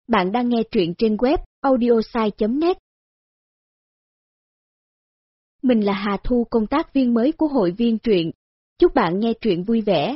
Bạn đang nghe truyện trên web audiosai.net. Mình là Hà Thu, công tác viên mới của hội viên truyện. Chúc bạn nghe truyện vui vẻ.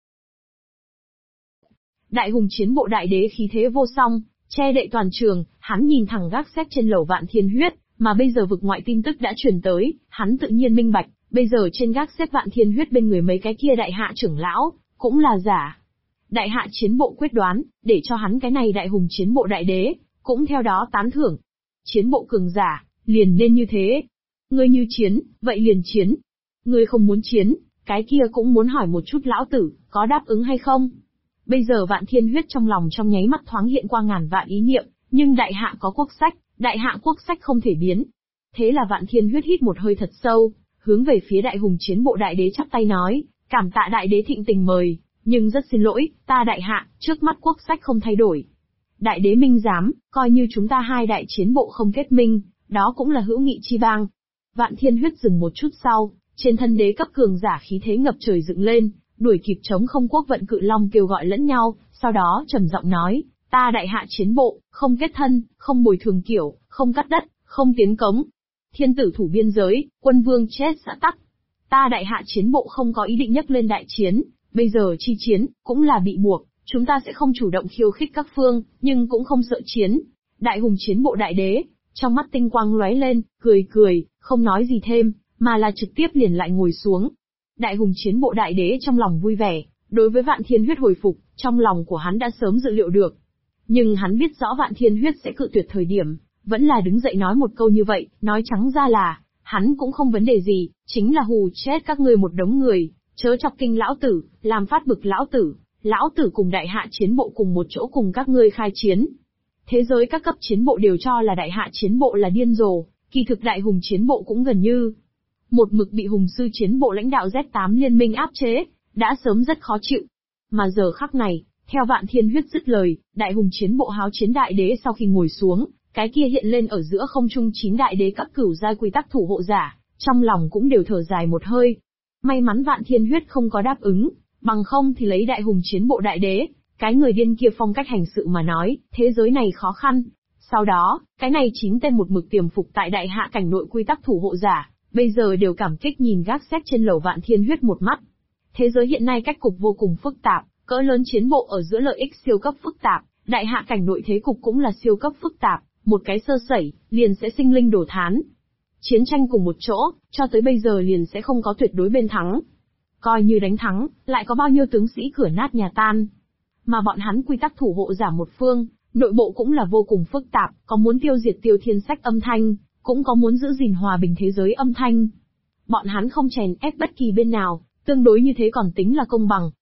Đại hùng chiến bộ đại đế khí thế vô song, che đậy toàn trường, hắn nhìn thẳng gác xếp trên lầu Vạn Thiên Huyết, mà bây giờ vực ngoại tin tức đã truyền tới, hắn tự nhiên minh bạch, bây giờ trên gác xếp Vạn Thiên Huyết bên người mấy cái kia đại hạ trưởng lão, cũng là giả. Đại hạ chiến bộ quyết đoán, để cho hắn cái này đại hùng chiến bộ đại đế, cũng theo đó tán thưởng. Chiến bộ cường giả, liền nên như thế. Ngươi như chiến, vậy liền chiến. Ngươi không muốn chiến, cái kia cũng muốn hỏi một chút lão tử, có đáp ứng hay không? Bây giờ Vạn Thiên Huyết trong lòng trong nháy mắt thoáng hiện qua ngàn vạn ý niệm, nhưng đại hạ có quốc sách, đại hạ quốc sách không thể biến. Thế là Vạn Thiên Huyết hít một hơi thật sâu, hướng về phía đại hùng chiến bộ đại đế chắp tay nói, cảm tạ đại đế thịnh tình mời, nhưng rất xin lỗi, ta đại hạ, trước mắt quốc sách không thay đổi. Đại đế minh giám, coi như chúng ta hai đại chiến bộ không kết minh, đó cũng là hữu nghị chi bang. Vạn Thiên Huyết dừng một chút sau, trên thân đế cấp cường giả khí thế ngập trời dựng lên, đuổi kịp chống không quốc vận cự long kêu gọi lẫn nhau, sau đó trầm giọng nói, ta đại hạ chiến bộ, không kết thân, không bồi thường kiểu, không cắt đất, không tiến cống. Thiên tử thủ biên giới, quân vương chết xã tắc. Ta đại hạ chiến bộ không có ý định nhấc lên đại chiến, bây giờ chi chiến, cũng là bị buộc, chúng ta sẽ không chủ động khiêu khích các phương, nhưng cũng không sợ chiến. Đại hùng chiến bộ đại đế, trong mắt tinh quang lóe lên, cười, không nói gì thêm, mà là trực tiếp liền lại ngồi xuống. Đại hùng chiến bộ đại đế trong lòng vui vẻ, đối với Vạn Thiên Huyết hồi phục, trong lòng của hắn đã sớm dự liệu được. Nhưng hắn biết rõ Vạn Thiên Huyết sẽ cự tuyệt thời điểm, vẫn là đứng dậy nói một câu như vậy, nói trắng ra là, hắn cũng không vấn đề gì, chính là hù chết các ngươi một đống người, chớ chọc kinh lão tử, làm phát bực lão tử cùng đại hạ chiến bộ cùng một chỗ cùng các ngươi khai chiến. Thế giới các cấp chiến bộ đều cho là đại hạ chiến bộ là điên rồ, kỳ thực đại hùng chiến bộ cũng gần như một mực bị hùng sư chiến bộ lãnh đạo Z8 liên minh áp chế, đã sớm rất khó chịu. Mà giờ khắc này, theo Vạn Thiên Huyết dứt lời, đại hùng chiến bộ háo chiến đại đế sau khi ngồi xuống, cái kia hiện lên ở giữa không trung 9 đại đế cấp cửu giai quy tắc thủ hộ giả, trong lòng cũng đều thở dài một hơi. May mắn Vạn Thiên Huyết không có đáp ứng, bằng không thì lấy đại hùng chiến bộ đại đế, cái người điên kia phong cách hành sự mà nói, thế giới này khó khăn. Sau đó, cái này 9 tên một mực tiềm phục tại đại hạ cảnh nội quy tắc thủ hộ giả, bây giờ đều cảm kích nhìn gác xếp trên lầu Vạn Thiên Huyết một mắt. Thế giới hiện nay cách cục vô cùng phức tạp, cỡ lớn chiến bộ ở giữa lợi ích siêu cấp phức tạp, đại hạ cảnh nội thế cục cũng là siêu cấp phức tạp, một cái sơ sẩy, liền sẽ sinh linh đổ thán. Chiến tranh cùng một chỗ, cho tới bây giờ liền sẽ không có tuyệt đối bên thắng. Coi như đánh thắng, lại có bao nhiêu tướng sĩ cửa nát nhà tan. Mà bọn hắn quy tắc thủ hộ giả một phương, nội bộ cũng là vô cùng phức tạp, có muốn tiêu diệt Tiêu Thiên Sách âm thanh, cũng có muốn giữ gìn hòa bình thế giới âm thanh. Bọn hắn không chèn ép bất kỳ bên nào, tương đối như thế còn tính là công bằng.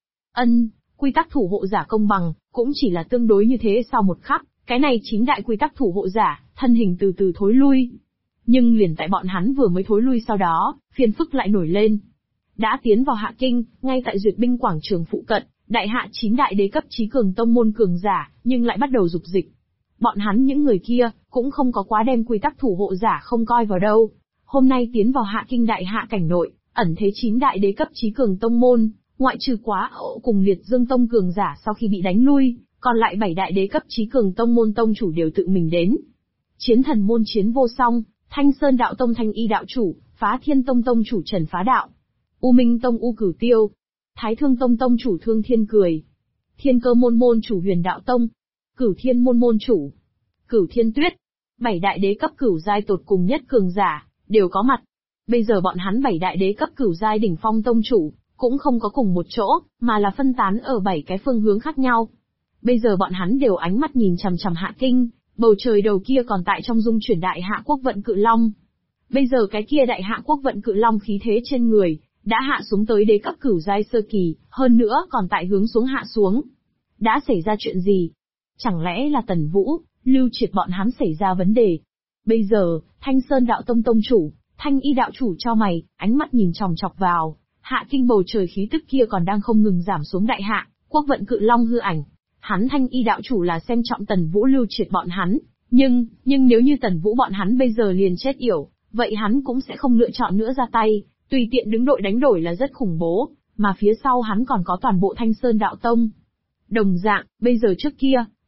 Quy tắc thủ hộ giả công bằng, cũng chỉ là tương đối như thế sau một khắc, cái này 9 đại quy tắc thủ hộ giả, thân hình từ từ thối lui. Nhưng liền tại bọn hắn vừa mới thối lui sau đó, phiền phức lại nổi lên. Đã tiến vào Hạ Kinh, ngay tại duyệt binh quảng trường phụ cận, đại hạ 9 đại đế cấp chí cường tông môn cường giả, nhưng lại bắt đầu dục dịch. Bọn hắn những người kia, cũng không có quá đem quy tắc thủ hộ giả không coi vào đâu. Hôm nay tiến vào Hạ Kinh đại hạ cảnh nội, ẩn thế 9 đại đế cấp chí cường tông môn, ngoại trừ Quá Ổ cùng Liệt Dương tông cường giả sau khi bị đánh lui, còn lại 7 đại đế cấp chí cường tông môn tông chủ đều tự mình đến. Chiến thần môn Chiến Vô Song, Thanh Sơn đạo tông Thanh Y đạo chủ, Phá Thiên tông tông chủ Trần Phá Đạo, U Minh tông U Cửu Tiêu, Thái Thương tông tông chủ Thương Thiên Cười, Thiên Cơ môn môn chủ Huyền Đạo tông, Cửu Thiên môn môn chủ Cửu Thiên Tuyết, 7 đại đế cấp cửu giai tột cùng nhất cường giả đều có mặt. Bây giờ bọn hắn 7 đại đế cấp cửu giai đỉnh phong tông chủ cũng không có cùng một chỗ, mà là phân tán ở 7 cái phương hướng khác nhau. Bây giờ bọn hắn đều ánh mắt nhìn chằm chằm Hạ Kinh, bầu trời đầu kia còn tại trong dung chuyển đại hạ quốc vận cự long. Bây giờ cái kia đại hạ quốc vận cự long khí thế trên người đã hạ xuống tới đế cấp cửu giai sơ kỳ, hơn nữa còn tại hướng xuống hạ xuống. Đã xảy ra chuyện gì? Chẳng lẽ là Tần Vũ, Lưu Triệt bọn hắn xảy ra vấn đề? Bây giờ, Thanh Sơn đạo tông tông chủ, Thanh Y đạo chủ cho mày, ánh mắt nhìn chòng chọc vào Hạ Kinh, bầu trời khí tức kia còn đang không ngừng giảm xuống đại hạ quốc vận cự long hư ảnh. Hắn Thanh Y đạo chủ là xem trọng Tần Vũ Lưu Triệt bọn hắn, nhưng nếu như Tần Vũ bọn hắn bây giờ liền chết yểu, vậy hắn cũng sẽ không lựa chọn nữa ra tay, tùy tiện đứng đội đánh đổi là rất khủng bố, mà phía sau hắn còn có toàn bộ Thanh Sơn đạo tông. Đồng dạng, bây giờ trước kia,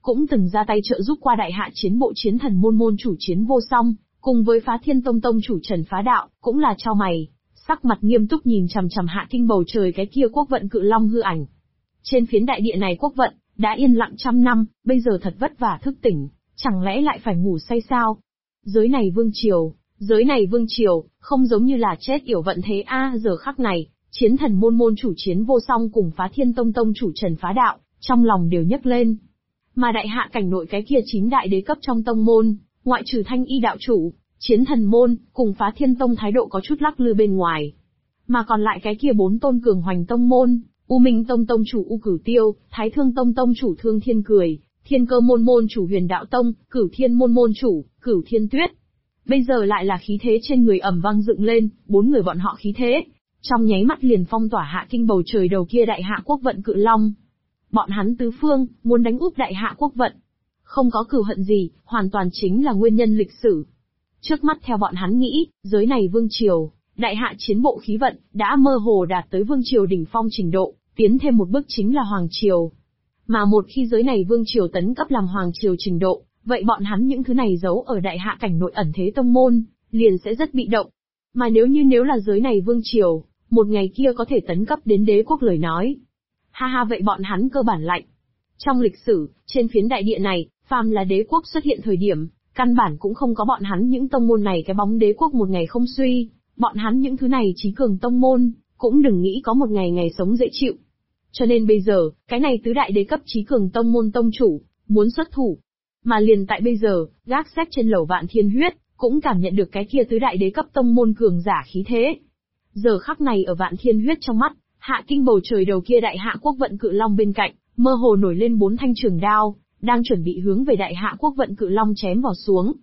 cũng từng ra tay trợ giúp qua đại hạ chiến bộ chiến thần môn môn chủ Chiến Vô Song, cùng với Phá Thiên Tông tông chủ Trần Phá Đạo, cũng là chau mày, sắc mặt nghiêm túc nhìn chằm chằm hạ kinh bầu trời cái kia quốc vận cự long hư ảnh. Trên phiến đại địa này quốc vận đã yên lặng trăm năm, bây giờ thật vất vả thức tỉnh, chẳng lẽ lại phải ngủ say sao? Giới này vương triều, không giống như là chết yểu vận thế a. Giờ khắc này, chiến thần môn môn chủ Chiến Vô Song cùng Phá Thiên Tông tông chủ Trần Phá Đạo, trong lòng đều nhấc lên. Mà đại hạ cảnh nội cái kia 9 đại đế cấp trong tông môn, ngoại trừ Thanh Y đạo chủ, Chiến Thần môn, cùng Phá Thiên Tông thái độ có chút lắc lư bên ngoài. Mà còn lại cái kia 4 tôn cường hoành tông môn, U Minh Tông tông chủ U Cửu Tiêu, Thái Thương Tông tông chủ Thương Thiên Cười, Thiên Cơ môn môn chủ Huyền Đạo Tông, Cửu Thiên môn môn chủ, Cửu Thiên Tuyết. Bây giờ lại là khí thế trên người ầm vang dựng lên, 4 người bọn họ khí thế, trong nháy mắt liền phong tỏa hạ kinh bầu trời đầu kia đại hạ quốc vận cự long. Bọn hắn tứ phương, muốn đánh úp đại hạ quốc vận. Không có cừu hận gì, hoàn toàn chính là nguyên nhân lịch sử. Trước mắt theo bọn hắn nghĩ, giới này vương triều, đại hạ chiến bộ khí vận, đã mơ hồ đạt tới vương triều đỉnh phong trình độ, tiến thêm một bước chính là hoàng triều. Mà một khi giới này vương triều tấn cấp làm hoàng triều trình độ, vậy bọn hắn những thứ này giấu ở đại hạ cảnh nội ẩn thế tông môn, liền sẽ rất bị động. Mà nếu là giới này vương triều, một ngày kia có thể tấn cấp đến đế quốc lời nói. Ha ha, vậy bọn hắn cơ bản lạnh. Trong lịch sử, trên phiến đại địa này, phàm là đế quốc xuất hiện thời điểm, căn bản cũng không có bọn hắn những tông môn này cái bóng đế quốc một ngày không suy, bọn hắn những thứ này chí cường tông môn, cũng đừng nghĩ có một ngày sống dễ chịu. Cho nên bây giờ, cái này tứ đại đế cấp chí cường tông môn tông chủ, muốn xuất thủ. Mà liền tại bây giờ, gác xếp trên lầu Vạn Thiên Huyết, cũng cảm nhận được cái kia tứ đại đế cấp tông môn cường giả khí thế. Giờ khắc này ở Vạn Thiên Huyết trong mắt, hạ kinh bầu trời đầu kia đại hạ quốc vận cự long bên cạnh, mơ hồ nổi lên 4 thanh trường đao, đang chuẩn bị hướng về đại hạ quốc vận cự long chém vào xuống.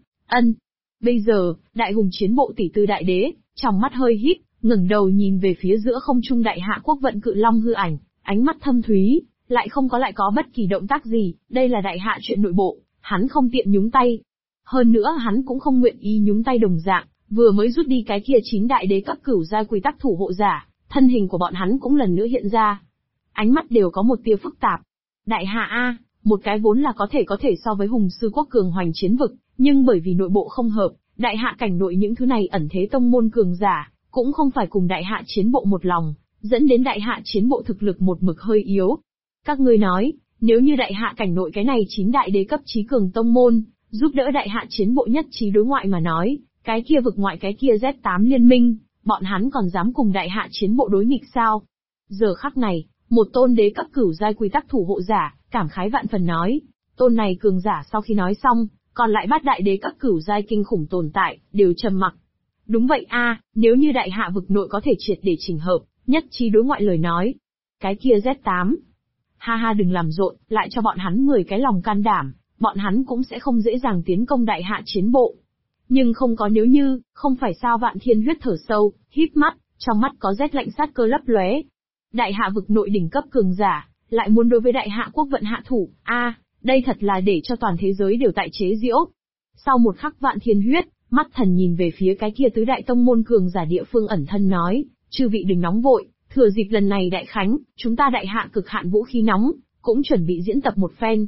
Bây giờ, đại hùng chiến bộ tỷ tư đại đế, trong mắt hơi híp, ngẩng đầu nhìn về phía giữa không trung đại hạ quốc vận cự long hư ảnh, ánh mắt thâm thúy, lại có bất kỳ động tác gì, đây là đại hạ chuyện nội bộ, hắn không tiện nhúng tay. Hơn nữa hắn cũng không nguyện ý nhúng tay đồng dạng, vừa mới rút đi cái kia 9 đại đế cấp cửu giai quy tắc thủ hộ giả, thân hình của bọn hắn cũng lần nữa hiện ra. Ánh mắt đều có một tia phức tạp. Đại hạ a, một cái vốn là có thể so với hùng sư quốc cường hoành chiến vực, nhưng bởi vì nội bộ không hợp, đại hạ cảnh nội những thứ này ẩn thế tông môn cường giả, cũng không phải cùng đại hạ chiến bộ một lòng, dẫn đến đại hạ chiến bộ thực lực một mực hơi yếu. Các ngươi nói, nếu như đại hạ cảnh nội cái này 9 đại đế cấp chí cường tông môn, giúp đỡ đại hạ chiến bộ nhất trí đối ngoại mà nói, cái kia vực ngoại cái kia Z8 liên minh, bọn hắn còn dám cùng đại hạ chiến bộ đối nghịch sao? Giờ khắc này, một tôn đế cấp cửu giai quy tắc thủ hộ giả, cảm khái vạn phần nói. Tôn này cường giả sau khi nói xong, còn lại 8 đại đế cấp cửu giai kinh khủng tồn tại, đều trầm mặc. Đúng vậy a, nếu như đại hạ vực nội có thể triệt để chỉnh hợp, nhất trí đối ngoại lời nói. Cái kia Z8. Ha ha, đừng làm rộn, lại cho bọn hắn 10 cái lòng can đảm, bọn hắn cũng sẽ không dễ dàng tiến công đại hạ chiến bộ. Nhưng không có nếu như, không phải sao. Vạn Thiên Huyết thở sâu, híp mắt, trong mắt có rét lạnh sát cơ lấp lóe. Đại hạ vực nội đỉnh cấp cường giả, lại muốn đối với đại hạ quốc vận hạ thủ, đây thật là để cho toàn thế giới đều tại chế giễu. Sau một khắc Vạn Thiên Huyết, mắt thần nhìn về phía cái kia tứ đại tông môn cường giả địa phương ẩn thân nói, chư vị đừng nóng vội, thừa dịp lần này đại khánh, chúng ta đại hạ cực hạn vũ khí nóng, cũng chuẩn bị diễn tập một phen.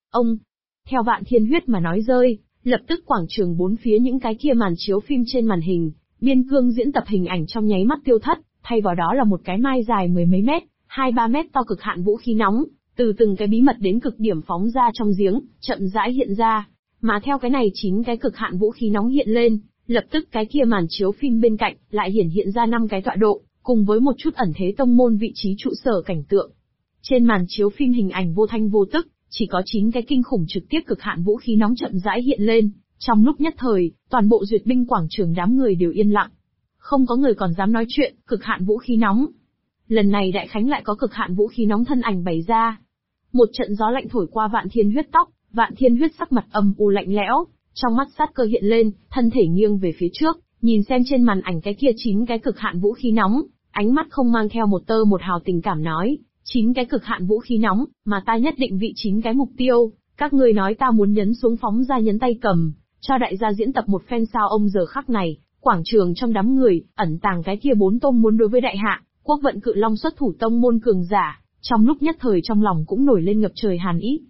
Theo Vạn Thiên Huyết mà nói rơi, lập tức quảng trường bốn phía những cái kia màn chiếu phim trên màn hình, biên cương diễn tập hình ảnh trong nháy mắt tiêu thất, thay vào đó là một cái mai dài 10 mấy mét, 2-3 mét to cực hạn vũ khí nóng, từ từng cái bí mật đến cực điểm phóng ra trong giếng, chậm rãi hiện ra. Mà theo cái này 9 cái cực hạn vũ khí nóng hiện lên, lập tức cái kia màn chiếu phim bên cạnh lại hiện ra 5 cái tọa độ, cùng với một chút ẩn thế tông môn vị trí trụ sở cảnh tượng. Trên màn chiếu phim hình ảnh vô thanh vô tức, chỉ có 9 cái kinh khủng trực tiếp cực hạn vũ khí nóng chậm rãi hiện lên. Trong lúc nhất thời, toàn bộ duyệt binh quảng trường đám người đều yên lặng. Không có người còn dám nói chuyện, cực hạn vũ khí nóng. Lần này đại khánh lại có cực hạn vũ khí nóng thân ảnh bày ra. Một trận gió lạnh thổi qua Vạn Thiên Huyết tóc, Vạn Thiên Huyết sắc mặt âm u lạnh lẽo, trong mắt sát cơ hiện lên, thân thể nghiêng về phía trước, nhìn xem trên màn ảnh cái kia 9 cái cực hạn vũ khí nóng, ánh mắt không mang theo một tơ một hào tình cảm nói, 9 cái cực hạn vũ khí nóng, mà ta nhất định vị 9 cái mục tiêu, các ngươi nói ta muốn nhấn xuống phóng ra nhấn tay cầm, cho đại gia diễn tập một phen sao. Ông giờ khắc này, quảng trường trong đám người, ẩn tàng cái kia 4 tông muốn đối với đại hạ, quốc vận cự long xuất thủ tông môn cường giả, trong lúc nhất thời trong lòng cũng nổi lên ngập trời hàn ý.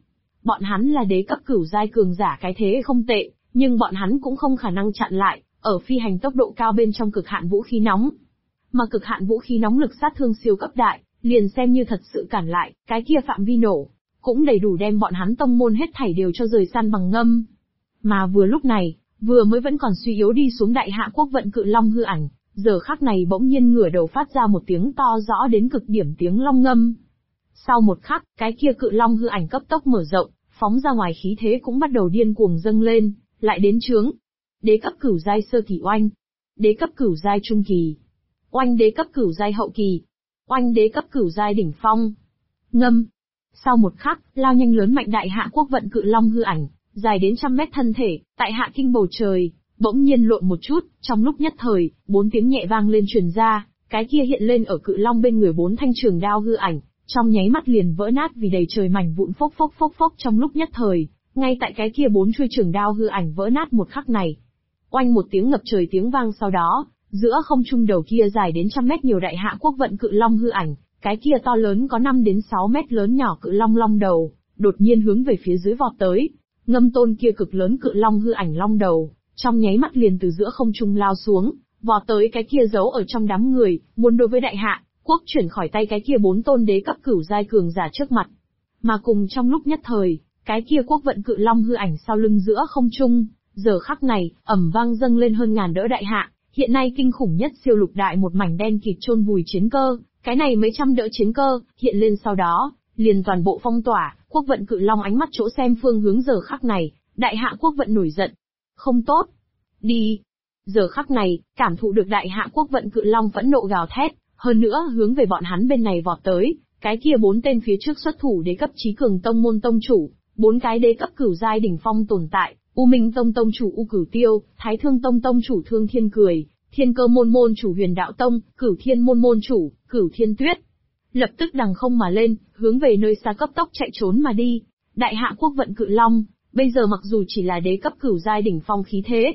Bọn hắn là đế cấp cửu giai cường giả cái thế không tệ, nhưng bọn hắn cũng không khả năng chặn lại, ở phi hành tốc độ cao bên trong cực hạn vũ khí nóng. Mà cực hạn vũ khí nóng lực sát thương siêu cấp đại, liền xem như thật sự cản lại, cái kia phạm vi nổ, cũng đầy đủ đem bọn hắn tông môn hết thảy đều cho rời san bằng ngâm. Mà vừa lúc này, vừa mới vẫn còn suy yếu đi xuống đại hạ quốc vận cự long hư ảnh, giờ khắc này bỗng nhiên ngửa đầu phát ra một tiếng to rõ đến cực điểm tiếng long ngâm. Sau một khắc, cái kia cự long hư ảnh cấp tốc mở rộng, phóng ra ngoài khí thế cũng bắt đầu điên cuồng dâng lên, lại đến chướng. Đế cấp cửu giai sơ kỳ oanh, đế cấp cửu giai trung kỳ, oanh đế cấp cửu giai hậu kỳ, oanh đế cấp cửu giai đỉnh phong. Ngâm. Sau một khắc, lao nhanh lớn mạnh đại hạ quốc vận cự long hư ảnh, dài đến 100 mét thân thể, tại hạ kinh bầu trời, bỗng nhiên lộn một chút, trong lúc nhất thời, 4 tiếng nhẹ vang lên truyền ra, cái kia hiện lên ở cự long bên người 4 thanh trường đao hư ảnh, trong nháy mắt liền vỡ nát vì đầy trời mảnh vụn phốc phốc phốc phốc trong lúc nhất thời, ngay tại cái kia 4 chuôi trường đao hư ảnh vỡ nát một khắc này. Oanh một tiếng ngập trời tiếng vang sau đó, giữa không trung đầu kia dài đến 100 mét nhiều đại hạ quốc vận cự long hư ảnh, cái kia to lớn có 5 đến 6 mét lớn nhỏ cự long long đầu, đột nhiên hướng về phía dưới vọt tới. Ngâm tôn kia cực lớn cự long hư ảnh long đầu, trong nháy mắt liền từ giữa không trung lao xuống, vọt tới cái kia giấu ở trong đám người, muốn đối với đại hạ quốc chuyển khỏi tay cái kia 4 tôn đế cấp cửu giai cường giả trước mặt. Mà cùng trong lúc nhất thời, cái kia quốc vận cự long hư ảnh sau lưng giữa không trung, giờ khắc này, ầm vang dâng lên hơn ngàn đỡ đại hạ, hiện nay kinh khủng nhất siêu lục đại một mảnh đen kịt chôn vùi chiến cơ, cái này mấy trăm đỡ chiến cơ, hiện lên sau đó, liền toàn bộ phong tỏa, quốc vận cự long ánh mắt chỗ xem phương hướng giờ khắc này, đại hạ quốc vận nổi giận. Không tốt. Đi. Giờ khắc này, cảm thụ được đại hạ quốc vận cự long phẫn nộ gào thét, hơn nữa hướng về bọn hắn bên này vọt tới, cái kia 4 tên phía trước xuất thủ đế cấp chí cường tông môn tông chủ, 4 cái đế cấp cửu giai đỉnh phong tồn tại, U Minh Tông tông chủ U Cửu Tiêu, Thái Thương Tông tông chủ Thương Thiên Cười, Thiên Cơ môn môn chủ Huyền Đạo Tông, Cửu Thiên môn môn chủ, Cửu Thiên Tuyết. Lập tức đằng không mà lên, hướng về nơi xa cấp tốc chạy trốn mà đi. Đại hạ quốc vận cự long, bây giờ mặc dù chỉ là đế cấp cửu giai đỉnh phong khí thế,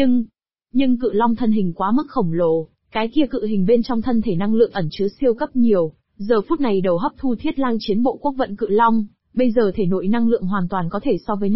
nhưng cự long thân hình quá mức khổng lồ, cái kia cự hình bên trong thân thể năng lượng ẩn chứa siêu cấp nhiều, giờ phút này đầu hấp thu thiết lang chiến bộ quốc vận cự long, bây giờ thể nội năng lượng hoàn toàn có thể so với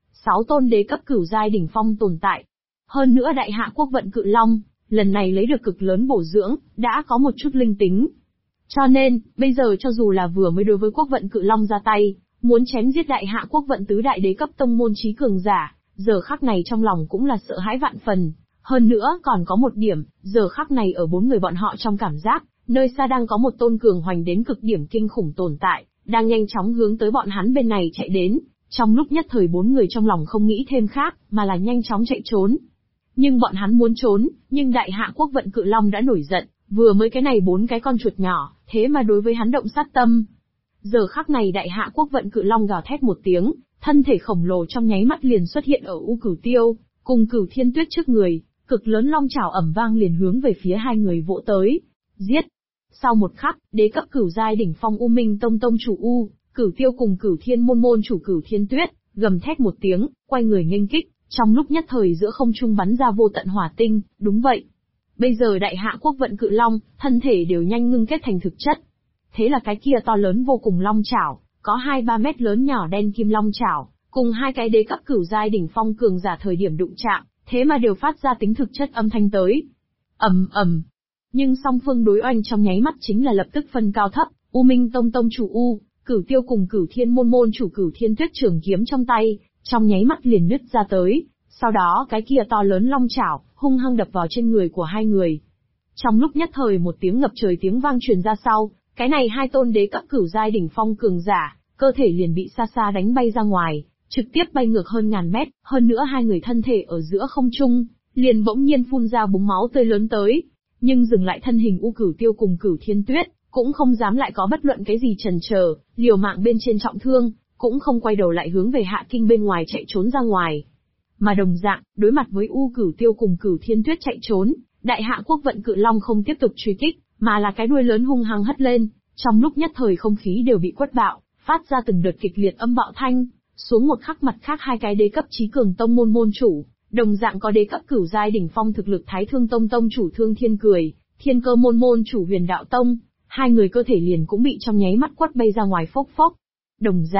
6 tôn đế cấp cửu giai đỉnh phong tồn tại. Hơn nữa đại hạ quốc vận cự long, lần này lấy được cực lớn bổ dưỡng, đã có một chút linh tính. Cho nên, bây giờ cho dù là vừa mới đối với quốc vận cự long ra tay, muốn chém giết đại hạ quốc vận tứ đại đế cấp tông môn chí cường giả, giờ khắc này trong lòng cũng là sợ hãi vạn phần. Hơn nữa còn có một điểm, giờ khắc này ở 4 người bọn họ trong cảm giác, nơi xa đang có một tôn cường hoành đến cực điểm kinh khủng tồn tại, đang nhanh chóng hướng tới bọn hắn bên này chạy đến. Trong lúc nhất thời 4 người trong lòng không nghĩ thêm khác, mà là nhanh chóng chạy trốn. Nhưng bọn hắn muốn trốn, nhưng đại hạ quốc vận cự long đã nổi giận, vừa mới cái này 4 cái con chuột nhỏ, thế mà đối với hắn động sát tâm. Giờ khắc này đại hạ quốc vận cự long gào thét một tiếng, thân thể khổng lồ trong nháy mắt liền xuất hiện ở U Cửu Tiêu, cùng Cửu Thiên Tuyết trước người, cực lớn long chảo ầm vang liền hướng về phía hai người vỗ tới. Giết! Sau một khắc, đế cấp cửu giai đỉnh phong U Minh Tông tông chủ U Cửu Tiêu cùng Cửu Thiên môn môn chủ Cửu Thiên Tuyết, gầm thét một tiếng, quay người nghênh kích, trong lúc nhất thời giữa không trung bắn ra vô tận hỏa tinh, đúng vậy. Bây giờ đại hạ quốc vận cự long, thân thể đều nhanh ngưng kết thành thực chất. Thế là cái kia to lớn vô cùng long chảo, có 2-3 mét lớn nhỏ đen kim long chảo, cùng hai cái đế cấp cửu giai đỉnh phong cường giả thời điểm đụng chạm, thế mà đều phát ra tính thực chất âm thanh tới. Ầm ầm. Nhưng song phương đối oanh trong nháy mắt chính là lập tức phân cao thấp, U Minh Tông tông chủ U Cửu Tiêu cùng Cửu Thiên môn môn chủ Cửu Thiên Tuyết trường kiếm trong tay, trong nháy mắt liền nứt ra tới, sau đó cái kia to lớn long chảo, hung hăng đập vào trên người của hai người. Trong lúc nhất thời một tiếng ngập trời tiếng vang truyền ra sau, cái này hai tôn đế cấp cửu giai đỉnh phong cường giả, cơ thể liền bị xa xa đánh bay ra ngoài, trực tiếp bay ngược hơn ngàn mét, hơn nữa hai người thân thể ở giữa không trung, liền bỗng nhiên phun ra búng máu tươi lớn tới, nhưng dừng lại thân hình U Cửu Tiêu cùng Cửu Thiên Tuyết, cũng không dám lại có bất luận cái gì chần chờ, liều mạng bên trên trọng thương, cũng không quay đầu lại hướng về Hạ Kinh bên ngoài chạy trốn ra ngoài. Mà đồng dạng, đối mặt với U Cửu Tiêu cùng Cửu Thiên Tuyết chạy trốn, đại hạ quốc vận cự long không tiếp tục truy kích, mà là cái đuôi lớn hung hăng hất lên, trong lúc nhất thời không khí đều bị quất bạo, phát ra từng đợt kịch liệt âm bạo thanh, xuống một khắc mặt khác hai cái đế cấp chí cường tông môn môn chủ, đồng dạng có đế cấp cửu giai đỉnh phong thực lực Thái Thương Tông tông chủ Thương Thiên Cười, Thiên Cơ môn môn chủ Huyền Đạo Tông, hai người cơ thể liền cũng bị trong nháy mắt quất bay ra ngoài phốc phốc. Đồng dạng,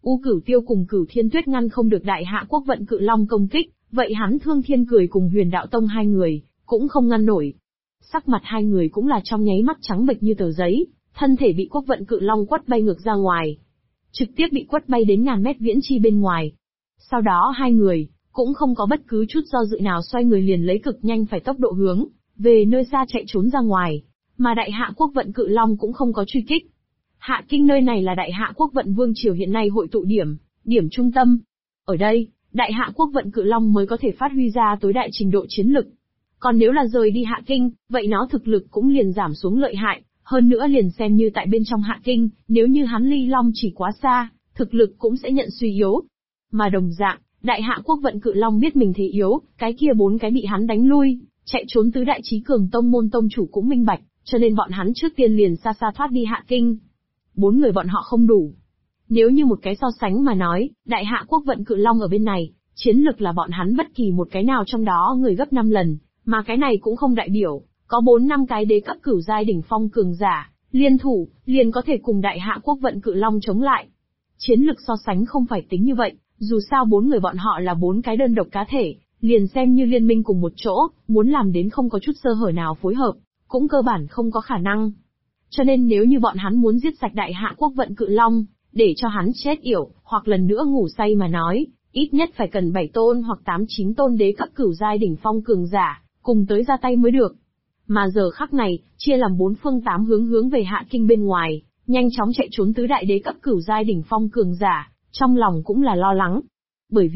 U Cửu Tiêu cùng Cửu Thiên Tuyết ngăn không được Đại Hạ Quốc Vận Cự Long công kích, vậy hắn Thương Thiên Cười cùng Huyền Đạo Tông hai người, cũng không ngăn nổi. Sắc mặt hai người cũng là trong nháy mắt trắng bệch như tờ giấy, thân thể bị Quốc Vận Cự Long quất bay ngược ra ngoài. Trực tiếp bị quất bay đến ngàn mét viễn chi bên ngoài. Sau đó hai người, cũng không có bất cứ chút do dự nào xoay người liền lấy cực nhanh phải tốc độ hướng, về nơi xa chạy trốn ra ngoài. Mà Đại Hạ Quốc Vận Cự Long cũng không có truy kích. Hạ Kinh nơi này là Đại Hạ Quốc Vận Vương Triều hiện nay hội tụ điểm trung tâm. Ở đây, Đại Hạ Quốc Vận Cự Long mới có thể phát huy ra tối đại trình độ chiến lực. Còn nếu là rời đi Hạ Kinh, vậy nó thực lực cũng liền giảm xuống lợi hại, hơn nữa liền xem như tại bên trong Hạ Kinh, nếu như hắn ly long chỉ quá xa, thực lực cũng sẽ nhận suy yếu. Mà đồng dạng, Đại Hạ Quốc Vận Cự Long biết mình thế yếu, cái kia 4 cái bị hắn đánh lui, chạy trốn tứ đại chí cường tông môn tông chủ cũng minh bạch, cho nên bọn hắn trước tiên liền xa xa thoát đi Hạ Kinh. 4 người bọn họ không đủ. Nếu như một cái so sánh mà nói, Đại Hạ Quốc Vận Cự Long ở bên này, chiến lực là bọn hắn bất kỳ một cái nào trong đó người gấp 5 lần, mà cái này cũng không đại biểu, có 4-5 cái đế cấp cửu giai đỉnh phong cường giả, liên thủ, liền có thể cùng Đại Hạ Quốc Vận Cự Long chống lại. Chiến lực so sánh không phải tính như vậy, dù sao 4 người bọn họ là 4 cái đơn độc cá thể, liền xem như liên minh cùng một chỗ, muốn làm đến không có chút sơ hở nào phối hợp, cũng cơ bản không có khả năng. Cho nên nếu như bọn hắn muốn giết sạch Đại Hạ Quốc Vận Cự Long, để cho hắn chết yểu, hoặc lần nữa ngủ say mà nói, ít nhất phải cần 7 tôn hoặc 8-9 tôn đế cấp cửu giai đỉnh phong cường giả, cùng tới ra tay mới được. Mà giờ khắc này, chia làm 4 phương 8 hướng về Hạ Kinh bên ngoài, nhanh chóng chạy trốn tứ đại đế cấp cửu giai đỉnh phong cường giả, trong lòng cũng là lo lắng. Bởi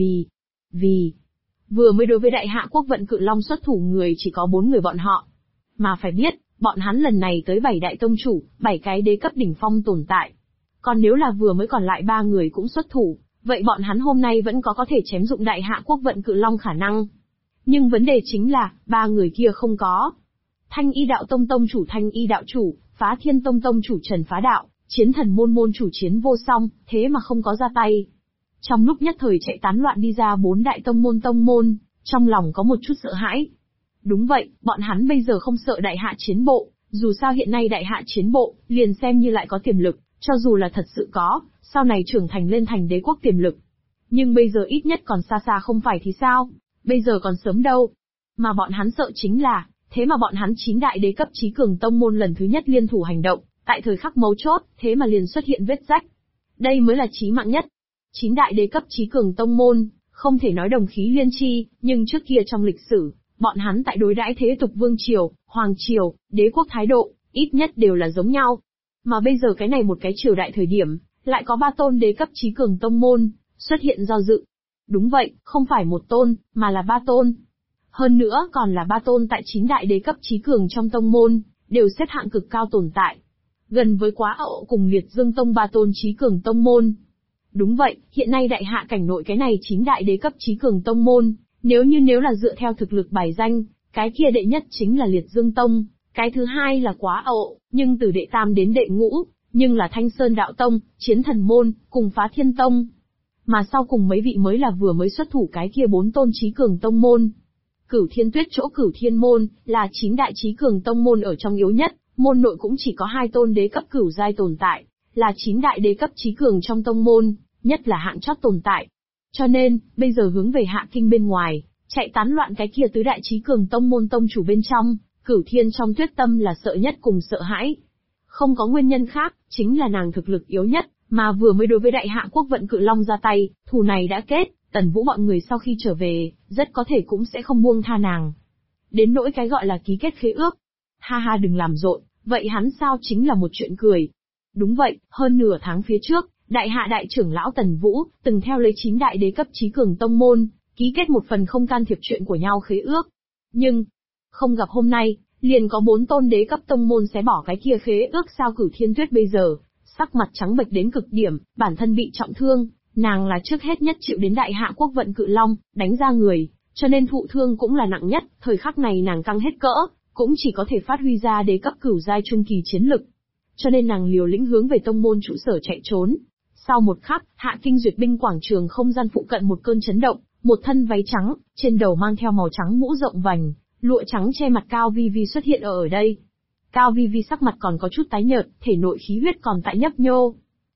vì, vừa mới đối với Đại Hạ Quốc Vận Cự Long xuất thủ người chỉ có 4 người bọn họ. Mà phải biết, bọn hắn lần này tới 7 đại tông chủ, 7 cái đế cấp đỉnh phong tồn tại. Còn nếu là vừa mới còn lại 3 người cũng xuất thủ, vậy bọn hắn hôm nay vẫn có thể chém dụng Đại Hạ Quốc Vận Cự Long khả năng. Nhưng vấn đề chính là, 3 người kia không có. Thanh Y Đạo Tông Tông chủ Thanh Y Đạo chủ, Phá Thiên Tông Tông chủ Trần Phá Đạo, Chiến Thần Môn môn chủ Chiến Vô Song, thế mà không có ra tay. Trong lúc nhất thời chạy tán loạn đi ra 4 đại tông môn, trong lòng có một chút sợ hãi. Đúng vậy, bọn hắn bây giờ không sợ Đại Hạ chiến bộ, dù sao hiện nay Đại Hạ chiến bộ, liền xem như lại có tiềm lực, cho dù là thật sự có, sau này trưởng thành lên thành đế quốc tiềm lực. Nhưng bây giờ ít nhất còn xa xa không phải thì sao, bây giờ còn sớm đâu. Mà bọn hắn sợ chính là, thế mà bọn hắn 9 đại đế cấp chí cường tông môn lần thứ nhất liên thủ hành động, tại thời khắc mấu chốt, thế mà liền xuất hiện vết rách. Đây mới là chí mạng nhất. 9 đại đế cấp chí cường tông môn, không thể nói đồng khí liên chi, nhưng trước kia trong lịch sử, bọn hắn tại đối đãi thế tục vương triều, hoàng triều, đế quốc thái độ, ít nhất đều là giống nhau. Mà bây giờ cái này một cái triều đại thời điểm, lại có 3 tôn đế cấp chí cường tông môn, xuất hiện do dự. Đúng vậy, không phải 1 tôn, mà là 3 tôn. Hơn nữa còn là 3 tôn tại 9 đại đế cấp chí cường trong tông môn, đều xếp hạng cực cao tồn tại. Gần với Quá Ậu cùng Liệt Dương Tông 3 tôn chí cường tông môn. Đúng vậy, hiện nay Đại Hạ cảnh nội cái này 9 đại đế cấp chí cường tông môn, nếu là dựa theo thực lực bài danh, cái kia đệ nhất chính là Liệt Dương Tông, cái thứ hai là Quá Ậu, nhưng từ đệ tam đến đệ ngũ, nhưng là Thanh Sơn Đạo Tông, Chiến Thần Môn, cùng Phá Thiên Tông. Mà sau cùng mấy vị mới là vừa mới xuất thủ cái kia 4 tôn chí cường tông môn. Cửu Thiên Tuyết chỗ Cửu Thiên Môn, là 9 đại chí cường tông môn ở trong yếu nhất, môn nội cũng chỉ có 2 tôn đế cấp cửu giai tồn tại, là 9 đại đế cấp chí cường trong tông môn, nhất là hạng chót tồn tại. Cho nên, bây giờ hướng về Hạ Kinh bên ngoài, chạy tán loạn cái kia tứ đại chí cường tông môn tông chủ bên trong, Cửu Thiên trong Tuyết Tâm là sợ nhất cùng sợ hãi. Không có nguyên nhân khác, chính là nàng thực lực yếu nhất, mà vừa mới đối với Đại Hạ Quốc Vận Cự Long ra tay, thù này đã kết, Tần Vũ bọn người sau khi trở về, rất có thể cũng sẽ không buông tha nàng. Đến nỗi cái gọi là ký kết khế ước. Ha ha đừng làm rộn, vậy hắn sao chính là một chuyện cười. Đúng vậy, hơn nửa tháng phía trước, Đại Hạ đại trưởng lão Tần Vũ, từng theo lấy 9 đại đế cấp chí cường tông môn, ký kết một phần không can thiệp chuyện của nhau khế ước. Nhưng, không gặp hôm nay, liền có 4 tôn đế cấp tông môn xé bỏ cái kia khế ước sao Cửu Thiên Tuyết bây giờ, sắc mặt trắng bệch đến cực điểm, bản thân bị trọng thương, nàng là trước hết nhất chịu đến Đại Hạ Quốc Vận Cự Long, đánh ra người, cho nên thụ thương cũng là nặng nhất, thời khắc này nàng căng hết cỡ, cũng chỉ có thể phát huy ra đế cấp cửu giai trung kỳ chiến lực. Cho nên nàng liều lĩnh hướng về tông môn trụ sở chạy trốn. Sau một khắc, Hạ Kinh duyệt binh quảng trường không gian phụ cận một cơn chấn động, một thân váy trắng, trên đầu mang theo màu trắng mũ rộng vành, lụa trắng che mặt Cao Vi Vi xuất hiện ở đây. Cao Vi Vi sắc mặt còn có chút tái nhợt, thể nội khí huyết còn tại nhấp nhô.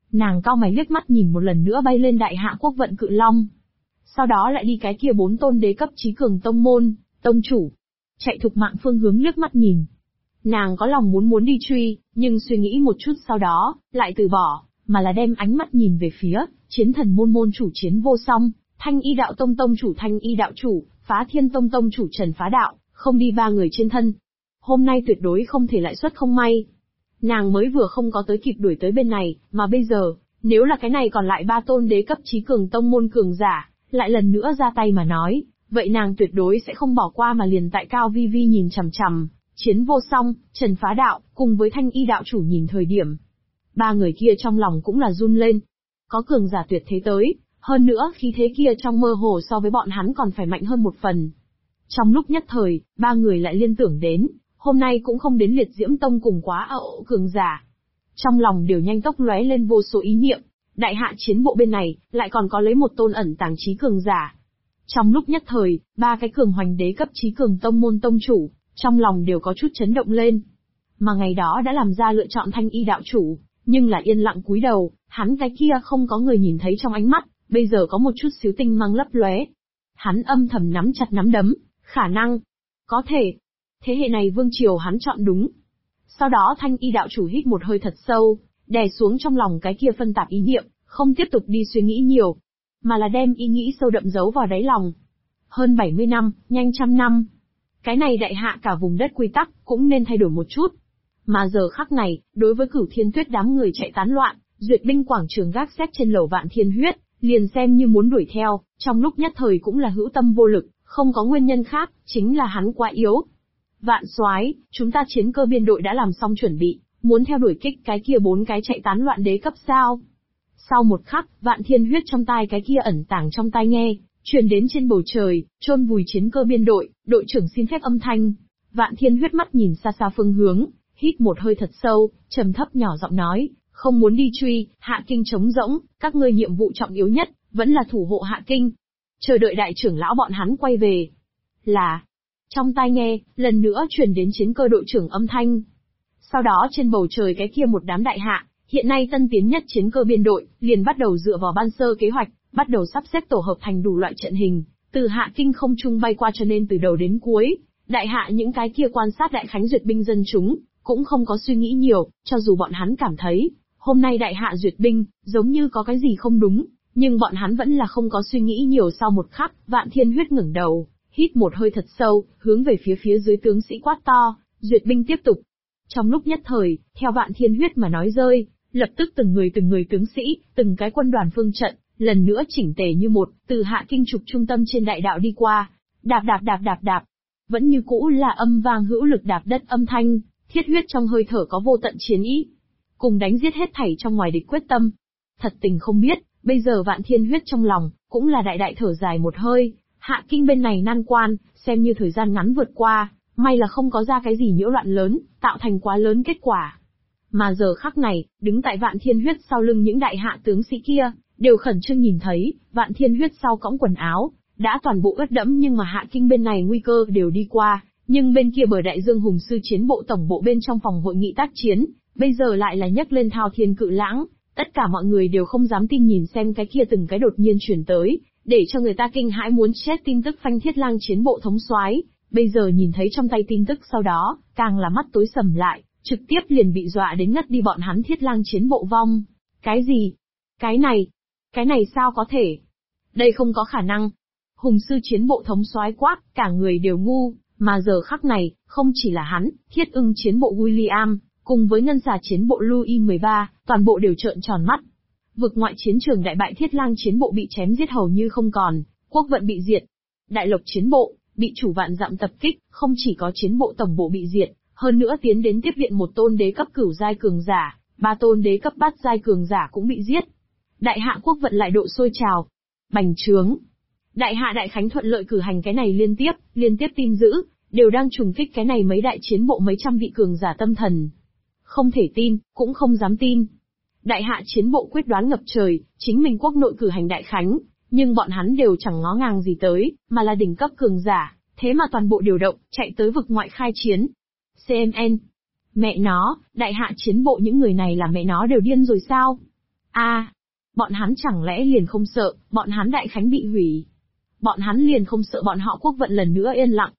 Nàng cau mày liếc mắt nhìn một lần nữa bay lên đại hạ quốc vận cự long. Sau đó lại đi cái kia 4 tôn đế cấp trí cường tông môn, tông chủ. Chạy thục mạng phương hướng liếc mắt nhìn. Nàng có lòng muốn đi truy, nhưng suy nghĩ một chút sau đó, lại từ bỏ, mà là đem ánh mắt nhìn về phía, chiến thần môn môn chủ Chiến Vô Song, Thanh Y đạo tông tông chủ Thanh Y đạo chủ, Phá Thiên tông tông chủ Trần Phá đạo, không đi 3 người trên thân. Hôm nay tuyệt đối không thể lại xuất không may. Nàng mới vừa không có tới kịp đuổi tới bên này, mà bây giờ, nếu là cái này còn lại 3 tôn đế cấp trí cường tông môn cường giả, lại lần nữa ra tay mà nói, vậy nàng tuyệt đối sẽ không bỏ qua mà liền tại cao vi vi nhìn chằm chằm, Chiến Vô Song, Trần Phá đạo, cùng với Thanh Y đạo chủ nhìn thời điểm. 3 người kia trong lòng cũng là run lên. Có cường giả tuyệt thế tới, hơn nữa khí thế kia trong mơ hồ so với bọn hắn còn phải mạnh hơn một phần. Trong lúc nhất thời, 3 người lại liên tưởng đến, hôm nay cũng không đến Liệt Diễm Tông cùng quá ậu cường giả. Trong lòng đều nhanh tốc lóe lên vô số ý niệm, đại hạ chiến bộ bên này, lại còn có lấy một tôn ẩn tàng trí cường giả. Trong lúc nhất thời, 3 cái cường hoành đế cấp trí cường tông môn tông chủ, trong lòng đều có chút chấn động lên. Mà ngày đó đã làm ra lựa chọn Thanh Y đạo chủ, nhưng là yên lặng cúi đầu, hắn cái kia không có người nhìn thấy trong ánh mắt, bây giờ có một chút xíu tinh mang lấp lóe. Hắn âm thầm nắm chặt nắm đấm, khả năng, có thể, thế hệ này vương triều hắn chọn đúng. Sau đó Thanh Y đạo chủ hít một hơi thật sâu, đè xuống trong lòng cái kia phân tạp ý niệm, không tiếp tục đi suy nghĩ nhiều, mà là đem ý nghĩ sâu đậm giấu vào đáy lòng. Hơn 70 năm, nhanh 100 năm. Cái này đại hạ cả vùng đất quy tắc, cũng nên thay đổi một chút. Mà giờ khắc này, đối với Cửu Thiên Tuyết đám người chạy tán loạn, duyệt binh quảng trường gác xếp trên lầu Vạn Thiên Huyết, liền xem như muốn đuổi theo, trong lúc nhất thời cũng là hữu tâm vô lực, không có nguyên nhân khác, chính là hắn quá yếu. Vạn soái, chúng ta chiến cơ biên đội đã làm xong chuẩn bị, muốn theo đuổi kích cái kia 4 cái chạy tán loạn đế cấp sao? Sau một khắc, Vạn Thiên Huyết trong tai cái kia ẩn tàng trong tai nghe, truyền đến trên bầu trời, chôn vùi chiến cơ biên đội, đội trưởng xin phép âm thanh. Vạn Thiên Huyết mắt nhìn xa xa phương hướng, hít một hơi thật sâu, trầm thấp nhỏ giọng nói, không muốn đi truy, Hạ Kinh trống rỗng, các ngươi nhiệm vụ trọng yếu nhất, vẫn là thủ hộ Hạ Kinh. Chờ đợi đại trưởng lão bọn hắn quay về. Là, trong tai nghe, lần nữa truyền đến chiến cơ đội trưởng âm thanh. Sau đó trên bầu trời cái kia một đám đại hạ, hiện nay tân tiến nhất chiến cơ biên đội, liền bắt đầu dựa vào ban sơ kế hoạch, bắt đầu sắp xếp tổ hợp thành đủ loại trận hình, từ Hạ Kinh không trung bay qua cho nên từ đầu đến cuối, đại hạ những cái kia quan sát đại khánh duyệt binh dân chúng, cũng không có suy nghĩ nhiều, cho dù bọn hắn cảm thấy, hôm nay đại hạ duyệt binh, giống như có cái gì không đúng, nhưng bọn hắn vẫn là không có suy nghĩ nhiều. Sau một khắc, Vạn Thiên Huyết ngẩng đầu, hít một hơi thật sâu, hướng về phía dưới tướng sĩ quát to, duyệt binh tiếp tục. Trong lúc nhất thời, theo Vạn Thiên Huyết mà nói rơi, lập tức từng người tướng sĩ, từng cái quân đoàn phương trận, lần nữa chỉnh tề như một, từ Hạ Kinh trục trung tâm trên đại đạo đi qua, đạp đạp, vẫn như cũ là âm vang hữu lực đạp đất âm thanh, thiết huyết trong hơi thở có vô tận chiến ý, cùng đánh giết hết thảy trong ngoài địch quyết tâm. Thật tình không biết, bây giờ Vạn Thiên Huyết trong lòng, cũng là đại thở dài một hơi, Hạ Kinh bên này nan quan, xem như thời gian ngắn vượt qua, may là không có ra cái gì nhiễu loạn lớn, tạo thành quá lớn kết quả. Mà giờ khắc này, đứng tại Vạn Thiên Huyết sau lưng những đại hạ tướng sĩ kia, đều khẩn trương nhìn thấy, Vạn Thiên Huyết sau cõng quần áo, đã toàn bộ ướt đẫm nhưng mà Hạ Kinh bên này nguy cơ đều đi qua, nhưng bên kia bờ đại dương hùng sư chiến bộ tổng bộ bên trong phòng hội nghị tác chiến, bây giờ lại là nhấc lên thao thiên cự lãng, tất cả mọi người đều không dám tin nhìn xem cái kia từng cái đột nhiên chuyển tới, để cho người ta kinh hãi muốn chết tin tức phanh thiết lang chiến bộ thống soái, bây giờ nhìn thấy trong tay tin tức sau đó, càng là mắt tối sầm lại, trực tiếp liền bị dọa đến ngất đi. Bọn hắn thiết lang chiến bộ vong. Cái gì? Cái này sao có thể? Đây không có khả năng. Hùng sư chiến bộ thống soái quát, cả người đều ngu, mà giờ khắc này, không chỉ là hắn, thiết ưng chiến bộ William, cùng với ngân xà chiến bộ Louis 13, toàn bộ đều trợn tròn mắt. Vực ngoại chiến trường đại bại thiết lang chiến bộ bị chém giết hầu như không còn, quốc vận bị diệt. Đại lộc chiến bộ, bị chủ vạn dặm tập kích, không chỉ có chiến bộ tổng bộ bị diệt, hơn nữa tiến đến tiếp viện một tôn đế cấp cửu giai cường giả, 3 tôn đế cấp bát giai cường giả cũng bị giết. Đại hạ quốc vận lại độ sôi trào. Bành trướng. Đại hạ đại khánh thuận lợi cử hành cái này liên tiếp tin dữ, đều đang trùng kích cái này mấy đại chiến bộ mấy trăm vị cường giả tâm thần. Không thể tin, cũng không dám tin. Đại hạ chiến bộ quyết đoán ngập trời, chính mình quốc nội cử hành đại khánh, nhưng bọn hắn đều chẳng ngó ngàng gì tới, mà là đỉnh cấp cường giả, thế mà toàn bộ điều động, chạy tới vực ngoại khai chiến. CMN. Mẹ nó, đại hạ chiến bộ những người này là mẹ nó đều điên rồi sao? Bọn hắn chẳng lẽ liền không sợ, bọn hắn đại khánh bị hủy. Bọn hắn liền không sợ bọn họ quốc vận lần nữa yên lặng.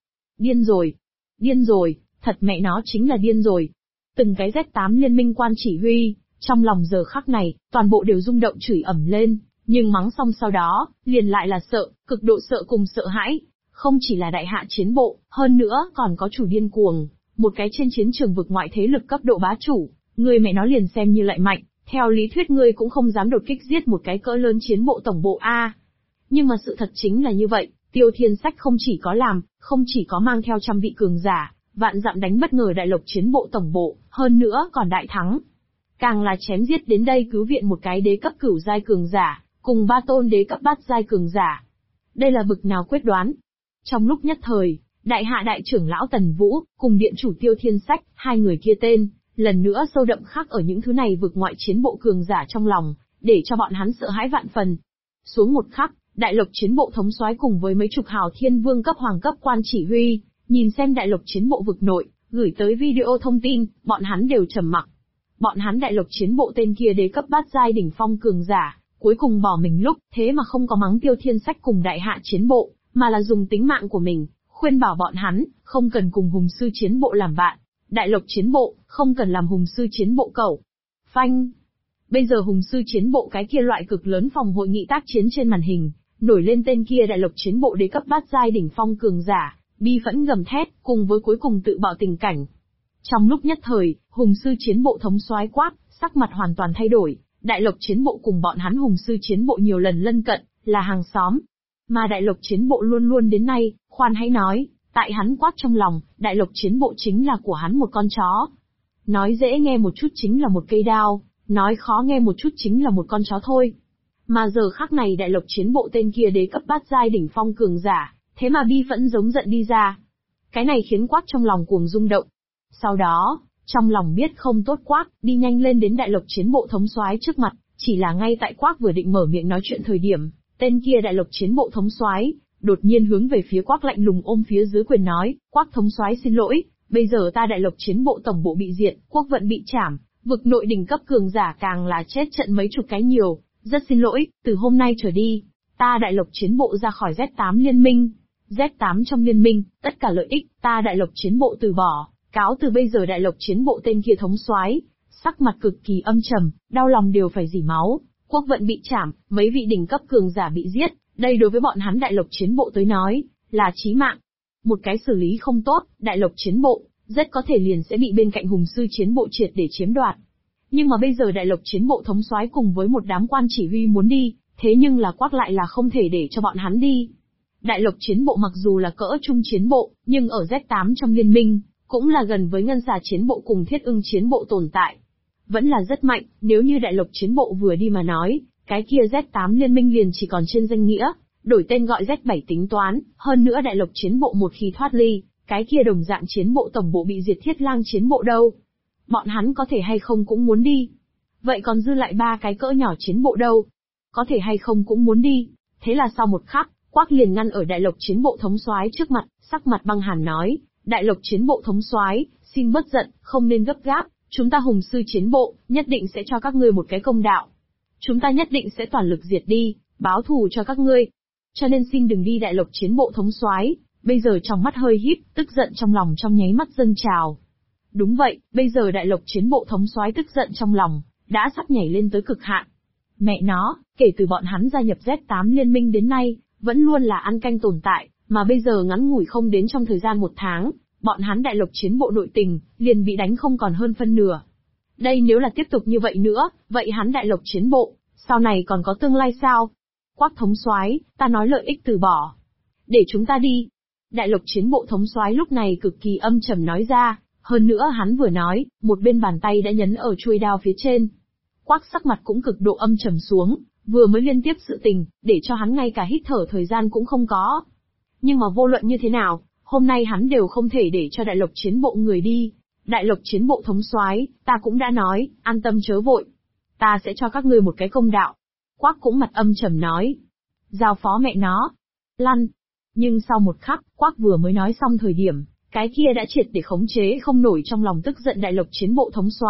Điên rồi, thật mẹ nó chính là điên rồi. Từng cái Z8 liên minh quan chỉ huy, trong lòng giờ khắc này, toàn bộ đều rung động chửi ầm lên, nhưng mắng xong sau đó, liền lại là sợ, cực độ sợ cùng sợ hãi. Không chỉ là đại hạ chiến bộ, hơn nữa còn có chủ điên cuồng, một cái trên chiến trường vực ngoại thế lực cấp độ bá chủ, người mẹ nó liền xem như lại mạnh, theo lý thuyết ngươi cũng không dám đột kích giết một cái cỡ lớn chiến bộ tổng bộ a. Nhưng mà sự thật chính là như vậy, Tiêu Thiên Sách không chỉ có làm, không chỉ có mang theo trăm vị cường giả, vạn dặm đánh bất ngờ đại lộc chiến bộ tổng bộ, hơn nữa còn đại thắng. Càng là chém giết đến đây cứu viện một cái đế cấp cửu giai cường giả, cùng ba tôn đế cấp bát giai cường giả. Đây là bực nào quyết đoán. Trong lúc nhất thời, đại hạ đại trưởng lão Tần Vũ, cùng điện chủ Tiêu Thiên Sách, hai người kia tên, lần nữa sâu đậm khắc ở những thứ này vực ngoại chiến bộ cường giả trong lòng, để cho bọn hắn sợ hãi vạn phần. Xuống một khắc, đại lộc chiến bộ thống soái cùng với mấy chục hào thiên vương cấp hoàng cấp quan chỉ huy, nhìn xem đại lộc chiến bộ vực nội, gửi tới video thông tin, bọn hắn đều trầm mặc. Bọn hắn đại lộc chiến bộ tên kia đế cấp bát giai đỉnh phong cường giả, cuối cùng bỏ mình lúc, thế mà không có mắng Tiêu Thiên Sách cùng đại hạ chiến bộ, mà là dùng tính mạng của mình, khuyên bảo bọn hắn, không cần cùng hùng sư chiến bộ làm bạn. Đại lộc chiến bộ, không cần làm hùng sư chiến bộ cẩu. Phanh. Bây giờ hùng sư chiến bộ cái kia loại cực lớn phòng hội nghị tác chiến trên màn hình, nổi lên tên kia đại lộc chiến bộ đế cấp bát giai đỉnh phong cường giả, bi phẫn gầm thét, cùng với cuối cùng tự bạo tình cảnh. Trong lúc nhất thời, hùng sư chiến bộ thống soái quát, sắc mặt hoàn toàn thay đổi, đại lộc chiến bộ cùng bọn hắn hùng sư chiến bộ nhiều lần lân cận, là hàng xóm. Mà đại lộc chiến bộ luôn luôn đến nay, khoan hãy nói, tại hắn quát trong lòng, đại lộc chiến bộ chính là của hắn một con chó. Nói dễ nghe một chút chính là một cây đao, nói khó nghe một chút chính là một con chó thôi. Mà giờ khắc này đại lộc chiến bộ tên kia đế cấp bát giai đỉnh phong cường giả, thế mà bi phẫn giống giận đi ra. Cái này khiến quát trong lòng cuồng rung động. Sau đó, trong lòng biết không tốt quát, đi nhanh lên đến đại lộc chiến bộ thống soái trước mặt, chỉ là ngay tại quát vừa định mở miệng nói chuyện thời điểm, tên kia đại lộc chiến bộ thống soái đột nhiên hướng về phía quát lạnh lùng ôm phía dưới quyền nói, quát thống soái xin lỗi, bây giờ ta đại lộc chiến bộ tổng bộ bị diệt, quốc vận bị trảm, vực nội đỉnh cấp cường giả càng là chết trận mấy chục cái nhiều, rất xin lỗi, từ hôm nay trở đi, ta đại lộc chiến bộ ra khỏi Z8 liên minh. Z8 trong liên minh, tất cả lợi ích, ta đại lộc chiến bộ từ bỏ, cáo từ bây giờ đại lộc chiến bộ tên kia thống soái, sắc mặt cực kỳ âm trầm, đau lòng đều phải rỉ máu, quốc vận bị trảm, mấy vị đỉnh cấp cường giả bị giết, đây đối với bọn hắn đại lộc chiến bộ tới nói, là chí mạng. Một cái xử lý không tốt, đại lộc chiến bộ, rất có thể liền sẽ bị bên cạnh hùng sư chiến bộ triệt để chiếm đoạt. Nhưng mà bây giờ đại lộc chiến bộ thống soái cùng với một đám quan chỉ huy muốn đi, thế nhưng là quát lại là không thể để cho bọn hắn đi. Đại lộc chiến bộ mặc dù là cỡ trung chiến bộ, nhưng ở Z8 trong liên minh, cũng là gần với ngân xà chiến bộ cùng thiết ưng chiến bộ tồn tại. Vẫn là rất mạnh, nếu như đại lộc chiến bộ vừa đi mà nói, cái kia Z8 liên minh liền chỉ còn trên danh nghĩa, đổi tên gọi Z7 tính toán, hơn nữa đại lộc chiến bộ một khi thoát ly, cái kia đồng dạng chiến bộ tổng bộ bị diệt thiết lang chiến bộ đâu. Bọn hắn có thể hay không cũng muốn đi. Vậy còn dư lại ba cái cỡ nhỏ chiến bộ đâu? Có thể hay không cũng muốn đi. Thế là sau một khắc, quát liền ngăn ở đại lộc chiến bộ thống soái trước mặt, sắc mặt băng hàn nói, đại lộc chiến bộ thống soái, xin bớt giận, không nên gấp gáp, chúng ta hùng sư chiến bộ, nhất định sẽ cho các ngươi một cái công đạo. Chúng ta nhất định sẽ toàn lực diệt đi, báo thù cho các ngươi. Cho nên xin đừng đi đại lộc chiến bộ thống soái, bây giờ trong mắt hơi híp, tức giận trong lòng trong nháy mắt dâng trào. Đúng vậy, bây giờ đại lộc chiến bộ thống soái tức giận trong lòng, đã sắp nhảy lên tới cực hạn. Mẹ nó, kể từ bọn hắn gia nhập Z8 liên minh đến nay, vẫn luôn là ăn canh tồn tại, mà bây giờ ngắn ngủi không đến trong thời gian 1 tháng, bọn hắn đại lộc chiến bộ nội tình, liền bị đánh không còn hơn phân nửa. Đây nếu là tiếp tục như vậy nữa, vậy hắn đại lộc chiến bộ, sau này còn có tương lai sao? Quát thống soái, ta nói lợi ích từ bỏ. Để chúng ta đi. Đại lộc chiến bộ thống soái lúc này cực kỳ âm trầm nói ra, hơn nữa hắn vừa nói, một bên bàn tay đã nhấn ở chuôi đao phía trên. Quát sắc mặt cũng cực độ âm trầm xuống, vừa mới liên tiếp sự tình, để cho hắn ngay cả hít thở thời gian cũng không có. Nhưng mà vô luận như thế nào, hôm nay hắn đều không thể để cho đại lộc chiến bộ người đi. Đại lộc chiến bộ thống soái, ta cũng đã nói, an tâm chớ vội. Ta sẽ cho các ngươi một cái công đạo. Quát cũng mặt âm trầm nói. Giao phó mẹ nó. Lăn. Nhưng sau một khắc, Quát vừa mới nói xong thời điểm, cái kia đã triệt để khống chế không nổi trong lòng tức giận đại lộc chiến bộ thống soái,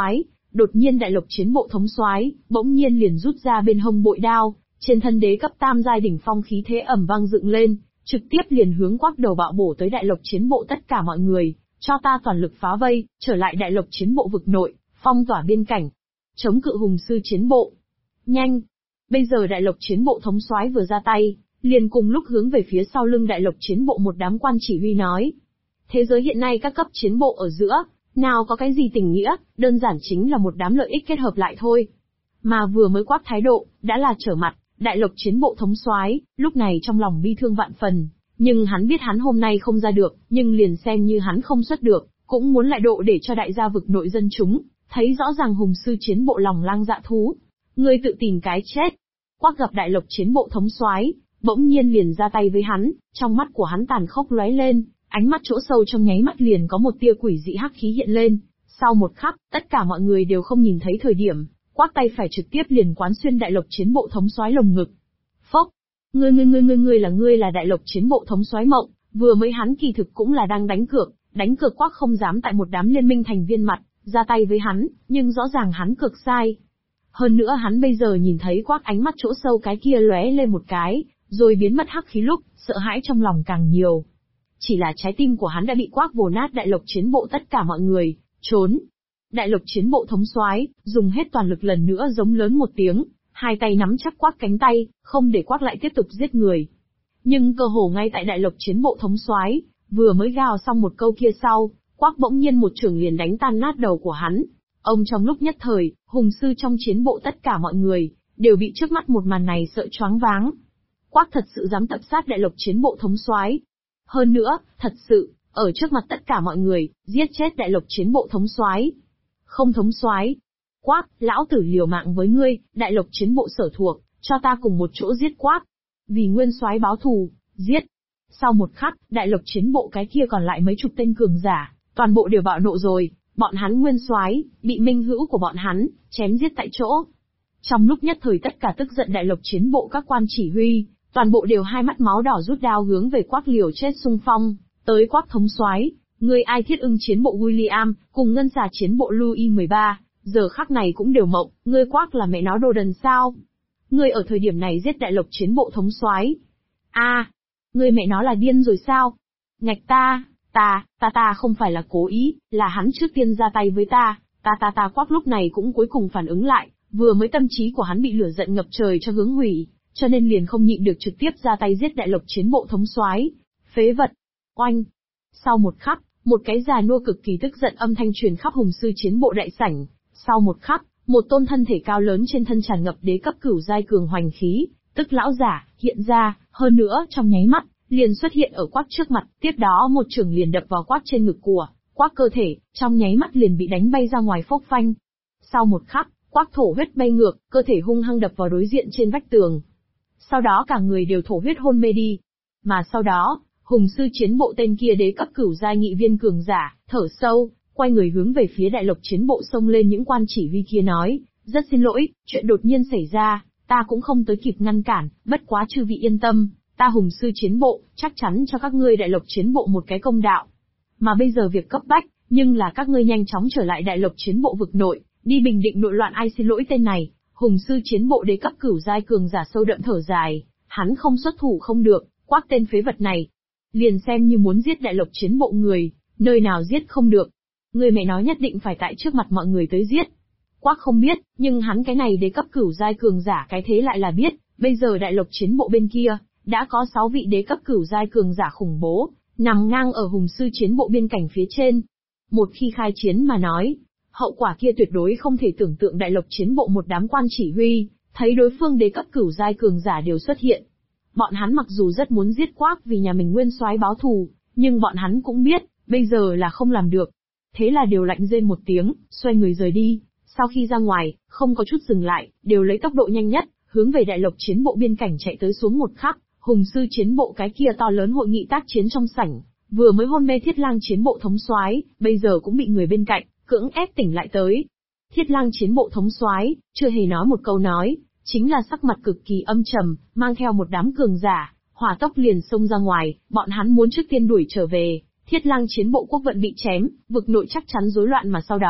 Đột nhiên đại lộc chiến bộ thống soái bỗng nhiên liền rút ra bên hông bội đao, trên thân đế cấp tam giai đỉnh phong khí thế ầm vang dựng lên, trực tiếp liền hướng Quắc đầu bạo bổ tới đại lộc chiến bộ tất cả mọi người, cho ta toàn lực phá vây, trở lại đại lộc chiến bộ vực nội, phong tỏa biên cảnh, chống cự hùng sư chiến bộ. Nhanh! Bây giờ đại lộc chiến bộ thống soái vừa ra tay, liền cùng lúc hướng về phía sau lưng đại lộc chiến bộ một đám quan chỉ huy nói. Thế giới hiện nay các cấp chiến bộ ở giữa, nào có cái gì tình nghĩa, đơn giản chính là một đám lợi ích kết hợp lại thôi. Mà vừa mới quát thái độ, đã là trở mặt, đại lộc chiến bộ thống soái lúc này trong lòng bi thương vạn phần, nhưng hắn biết hắn hôm nay không ra được, nhưng liền xem như hắn không xuất được, cũng muốn lại độ để cho đại gia vực nội dân chúng, thấy rõ ràng hùng sư chiến bộ lòng lang dạ thú. Ngươi tự tìm cái chết. Quắc gặp đại lộc chiến bộ thống soái bỗng nhiên liền ra tay với hắn, trong mắt của hắn tàn khốc lóe lên, ánh mắt chỗ sâu trong nháy mắt liền có một tia quỷ dị hắc khí hiện lên. Sau một khắc, tất cả mọi người đều không nhìn thấy thời điểm, Quắc tay phải trực tiếp liền quán xuyên đại lộc chiến bộ thống soái lồng ngực. Phốc! Ngươi là đại lộc chiến bộ thống soái Mộng, vừa mới hắn kỳ thực cũng là đang đánh cược Quắc không dám tại một đám liên minh thành viên mặt, ra tay với hắn, nhưng rõ ràng hắn cược sai. Hơn nữa hắn bây giờ nhìn thấy Quắc ánh mắt chỗ sâu cái kia lóe lên một cái, rồi biến mất hắc khí lúc, sợ hãi trong lòng càng nhiều. Chỉ là trái tim của hắn đã bị Quắc vồ nát đại lộc chiến bộ tất cả mọi người, trốn. Đại lộc chiến bộ thống soái dùng hết toàn lực lần nữa giống lớn một tiếng, hai tay nắm chắc Quắc cánh tay, không để Quắc lại tiếp tục giết người. Nhưng cơ hồ ngay tại đại lộc chiến bộ thống soái vừa mới gào xong một câu kia sau, Quắc bỗng nhiên một chưởng liền đánh tan nát đầu của hắn. Ông trong lúc nhất thời, hùng sư trong chiến bộ tất cả mọi người, đều bị trước mắt một màn này sợ choáng váng. Quắc thật sự dám tập sát đại lộc chiến bộ thống soái. Hơn nữa, thật sự, ở trước mặt tất cả mọi người, giết chết đại lộc chiến bộ thống soái. Không thống soái. Quắc, lão tử liều mạng với ngươi, đại lộc chiến bộ sở thuộc, cho ta cùng một chỗ giết Quắc. Vì nguyên soái báo thù, giết. Sau một khắc, đại lộc chiến bộ cái kia còn lại mấy chục tên cường giả, toàn bộ đều bạo nộ rồi. Bọn hắn nguyên soái bị minh hữu của bọn hắn chém giết tại chỗ. Trong lúc nhất thời tất cả tức giận đại lộc chiến bộ các quan chỉ huy, toàn bộ đều hai mắt máu đỏ rút đao hướng về Quắc liều chết xung phong, tới Quắc thống soái, ngươi ai thiết ưng chiến bộ William, cùng ngân xà chiến bộ Louis 13, giờ khắc này cũng đều mộng, ngươi Quắc là mẹ nó đồ đần sao? Ngươi ở thời điểm này giết đại lộc chiến bộ thống soái? Ngươi mẹ nó là điên rồi sao? Ngạch ta không phải là cố ý, là hắn trước tiên ra tay với ta, Quắc lúc này cũng cuối cùng phản ứng lại, vừa mới tâm trí của hắn bị lửa giận ngập trời cho hướng hủy, cho nên liền không nhịn được trực tiếp ra tay giết đại lộc chiến bộ thống soái. Phế vật! Oanh! Sau một khắc, một cái già nua cực kỳ tức giận âm thanh truyền khắp hùng sư chiến bộ đại sảnh, sau một khắc, một tôn thân thể cao lớn trên thân tràn ngập đế cấp cửu giai cường hoành khí, tức lão giả, hiện ra, hơn nữa trong nháy mắt, liền xuất hiện ở Quắc trước mặt, tiếp đó một chưởng liền đập vào Quắc trên ngực của Quắc, cơ thể trong nháy mắt liền bị đánh bay ra ngoài phốc phanh. Sau một khắc, Quắc thổ huyết bay ngược, cơ thể hung hăng đập vào đối diện trên vách tường. Sau đó cả người đều thổ huyết hôn mê đi. Mà sau đó, hùng sư chiến bộ tên kia đế cấp cửu giai nghị viên cường giả, thở sâu, quay người hướng về phía đại lộc chiến bộ xông lên những quan chỉ huy kia nói, rất xin lỗi, chuyện đột nhiên xảy ra, ta cũng không tới kịp ngăn cản, bất quá chư vị yên tâm. Ta hùng sư chiến bộ, chắc chắn cho các ngươi đại lộc chiến bộ một cái công đạo. Mà bây giờ việc cấp bách, nhưng là các ngươi nhanh chóng trở lại đại lộc chiến bộ vực nội, đi bình định nội loạn. Ai xin lỗi tên này, hùng sư chiến bộ đế cấp cửu giai cường giả sâu đậm thở dài, hắn không xuất thủ không được, Quắc tên phế vật này. Liền xem như muốn giết đại lộc chiến bộ người, nơi nào giết không được. Người mẹ nói nhất định phải tại trước mặt mọi người tới giết. Quắc không biết, nhưng hắn cái này đế cấp cửu giai cường giả cái thế lại là biết, bây giờ đại lộc chiến bộ bên kia, đã có 6 vị đế cấp cửu giai cường giả khủng bố, nằm ngang ở hùng sư chiến bộ biên cảnh phía trên. Một khi khai chiến mà nói, hậu quả kia tuyệt đối không thể tưởng tượng. Đại lộc chiến bộ một đám quan chỉ huy, thấy đối phương đế cấp cửu giai cường giả đều xuất hiện. Bọn hắn mặc dù rất muốn giết Quắc vì nhà mình nguyên soái báo thù, nhưng bọn hắn cũng biết, bây giờ là không làm được. Thế là đều lạnh rên một tiếng, xoay người rời đi. Sau khi ra ngoài, không có chút dừng lại, đều lấy tốc độ nhanh nhất, hướng về đại lộc chiến bộ biên cảnh chạy tới. Xuống một khắc, hùng sư chiến bộ cái kia to lớn hội nghị tác chiến trong sảnh, vừa mới hôn mê Thiết Lang chiến bộ thống soái, bây giờ cũng bị người bên cạnh cưỡng ép tỉnh lại tới. Thiết Lang chiến bộ thống soái chưa hề nói một câu nói, chính là sắc mặt cực kỳ âm trầm, mang theo một đám cường giả, hỏa tốc liền xông ra ngoài. Bọn hắn muốn trước tiên đuổi trở về. Thiết Lang chiến bộ quốc vận bị chém, vực nội chắc chắn rối loạn, mà sau đó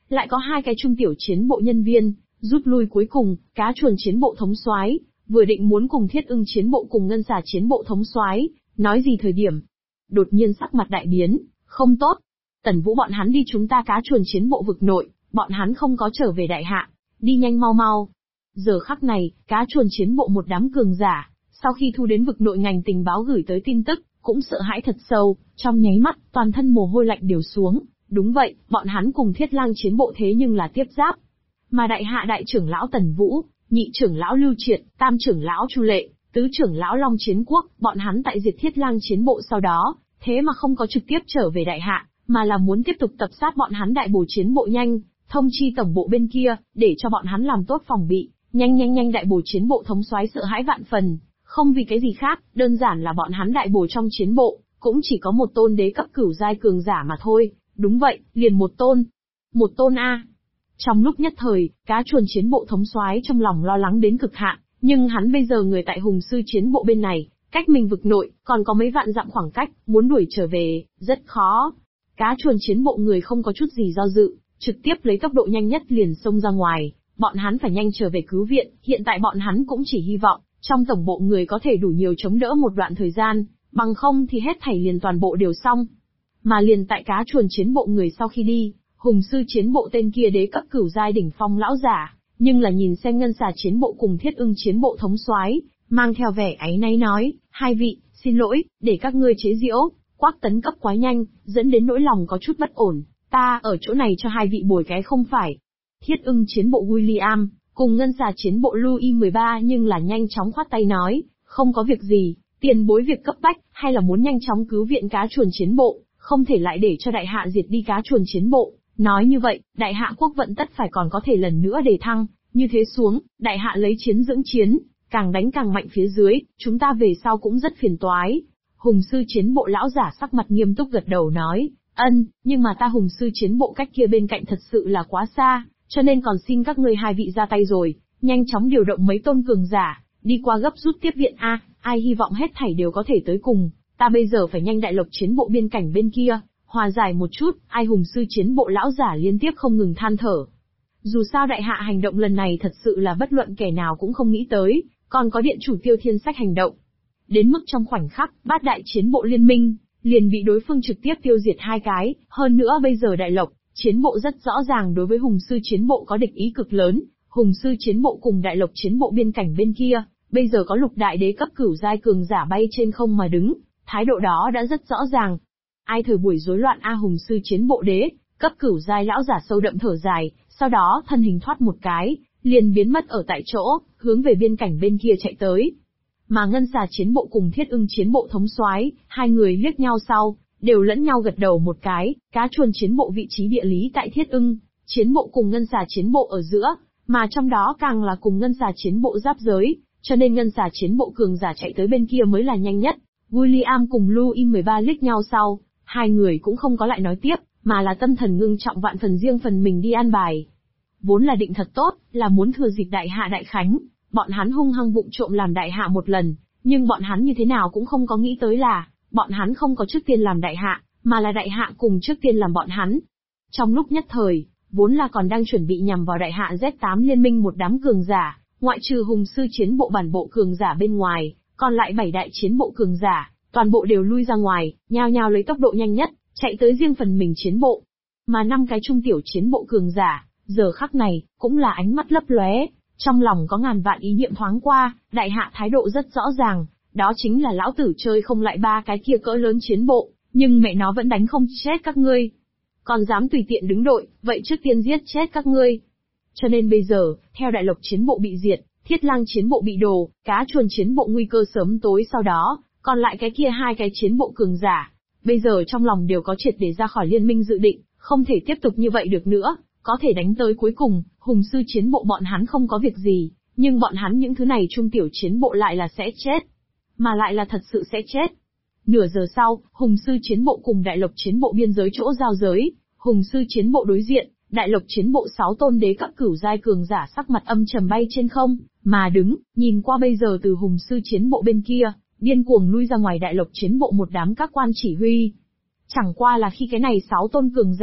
lại có hai cái trung tiểu chiến bộ nhân viên, rút lui cuối cùng, cá chuồn chiến bộ thống soái vừa định muốn cùng Thiết Ưng chiến bộ cùng Ngân Xà chiến bộ thống soái nói gì thời điểm. Đột nhiên sắc mặt đại biến, không tốt. Tần Vũ bọn hắn đi chúng ta cá chuồn chiến bộ vực nội, bọn hắn không có trở về đại hạ, đi nhanh mau mau. Giờ khắc này, cá chuồn chiến bộ một đám cường giả, sau khi thu đến vực nội ngành tình báo gửi tới tin tức, cũng sợ hãi thật sâu, trong nháy mắt, toàn thân mồ hôi lạnh đều xuống. Đúng vậy, bọn hắn cùng Thiết Lang chiến bộ thế nhưng là tiếp giáp. Mà đại hạ đại trưởng lão Tần Vũ, nhị trưởng lão Lưu Triệt, tam trưởng lão Chu Lệ, tứ trưởng lão Long Chiến Quốc, bọn hắn tại diệt Thiết Lang chiến bộ sau đó, thế mà không có trực tiếp trở về đại hạ, mà là muốn tiếp tục tập sát bọn hắn đại bổ chiến bộ nhanh, thông chi tổng bộ bên kia, để cho bọn hắn làm tốt phòng bị, nhanh đại bổ chiến bộ thống soái sợ hãi vạn phần, không vì cái gì khác, đơn giản là bọn hắn đại bổ trong chiến bộ, cũng chỉ có một tôn đế cấp cửu giai cường giả mà thôi, đúng vậy, liền một tôn. Một tôn a. Trong lúc nhất thời, cá chuồn chiến bộ thống soái trong lòng lo lắng đến cực hạn, nhưng hắn bây giờ người tại Hùng Sư chiến bộ bên này, cách mình vực nội, còn có mấy vạn dặm khoảng cách, muốn đuổi trở về, rất khó. Cá chuồn chiến bộ người không có chút gì do dự, trực tiếp lấy tốc độ nhanh nhất liền xông ra ngoài, bọn hắn phải nhanh trở về cứu viện, hiện tại bọn hắn cũng chỉ hy vọng, trong tổng bộ người có thể đủ nhiều chống đỡ một đoạn thời gian, bằng không thì hết thảy liền toàn bộ đều xong. Mà liền tại cá chuồn chiến bộ người sau khi đi, Hùng Sư chiến bộ tên kia đế cấp cửu giai đỉnh phong lão giả, nhưng là nhìn xem Ngân Xà chiến bộ cùng Thiết Ưng chiến bộ thống soái, mang theo vẻ áy náy nói, hai vị, xin lỗi, để các ngươi chế giễu, Quắc tấn cấp quá nhanh, dẫn đến nỗi lòng có chút bất ổn, ta ở chỗ này cho hai vị bồi cái không phải. Thiết Ưng chiến bộ William, cùng Ngân Xà chiến bộ Louis 13 nhưng là nhanh chóng khoát tay nói, không có việc gì, tiền bối việc cấp bách, hay là muốn nhanh chóng cứu viện cá chuồn chiến bộ, không thể lại để cho đại hạ diệt đi cá chuồn chiến bộ. Nói như vậy, đại hạ quốc vận tất phải còn có thể lần nữa đề thăng, như thế xuống, đại hạ lấy chiến dưỡng chiến, càng đánh càng mạnh phía dưới, chúng ta về sau cũng rất phiền toái. Hùng Sư chiến bộ lão giả sắc mặt nghiêm túc gật đầu nói, nhưng mà ta Hùng Sư chiến bộ cách kia bên cạnh thật sự là quá xa, cho nên còn xin các ngươi hai vị ra tay rồi, nhanh chóng điều động mấy tôn cường giả, đi qua gấp rút tiếp viện a, ai hy vọng hết thảy đều có thể tới cùng, ta bây giờ phải nhanh đại lộc chiến bộ biên cảnh bên kia, hòa giải một chút, ai Hùng Sư chiến bộ lão giả liên tiếp không ngừng than thở. Dù sao đại hạ hành động lần này thật sự là bất luận kẻ nào cũng không nghĩ tới, còn có điện chủ Tiêu Thiên Sách hành động. Đến mức trong khoảnh khắc, bát đại chiến bộ liên minh, liền bị đối phương trực tiếp tiêu diệt hai cái, hơn nữa bây giờ đại lộc, chiến bộ rất rõ ràng đối với Hùng Sư chiến bộ có địch ý cực lớn, Hùng Sư chiến bộ cùng đại lộc chiến bộ biên cảnh bên kia, bây giờ có lục đại đế cấp cửu giai cường giả bay trên không mà đứng, thái độ đó đã rất rõ ràng. Ai thời buổi rối loạn a Hùng Sư chiến bộ đế, cấp cửu giai lão giả sâu đậm thở dài, sau đó thân hình thoát một cái, liền biến mất ở tại chỗ, hướng về biên cảnh bên kia chạy tới. Mà Ngân Xà chiến bộ cùng Thiết Ưng chiến bộ thống soái, hai người liếc nhau sau, đều lẫn nhau gật đầu một cái, cá chuồn chiến bộ vị trí địa lý tại Thiết Ưng chiến bộ cùng Ngân Xà chiến bộ ở giữa, mà trong đó càng là cùng Ngân Xà chiến bộ giáp giới, cho nên Ngân Xà chiến bộ cường giả chạy tới bên kia mới là nhanh nhất. William cùng Louis 13 liếc nhau sau, hai người cũng không có lại nói tiếp, mà là tâm thần ngưng trọng vạn phần riêng phần mình đi an bài. Vốn là định thật tốt, là muốn thừa dịp đại hạ đại khánh, bọn hắn hung hăng vụng trộm làm đại hạ một lần, nhưng bọn hắn như thế nào cũng không có nghĩ tới là, bọn hắn không có trước tiên làm đại hạ, mà là đại hạ cùng trước tiên làm bọn hắn. Trong lúc nhất thời, vốn là còn đang chuẩn bị nhằm vào đại hạ Z8 liên minh một đám cường giả, ngoại trừ Hùng Sư chiến bộ bản bộ cường giả bên ngoài, còn lại 7 đại chiến bộ cường giả, toàn bộ đều lui ra ngoài, nhao nhao lấy tốc độ nhanh nhất, chạy tới riêng phần mình chiến bộ. Mà 5 cái trung tiểu chiến bộ cường giả, giờ khắc này, cũng là ánh mắt lấp lóe, trong lòng có ngàn vạn ý niệm thoáng qua, đại hạ thái độ rất rõ ràng, đó chính là lão tử chơi không lại 3 cái kia cỡ lớn chiến bộ, nhưng mẹ nó vẫn đánh không chết các ngươi. Còn dám tùy tiện đứng đội, vậy trước tiên giết chết các ngươi. Cho nên bây giờ, theo đại lộc chiến bộ bị diệt, Thiết Lang chiến bộ bị đổ, cá chuồn chiến bộ nguy cơ sớm tối sau đó, còn lại cái kia hai cái chiến bộ cường giả, bây giờ trong lòng đều có triệt để ra khỏi liên minh dự định, không thể tiếp tục như vậy được nữa, có thể đánh tới cuối cùng, Hùng Sư chiến bộ bọn hắn không có việc gì, nhưng bọn hắn những thứ này trung tiểu chiến bộ lại là sẽ chết, mà lại là thật sự sẽ chết. Nửa giờ sau, Hùng Sư chiến bộ cùng đại lộc chiến bộ biên giới chỗ giao giới, Hùng Sư chiến bộ đối diện, đại lộc chiến bộ 6 tôn đế cấp cửu giai cường giả sắc mặt âm trầm bay trên không, mà đứng, nhìn qua bây giờ từ Hùng Sư chiến bộ bên kia, điên cuồng lui ra ngoài đại lộc chiến bộ một đám các quan chỉ huy. Chẳng qua là khi cái này 6 tôn cường giả,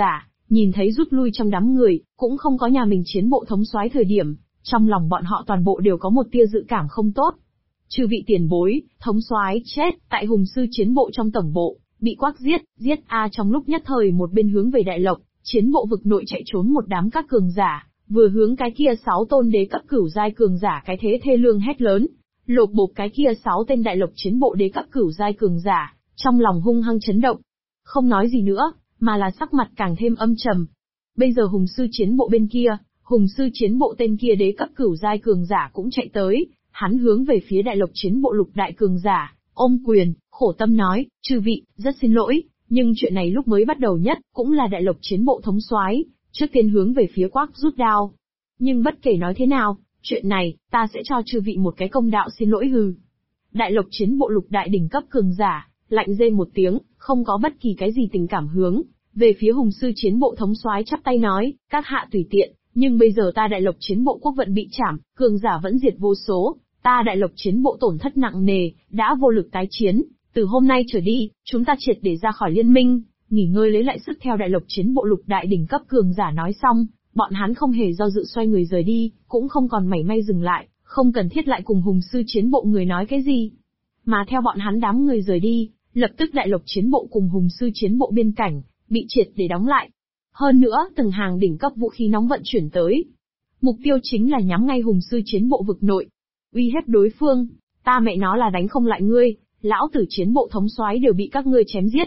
nhìn thấy rút lui trong đám người, cũng không có nhà mình chiến bộ thống soái thời điểm, trong lòng bọn họ toàn bộ đều có một tia dự cảm không tốt. Chư vị tiền bối, thống soái chết tại hùng sư chiến bộ trong tổng bộ, bị Quắc giết trong lúc nhất thời một bên hướng về Đại Lộc, chiến bộ vực nội chạy trốn một đám các cường giả, vừa hướng cái kia 6 tôn đế cấp cửu giai cường giả cái thế thê lương hét lớn, lột bộp cái kia 6 tên Đại Lộc chiến bộ đế cấp cửu giai cường giả, trong lòng hung hăng chấn động. Không nói gì nữa, mà là sắc mặt càng thêm âm trầm. Bây giờ hùng sư chiến bộ bên kia, hùng sư chiến bộ tên kia đế cấp cửu giai cường giả cũng chạy tới, hắn hướng về phía Đại Lộc chiến bộ lục đại cường giả, ôm quyền, khổ tâm nói, chư vị, rất xin lỗi, nhưng chuyện này lúc mới bắt đầu nhất, cũng là Đại Lộc chiến bộ thống soái, trước tiên hướng về phía Quắc rút đao. Nhưng bất kể nói thế nào, chuyện này, ta sẽ cho chư vị một cái công đạo xin lỗi hừ. Đại Lộc chiến bộ lục đại đỉnh cấp cường giả, lạnh rên một tiếng, không có bất kỳ cái gì tình cảm hướng, về phía hùng sư chiến bộ thống soái chắp tay nói, các hạ tùy tiện, nhưng bây giờ ta Đại Lộc chiến bộ quốc vận bị trảm, cường giả vẫn diệt vô số, ta Đại Lộc chiến bộ tổn thất nặng nề, đã vô lực tái chiến, từ hôm nay trở đi, chúng ta triệt để ra khỏi liên minh, nghỉ ngơi lấy lại sức theo Đại Lộc chiến bộ lục đại đỉnh cấp cường giả nói xong, bọn hắn không hề do dự xoay người rời đi, cũng không còn mảy may dừng lại, không cần thiết lại cùng hùng sư chiến bộ người nói cái gì. Mà theo bọn hắn đám người rời đi, lập tức Đại Lộc chiến bộ cùng hùng sư chiến bộ biên cảnh, bị triệt để đóng lại. Hơn nữa, từng hàng đỉnh cấp vũ khí nóng vận chuyển tới. Mục tiêu chính là nhắm ngay hùng sư chiến bộ vực nội. Uy hiếp đối phương, ta mẹ nó là đánh không lại ngươi, lão tử chiến bộ thống soái đều bị các ngươi chém giết,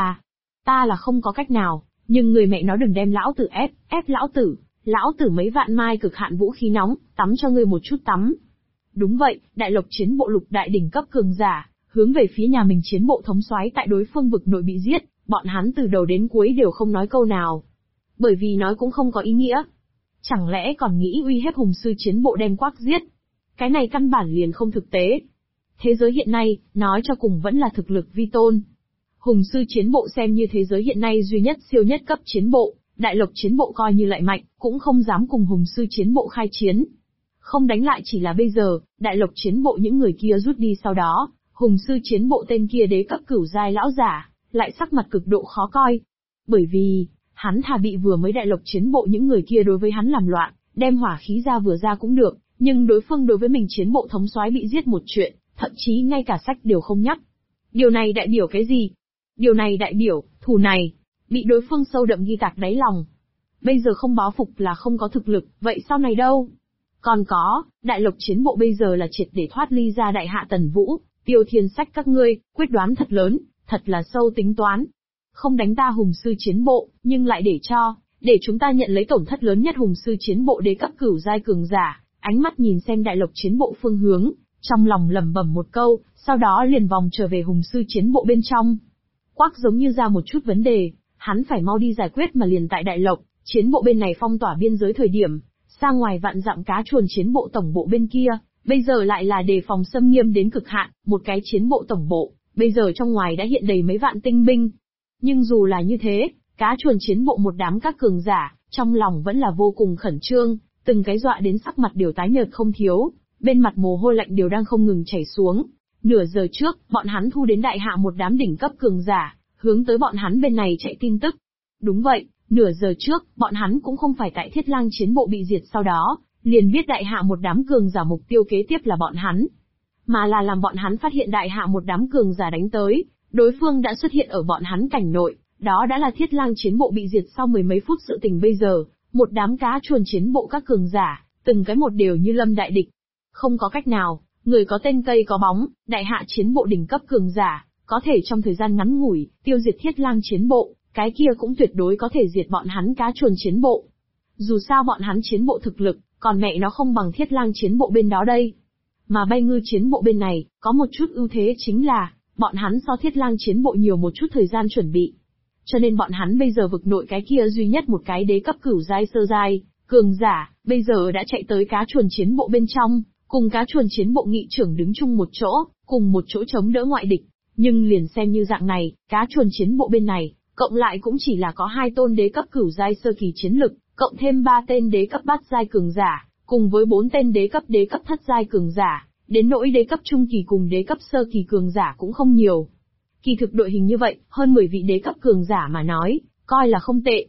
ta là không có cách nào, nhưng người mẹ nó đừng đem lão tử ép lão tử mấy vạn mai cực hạn vũ khí nóng, tắm cho ngươi một chút tắm. Đúng vậy, Đại Lộc chiến bộ lục đại đỉnh cấp cường giả, hướng về phía nhà mình chiến bộ thống soái tại đối phương vực nội bị giết, bọn hắn từ đầu đến cuối đều không nói câu nào. Bởi vì nói cũng không có ý nghĩa. Chẳng lẽ còn nghĩ uy hiếp hùng sư chiến bộ đem Quắc giết? Cái này căn bản liền không thực tế. Thế giới hiện nay, nói cho cùng vẫn là thực lực vi tôn. Hùng sư chiến bộ xem như thế giới hiện nay duy nhất siêu nhất cấp chiến bộ, Đại Lộc chiến bộ coi như lại mạnh, cũng không dám cùng hùng sư chiến bộ khai chiến. Không đánh lại chỉ là bây giờ, Đại Lộc chiến bộ những người kia rút đi sau đó, hùng sư chiến bộ tên kia đế cấp cửu giai lão giả, lại sắc mặt cực độ khó coi. Bởi vì, hắn thà bị vừa mới Đại Lộc chiến bộ những người kia đối với hắn làm loạn, đem hỏa khí ra vừa ra cũng được, nhưng đối phương đối với mình chiến bộ thống soái bị giết một chuyện, thậm chí ngay cả sách đều không nhắc. Điều này đại biểu cái gì? Điều này đại biểu, thù này, bị đối phương sâu đậm ghi tạc đáy lòng. Bây giờ không báo phục là không có thực lực, vậy sau này đâu? Còn có, Đại Lộc chiến bộ bây giờ là triệt để thoát ly ra đại hạ Tần Vũ, Tiêu Thiên Sách các ngươi, quyết đoán thật lớn, thật là sâu tính toán. Không đánh ta hùng sư chiến bộ, nhưng lại để chúng ta nhận lấy tổn thất lớn nhất hùng sư chiến bộ đế cấp cửu giai cường giả, ánh mắt nhìn xem Đại Lộc chiến bộ phương hướng, trong lòng lẩm bẩm một câu, sau đó liền vòng trở về hùng sư chiến bộ bên trong. Quắc giống như ra một chút vấn đề, hắn phải mau đi giải quyết mà liền tại Đại Lộc, chiến bộ bên này phong tỏa biên giới thời điểm, xa ngoài vạn dặm cá chuồn chiến bộ tổng bộ bên kia, bây giờ lại là đề phòng xâm nghiêm đến cực hạn, một cái chiến bộ tổng bộ, bây giờ trong ngoài đã hiện đầy mấy vạn tinh binh. Nhưng dù là như thế, cá chuồn chiến bộ một đám các cường giả, trong lòng vẫn là vô cùng khẩn trương, từng cái dọa đến sắc mặt đều tái nhợt không thiếu, bên mặt mồ hôi lạnh đều đang không ngừng chảy xuống. Nửa giờ trước, bọn hắn thu đến đại hạ một đám đỉnh cấp cường giả, hướng tới bọn hắn bên này chạy tin tức. Đúng vậy, nửa giờ trước, bọn hắn cũng không phải tại Thiết Lang chiến bộ bị diệt sau đó, liền biết đại hạ một đám cường giả mục tiêu kế tiếp là bọn hắn. Mà là làm bọn hắn phát hiện đại hạ một đám cường giả đánh tới, đối phương đã xuất hiện ở bọn hắn cảnh nội, đó đã là Thiết Lang chiến bộ bị diệt sau mười mấy phút sự tình bây giờ, một đám cá chuồn chiến bộ các cường giả, từng cái một đều như lâm đại địch. Không có cách nào, người có tên cây có bóng, đại hạ chiến bộ đỉnh cấp cường giả, có thể trong thời gian ngắn ngủi, tiêu diệt Thiết Lang chiến bộ, cái kia cũng tuyệt đối có thể diệt bọn hắn cá chuồn chiến bộ. Dù sao bọn hắn chiến bộ thực lực, còn mẹ nó không bằng Thiết Lang chiến bộ bên đó đây. Mà Bay Ngư chiến bộ bên này, có một chút ưu thế chính là, bọn hắn so Thiết Lang chiến bộ nhiều một chút thời gian chuẩn bị. Cho nên bọn hắn bây giờ vực nội cái kia duy nhất một cái đế cấp cửu giai sơ giai, cường giả, bây giờ đã chạy tới cá chuồn chiến bộ bên trong, cùng cá chuồn chiến bộ nghị trưởng đứng chung một chỗ, cùng một chỗ chống đỡ ngoại địch. Nhưng liền xem như dạng này, cá chuồn chiến bộ bên này, cộng lại cũng chỉ là có 2 tôn đế cấp cửu giai sơ kỳ chiến lực, cộng thêm 3 tên đế cấp bát giai cường giả, cùng với 4 tên đế cấp thất giai cường giả, đến nỗi đế cấp trung kỳ cùng đế cấp sơ kỳ cường giả cũng không nhiều. Kỳ thực đội hình như vậy, hơn 10 vị đế cấp cường giả mà nói, coi là không tệ.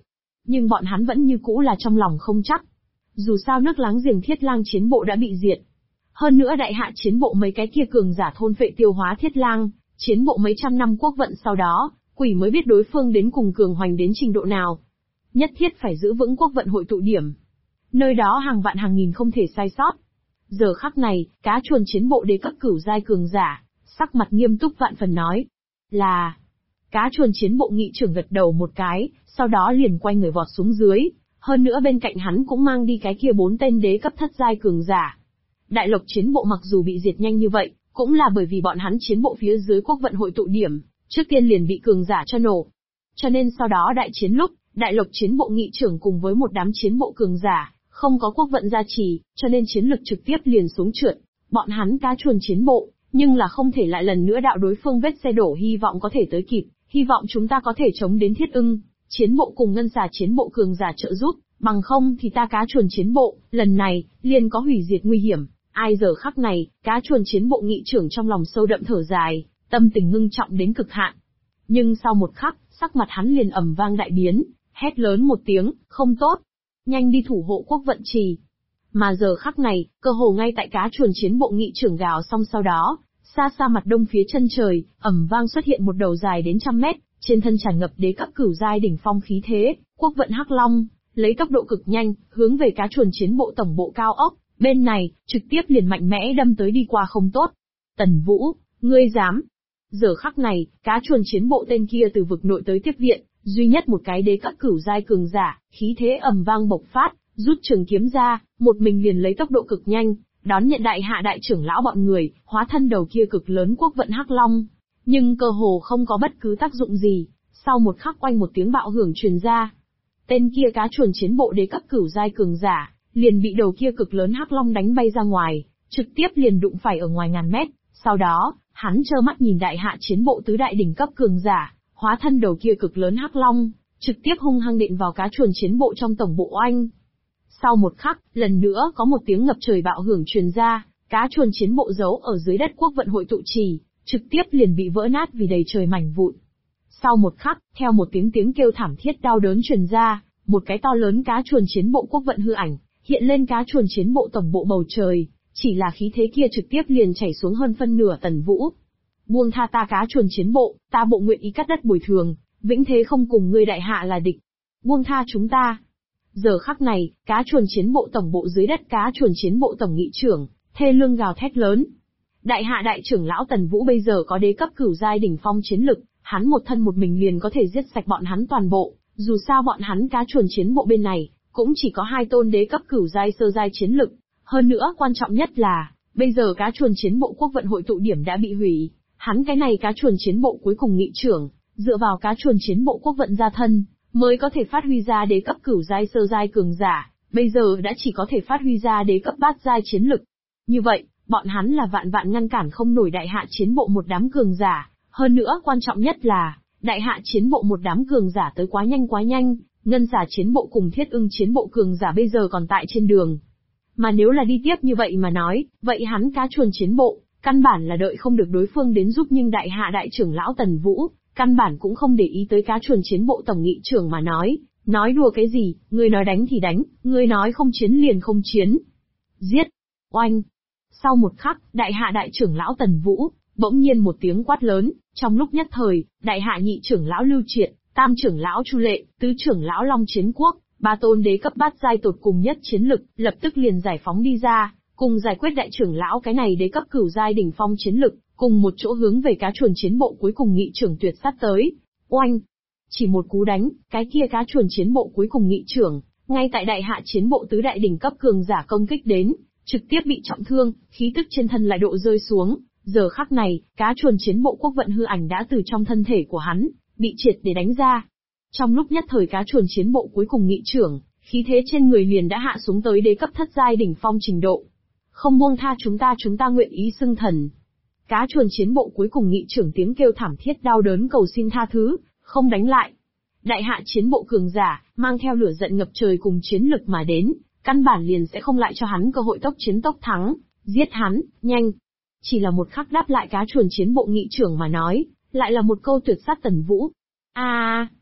Nhưng bọn hắn vẫn như cũ là trong lòng không chắc. Dù sao nước láng giềng Thiết Lang chiến bộ đã bị diệt. Hơn nữa đại hạ chiến bộ mấy cái kia cường giả thôn phệ tiêu hóa Thiết Lang, chiến bộ mấy trăm năm quốc vận sau đó, quỷ mới biết đối phương đến cùng cường hoành đến trình độ nào. Nhất thiết phải giữ vững quốc vận hội tụ điểm. Nơi đó hàng vạn hàng nghìn không thể sai sót. Giờ khắc này, cá chuồn chiến bộ đế cấp cửu giai cường giả, sắc mặt nghiêm túc vạn phần nói. Là... Cá chuồn chiến bộ nghị trưởng gật đầu một cái, sau đó liền quay người vọt xuống dưới. Hơn nữa bên cạnh hắn cũng mang đi cái kia 4 tên đế cấp thất giai cường giả. Đại lộc chiến bộ mặc dù bị diệt nhanh như vậy, cũng là bởi vì bọn hắn chiến bộ phía dưới quốc vận hội tụ điểm, trước tiên liền bị cường giả cho nổ. Cho nên sau đó đại chiến lúc, đại lộc chiến bộ nghị trưởng cùng với một đám chiến bộ cường giả, không có quốc vận gia trì, cho nên chiến lực trực tiếp liền xuống trượt. Bọn hắn cá chuồn chiến bộ, nhưng là không thể lại lần nữa đạo đối phương vết xe đổ, hy vọng có thể tới kịp, hy vọng chúng ta có thể chống đến Thiết Ưng chiến bộ cùng ngân xà chiến bộ cường giả trợ giúp, bằng không thì ta cá chuồn chiến bộ, lần này, liền có hủy diệt nguy hiểm. Ai giờ khắc này, cá chuồn chiến bộ nghị trưởng trong lòng sâu đậm thở dài, tâm tình ngưng trọng đến cực hạn. Nhưng sau một khắc, sắc mặt hắn liền ầm vang đại biến, hét lớn một tiếng, không tốt. Nhanh đi thủ hộ quốc vận trì. Mà giờ khắc này, cơ hồ ngay tại cá chuồn chiến bộ nghị trưởng gào xong sau đó, xa xa mặt đông phía chân trời, ầm vang xuất hiện một đầu dài đến 100 mét, trên thân tràn ngập đế cấp cửu giai đỉnh phong khí thế, quốc vận hắc long, lấy tốc độ cực nhanh, hướng về cá chuồn chiến bộ tổng bộ cao ốc, bên này, trực tiếp liền mạnh mẽ đâm tới đi qua không tốt. Tần Vũ, ngươi dám? Giờ khắc này, cá chuồn chiến bộ tên kia từ vực nội tới tiếp viện, duy nhất một cái đế cấp cửu giai cường giả, khí thế ầm vang bộc phát, rút trường kiếm ra, một mình liền lấy tốc độ cực nhanh, đón nhận đại hạ đại trưởng lão bọn người, hóa thân đầu kia cực lớn quốc vận hắc long. Nhưng cơ hồ không có bất cứ tác dụng gì, sau một khắc oanh một tiếng bạo hưởng truyền ra. Tên kia cá chuồn chiến bộ đế cấp cửu giai cường giả, liền bị đầu kia cực lớn hắc long đánh bay ra ngoài, trực tiếp liền đụng phải ở ngoài ngàn mét, sau đó, hắn trơ mắt nhìn đại hạ chiến bộ tứ đại đỉnh cấp cường giả, hóa thân đầu kia cực lớn hắc long, trực tiếp hung hăng đện vào cá chuồn chiến bộ trong tổng bộ oanh. Sau một khắc, lần nữa có một tiếng ngập trời bạo hưởng truyền ra, cá chuồn chiến bộ giấu ở dưới đất quốc vận hội tụ trì, trực tiếp liền bị vỡ nát vì đầy trời mảnh vụn. Sau một khắc, theo một tiếng kêu thảm thiết đau đớn truyền ra, một cái to lớn cá chuồn chiến bộ quốc vận hư ảnh, hiện lên cá chuồn chiến bộ tổng bộ bầu trời, chỉ là khí thế kia trực tiếp liền chảy xuống hơn phân nửa Tần Vũ. Buông tha ta cá chuồn chiến bộ, ta bộ nguyện ý cắt đất bồi thường, vĩnh thế không cùng ngươi đại hạ là địch. Buông tha chúng ta. Giờ khắc này, cá chuồn chiến bộ tổng bộ dưới đất cá chuồn chiến bộ tổng nghị trưởng, thê lương gào thét lớn. Đại hạ đại trưởng lão Tần Vũ bây giờ có đế cấp cửu giai đỉnh phong chiến lực, hắn một thân một mình liền có thể giết sạch bọn hắn toàn bộ, dù sao bọn hắn cá chuồn chiến bộ bên này, cũng chỉ có 2 tôn đế cấp cửu giai sơ giai chiến lực. Hơn nữa quan trọng nhất là, bây giờ cá chuồn chiến bộ quốc vận hội tụ điểm đã bị hủy, hắn cái này cá chuồn chiến bộ cuối cùng nghị trưởng, dựa vào cá chuồn chiến bộ quốc vận gia thân, mới có thể phát huy ra đế cấp cửu giai sơ giai cường giả, bây giờ đã chỉ có thể phát huy ra đế cấp bát giai chiến lực. Như vậy, bọn hắn là vạn vạn ngăn cản không nổi đại hạ chiến bộ một đám cường giả, hơn nữa quan trọng nhất là, đại hạ chiến bộ một đám cường giả tới quá nhanh, ngân giả chiến bộ cùng Thiết Ưng chiến bộ cường giả bây giờ còn tại trên đường. Mà nếu là đi tiếp như vậy mà nói, vậy hắn cá chuồn chiến bộ, căn bản là đợi không được đối phương đến giúp, nhưng đại hạ đại trưởng lão Tần Vũ, căn bản cũng không để ý tới cá chuồn chiến bộ tổng nghị trưởng mà nói đùa cái gì, ngươi nói đánh thì đánh, ngươi nói không chiến liền không chiến. Giết! Oanh! Sau một khắc, đại hạ đại trưởng lão Tần Vũ, bỗng nhiên một tiếng quát lớn, trong lúc nhất thời, đại hạ nhị trưởng lão Lưu Triệt, tam trưởng lão Chu Lệ, tứ trưởng lão Long Chiến Quốc, 3 tôn đế cấp bát giai tột cùng nhất chiến lực, lập tức liền giải phóng đi ra, cùng giải quyết đại trưởng lão cái này đế cấp cửu giai đỉnh phong chiến lực, cùng một chỗ hướng về cá chuồn chiến bộ cuối cùng nghị trưởng tuyệt sát tới. Oanh! Chỉ một cú đánh, cái kia cá chuồn chiến bộ cuối cùng nghị trưởng, ngay tại đại hạ chiến bộ tứ đại đỉnh cấp cường giả công kích đến, trực tiếp bị trọng thương, khí tức trên thân lại độ rơi xuống. Giờ khắc này, cá chuồn chiến bộ quốc vận hư ảnh đã từ trong thân thể của hắn, bị triệt để đánh ra. Trong lúc nhất thời cá chuồn chiến bộ cuối cùng nghị trưởng, khí thế trên người liền đã hạ xuống tới đế cấp thất giai đỉnh phong trình độ. Không buông tha chúng ta nguyện ý xưng thần. Cá chuồn chiến bộ cuối cùng nghị trưởng tiếng kêu thảm thiết đau đớn cầu xin tha thứ, không đánh lại. Đại hạ chiến bộ cường giả, mang theo lửa giận ngập trời cùng chiến lực mà đến, căn bản liền sẽ không lại cho hắn cơ hội tốc chiến tốc thắng, giết hắn, nhanh. Chỉ là một khắc đáp lại cá chuồn chiến bộ nghị trưởng mà nói, lại là một câu tuyệt sát Tần Vũ.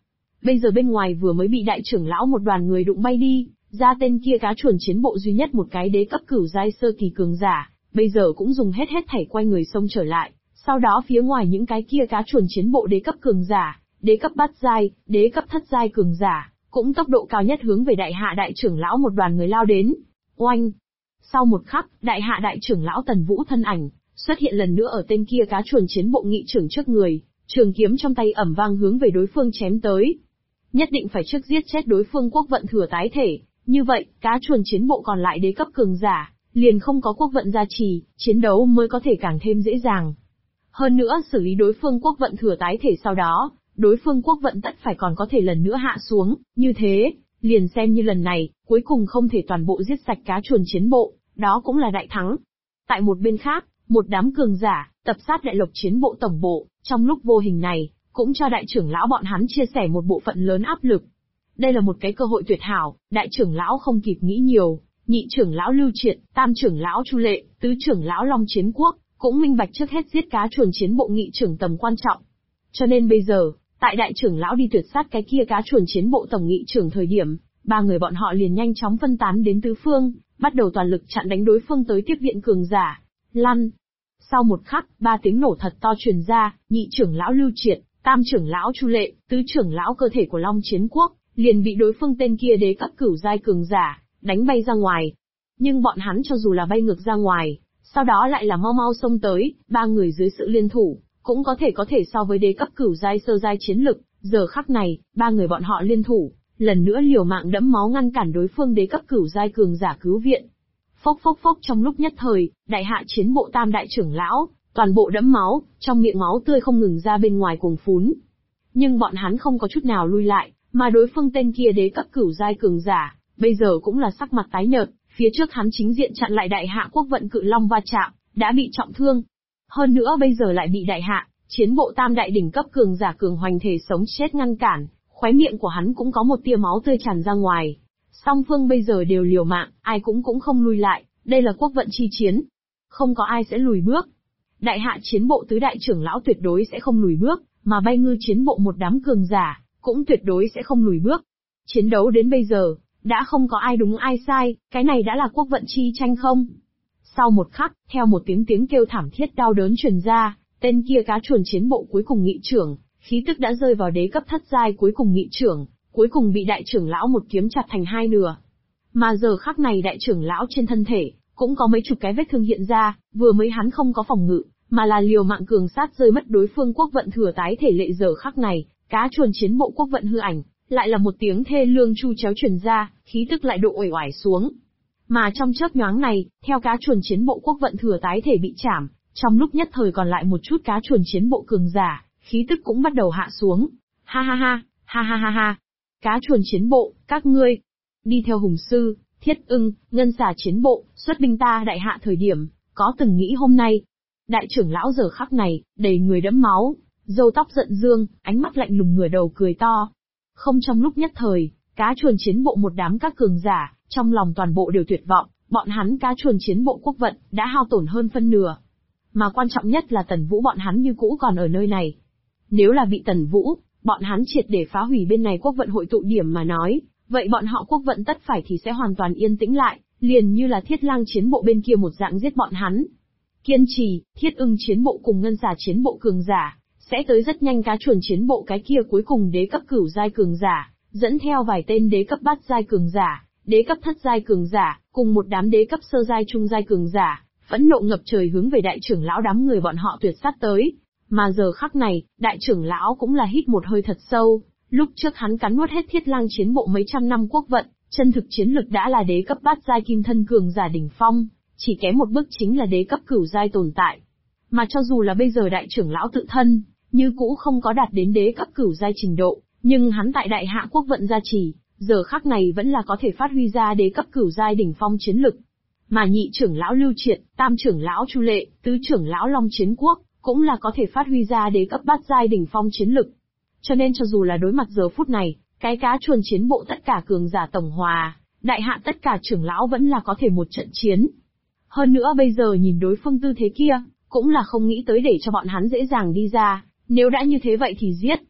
Bây giờ bên ngoài vừa mới bị đại trưởng lão một đoàn người đụng bay đi, ra tên kia cá chuồn chiến bộ duy nhất một cái đế cấp cửu giai sơ kỳ cường giả, bây giờ cũng dùng hết thảy quay người xông trở lại. Sau đó phía ngoài những cái kia cá chuồn chiến bộ đế cấp cường giả, đế cấp bát giai, đế cấp thất giai cường giả, cũng tốc độ cao nhất hướng về đại hạ đại trưởng lão một đoàn người lao đến. Oanh! Sau một khắc, đại hạ đại trưởng lão Tần Vũ thân ảnh xuất hiện lần nữa ở tên kia cá chuồn chiến bộ nghị trưởng trước người, trường kiếm trong tay ầm vang hướng về đối phương chém tới. Nhất định phải trước giết chết đối phương quốc vận thừa tái thể, như vậy, cá chuồn chiến bộ còn lại đế cấp cường giả, liền không có quốc vận gia trì, chiến đấu mới có thể càng thêm dễ dàng. Hơn nữa xử lý đối phương quốc vận thừa tái thể sau đó, đối phương quốc vận tất phải còn có thể lần nữa hạ xuống, như thế, liền xem như lần này, cuối cùng không thể toàn bộ giết sạch cá chuồn chiến bộ, đó cũng là đại thắng. Tại một bên khác, một đám cường giả, tập sát đại lộc chiến bộ tổng bộ, trong lúc vô hình này, cũng cho đại trưởng lão bọn hắn chia sẻ một bộ phận lớn áp lực. Đây là một cái cơ hội tuyệt hảo, đại trưởng lão không kịp nghĩ nhiều, nhị trưởng lão Lưu Triệt, tam trưởng lão Chu Lệ, tứ trưởng lão Long Chiến Quốc, cũng minh bạch trước hết giết cá chuồn chiến bộ nghị trưởng tầm quan trọng. Cho nên bây giờ, tại đại trưởng lão đi tuyệt sát cái kia cá chuồn chiến bộ tổng nghị trưởng thời điểm, ba người bọn họ liền nhanh chóng phân tán đến tứ phương, bắt đầu toàn lực chặn đánh đối phương tới tiếp viện cường giả. Lăn! Sau một khắc, ba tiếng nổ thật to truyền ra, nhị trưởng lão Lưu Triệt, tam trưởng lão Chu Lệ, tứ trưởng lão cơ thể của Long Chiến Quốc, liền bị đối phương tên kia đế cấp cửu giai cường giả đánh bay ra ngoài. Nhưng bọn hắn cho dù là bay ngược ra ngoài, sau đó lại là mau mau xông tới, ba người dưới sự liên thủ, cũng có thể so với đế cấp cửu giai sơ giai chiến lực. Giờ khắc này, ba người bọn họ liên thủ, lần nữa liều mạng đẫm máu ngăn cản đối phương đế cấp cửu giai cường giả cứu viện. Phốc phốc phốc, trong lúc nhất thời, đại hạ chiến bộ tam đại trưởng lão, toàn bộ đẫm máu, trong miệng máu tươi không ngừng ra bên ngoài cuồng phún. Nhưng bọn hắn không có chút nào lui lại, mà đối phương tên kia đế cấp cửu giai cường giả, bây giờ cũng là sắc mặt tái nhợt, phía trước hắn chính diện chặn lại đại hạ quốc vận cự long va chạm, đã bị trọng thương. Hơn nữa bây giờ lại bị đại hạ, chiến bộ tam đại đỉnh cấp cường giả cường hoành thể sống chết ngăn cản, khóe miệng của hắn cũng có một tia máu tươi tràn ra ngoài. Song phương bây giờ đều liều mạng, ai cũng không lui lại, đây là quốc vận chi chiến. Không có ai sẽ lùi bước. Đại hạ chiến bộ tứ đại trưởng lão tuyệt đối sẽ không lùi bước, mà bay ngư chiến bộ một đám cường giả, cũng tuyệt đối sẽ không lùi bước. Chiến đấu đến bây giờ, đã không có ai đúng ai sai, cái này đã là quốc vận chi tranh không? Sau một khắc, theo một tiếng kêu thảm thiết đau đớn truyền ra, tên kia cá chuồn chiến bộ cuối cùng nghị trưởng, khí tức đã rơi vào đế cấp thất giai cuối cùng nghị trưởng, cuối cùng bị đại trưởng lão một kiếm chặt thành hai nửa. Mà giờ khắc này đại trưởng lão trên thân thể, cũng có mấy chục cái vết thương hiện ra, vừa mới hắn không có phòng ngự, mà là liều mạng cường sát rơi mất đối phương quốc vận thừa tái thể lệ. Giờ khắc này, cá chuồn chiến bộ quốc vận hư ảnh, lại là một tiếng thê lương chu chéo truyền ra, khí tức lại độ uể oải xuống. Mà trong chớp nhoáng này, theo cá chuồn chiến bộ quốc vận thừa tái thể bị chảm, trong lúc nhất thời còn lại một chút cá chuồn chiến bộ cường giả, khí tức cũng bắt đầu hạ xuống. Ha ha ha, ha ha ha ha. Cá chuồn chiến bộ, các ngươi, đi theo hùng sư, Thiết Ưng, ngân xà chiến bộ, xuất binh ta đại hạ thời điểm, có từng nghĩ hôm nay. Đại trưởng lão giờ khắc này, đầy người đẫm máu, râu tóc giận dương, ánh mắt lạnh lùng ngửa đầu cười to. Không, trong lúc nhất thời, cá chuồn chiến bộ một đám các cường giả, trong lòng toàn bộ đều tuyệt vọng, bọn hắn cá chuồn chiến bộ quốc vận, đã hao tổn hơn phân nửa. Mà quan trọng nhất là Tần Vũ bọn hắn như cũ còn ở nơi này. Nếu là bị Tần Vũ, bọn hắn triệt để phá hủy bên này quốc vận hội tụ điểm mà nói, vậy bọn họ quốc vận tất phải thì sẽ hoàn toàn yên tĩnh lại, liền như là Thiết Lang chiến bộ bên kia một dạng giết bọn hắn. Kiên trì, Thiết Ưng chiến bộ cùng ngân xà chiến bộ cường giả, sẽ tới rất nhanh. Cá chuồn chiến bộ cái kia cuối cùng đế cấp cửu giai cường giả, dẫn theo vài tên đế cấp bát giai cường giả, đế cấp thất giai cường giả, cùng một đám đế cấp sơ giai trung giai cường giả, phẫn nộ ngập trời hướng về đại trưởng lão đám người bọn họ tuyệt sát tới. Mà giờ khắc này, đại trưởng lão cũng là hít một hơi thật sâu, lúc trước hắn cắn nuốt hết Thiết Lang chiến bộ mấy trăm năm quốc vận, chân thực chiến lực đã là đế cấp bát giai kim thân cường giả đỉnh phong, chỉ kém một bước chính là đế cấp cửu giai tồn tại. Mà cho dù là bây giờ đại trưởng lão tự thân, như cũ không có đạt đến đế cấp cửu giai trình độ, nhưng hắn tại đại hạ quốc vận gia trì, giờ khắc này vẫn là có thể phát huy ra đế cấp cửu giai đỉnh phong chiến lực. Mà nhị trưởng lão Lưu Triệt, tam trưởng lão Chu Lệ, tứ trưởng lão Long Chiến Quốc, cũng là có thể phát huy ra đế cấp bát giai đỉnh phong chiến lực. Cho nên cho dù là đối mặt giờ phút này, cái cá chuồn chiến bộ tất cả cường giả tổng hòa, đại hạ tất cả trưởng lão vẫn là có thể một trận chiến. Hơn nữa bây giờ nhìn đối phương tư thế kia, cũng là không nghĩ tới để cho bọn hắn dễ dàng đi ra, nếu đã như thế vậy thì giết.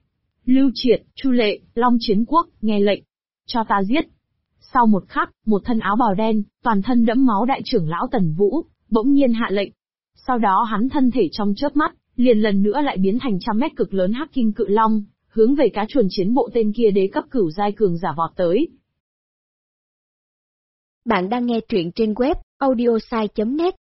Lưu Triệt, Chu Lệ, Long Chiến Quốc, nghe lệnh. Cho ta giết. Sau một khắc, một thân áo bào đen, toàn thân đẫm máu đại trưởng lão Tần Vũ, bỗng nhiên hạ lệnh. Sau đó hắn thân thể trong chớp mắt, liền lần nữa lại biến thành trăm mét cực lớn hắc kim cự long, hướng về cá chuồn chiến bộ tên kia đế cấp cửu giai cường giả vọt tới. Bạn đang nghe truyện trên web audiosai.net.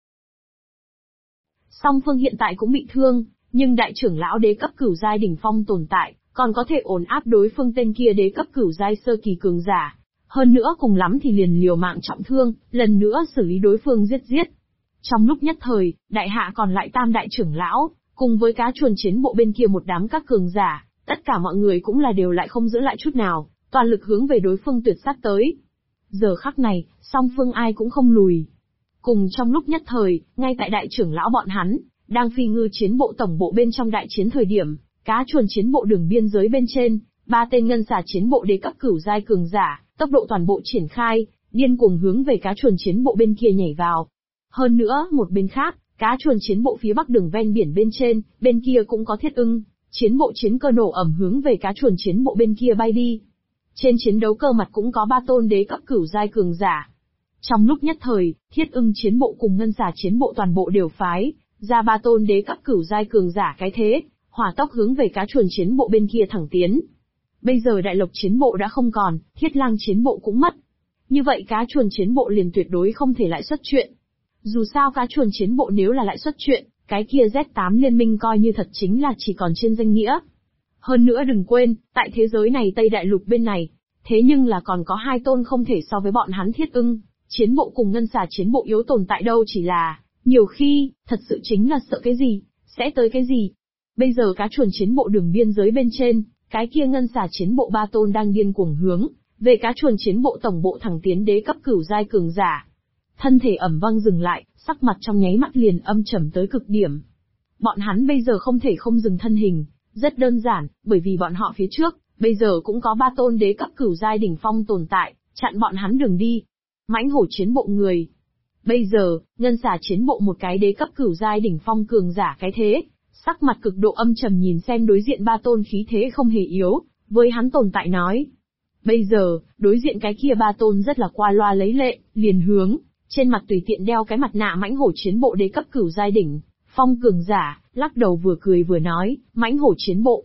Song phương hiện tại cũng bị thương, nhưng đại trưởng lão đế cấp cửu giai đỉnh phong tồn tại, còn có thể ổn áp đối phương tên kia đế cấp cửu giai sơ kỳ cường giả. Hơn nữa cùng lắm thì liền liều mạng trọng thương, lần nữa xử lý đối phương giết. Trong lúc nhất thời, đại hạ còn lại tam đại trưởng lão, cùng với cá chuồn chiến bộ bên kia một đám các cường giả, tất cả mọi người cũng là đều lại không giữ lại chút nào, toàn lực hướng về đối phương tuyệt sát tới. Giờ khắc này, song phương ai cũng không lùi. Cùng trong lúc nhất thời, ngay tại đại trưởng lão bọn hắn, đang phi ngư chiến bộ tổng bộ bên trong đại chiến thời điểm, cá chuồn chiến bộ đường biên giới bên trên, ba tên ngân xà chiến bộ đế cấp cửu giai cường giả, tốc độ toàn bộ triển khai, điên cuồng hướng về cá chuồn chiến bộ bên kia nhảy vào. Hơn nữa, một bên khác, cá chuồn chiến bộ phía bắc đường ven biển bên trên, bên kia cũng có thiết ưng, chiến bộ chiến cơ nổ ẩm hướng về cá chuồn chiến bộ bên kia bay đi. Trên chiến đấu cơ mặt cũng có ba tôn đế cấp cửu giai cường giả. Trong lúc nhất thời, thiết ưng chiến bộ cùng ngân xà chiến bộ toàn bộ đều phái ra ba tôn đế cấp cửu giai cường giả cái thế, hỏa tốc hướng về cá chuồn chiến bộ bên kia thẳng tiến. Bây giờ đại lộc chiến bộ đã không còn, thiết lang chiến bộ cũng mất. Như vậy cá chuồn chiến bộ liền tuyệt đối không thể lại xuất chuyện. Dù sao cá chuồn chiến bộ nếu là lại xuất chuyện, cái kia Z8 liên minh coi như thật chính là chỉ còn trên danh nghĩa. Hơn nữa đừng quên, tại thế giới này Tây Đại Lục bên này, thế nhưng là còn có hai tôn không thể so với bọn hắn thiết ưng, chiến bộ cùng ngân xà chiến bộ yếu tồn tại đâu, chỉ là, nhiều khi, thật sự chính là sợ cái gì, sẽ tới cái gì. Bây giờ cá chuồn chiến bộ đường biên giới bên trên, cái kia ngân xà chiến bộ ba tôn đang điên cuồng hướng về cá chuồn chiến bộ tổng bộ thẳng tiến đế cấp cửu giai cường giả. Thân thể ẩm vang dừng lại, sắc mặt trong nháy mắt liền âm trầm tới cực điểm. Bọn hắn bây giờ không thể không dừng thân hình, rất đơn giản, bởi vì bọn họ phía trước, bây giờ cũng có ba tôn đế cấp cửu giai đỉnh phong tồn tại, chặn bọn hắn đường đi. Mãnh hổ chiến bộ người. Bây giờ, ngân xà chiến bộ một cái đế cấp cửu giai đỉnh phong cường giả cái thế, sắc mặt cực độ âm trầm nhìn xem đối diện ba tôn khí thế không hề yếu, với hắn tồn tại nói. Bây giờ, đối diện cái kia ba tôn rất là qua loa lấy lệ, liền hướng, trên mặt tùy tiện đeo cái mặt nạ mãnh hổ chiến bộ đế cấp cửu giai đỉnh phong cường giả, lắc đầu vừa cười vừa nói, mãnh hổ chiến bộ.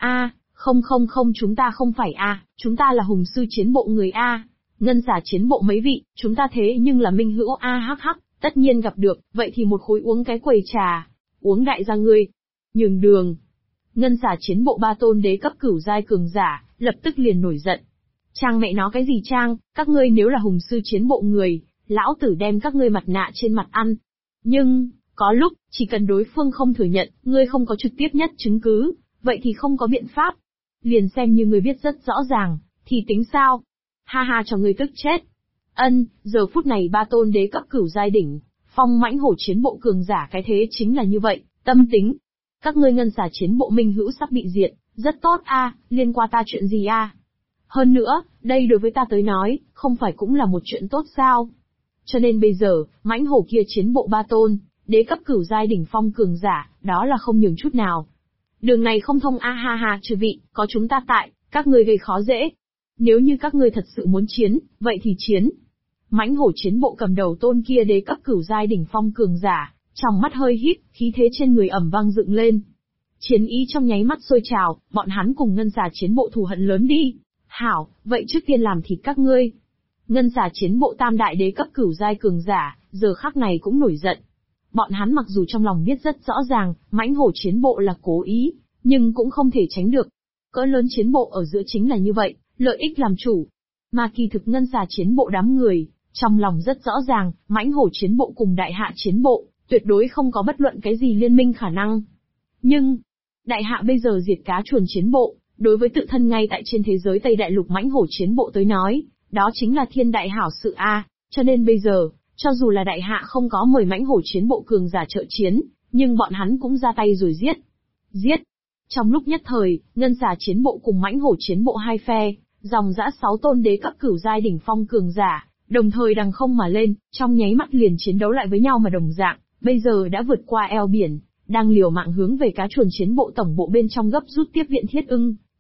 Không, chúng ta không phải chúng ta là hùng sư chiến bộ người ngân xà chiến bộ mấy vị, chúng ta thế nhưng là minh hữu hắc, tất nhiên gặp được, vậy thì một khối uống cái quầy trà, uống đại gia ngươi. Nhường đường. Ngân xà chiến bộ ba tôn đế cấp cửu giai cường giả, lập tức liền nổi giận. Trang mẹ nó cái gì trang, các ngươi nếu là hùng sư chiến bộ người, lão tử đem các ngươi mặt nạ trên mặt ăn. Nhưng, có lúc, chỉ cần đối phương không thừa nhận, ngươi không có trực tiếp nhất chứng cứ, vậy thì không có biện pháp. Liền xem như ngươi biết rất rõ ràng, thì tính sao? Ha cho ngươi tức chết. Giờ phút này ba tôn đế cấp cửu giai đỉnh, phong mãnh hổ chiến bộ cường giả cái thế chính là như vậy, tâm tính. Các ngươi ngân xà chiến bộ minh hữu sắp bị diệt, rất tốt liên quan ta chuyện gì Hơn nữa, đây đối với ta tới nói, không phải cũng là một chuyện tốt sao? Cho nên bây giờ, mãnh hổ kia chiến bộ ba tôn, đế cấp cửu giai đỉnh phong cường giả, đó là không nhường chút nào. Đường này không thông chư vị, có chúng ta tại, các ngươi gây khó dễ. Nếu như các ngươi thật sự muốn chiến, vậy thì chiến. Mãnh hổ chiến bộ cầm đầu tôn kia đế cấp cửu giai đỉnh phong cường giả, trong mắt hơi hít, khí thế trên người ẩm vang dựng lên. Chiến ý trong nháy mắt sôi trào, bọn hắn cùng ngân xà chiến bộ thù hận lớn đi. Hảo, vậy trước tiên làm thịt các ngươi. Ngân xà chiến bộ tam đại đế cấp cửu giai cường giả, giờ khắc này cũng nổi giận. Bọn hắn mặc dù trong lòng biết rất rõ ràng, mãnh hổ chiến bộ là cố ý, nhưng cũng không thể tránh được. Cỡ lớn chiến bộ ở giữa chính là như vậy, lợi ích làm chủ. Mà kỳ thực ngân xà chiến bộ đám người, trong lòng rất rõ ràng, mãnh hổ chiến bộ cùng đại hạ chiến bộ, tuyệt đối không có bất luận cái gì liên minh khả năng. Nhưng, đại hạ bây giờ diệt cá chuồn chiến bộ, đối với tự thân ngay tại trên thế giới Tây Đại Lục mãnh hổ chiến bộ tới nói, đó chính là thiên đại hảo sự cho nên bây giờ, cho dù là đại hạ không có mời mãnh hổ chiến bộ cường giả trợ chiến, nhưng bọn hắn cũng ra tay rồi giết. Trong lúc nhất thời, ngân xà chiến bộ cùng mãnh hổ chiến bộ hai phe, dòng dã 6 tôn đế cấp cửu giai đỉnh phong cường giả, đồng thời đằng không mà lên, trong nháy mắt liền chiến đấu lại với nhau mà đồng dạng, bây giờ đã vượt qua eo biển, đang liều mạng hướng về cá chuồn chiến bộ tổng bộ bên trong gấp rút tiếp viện thiết ưng,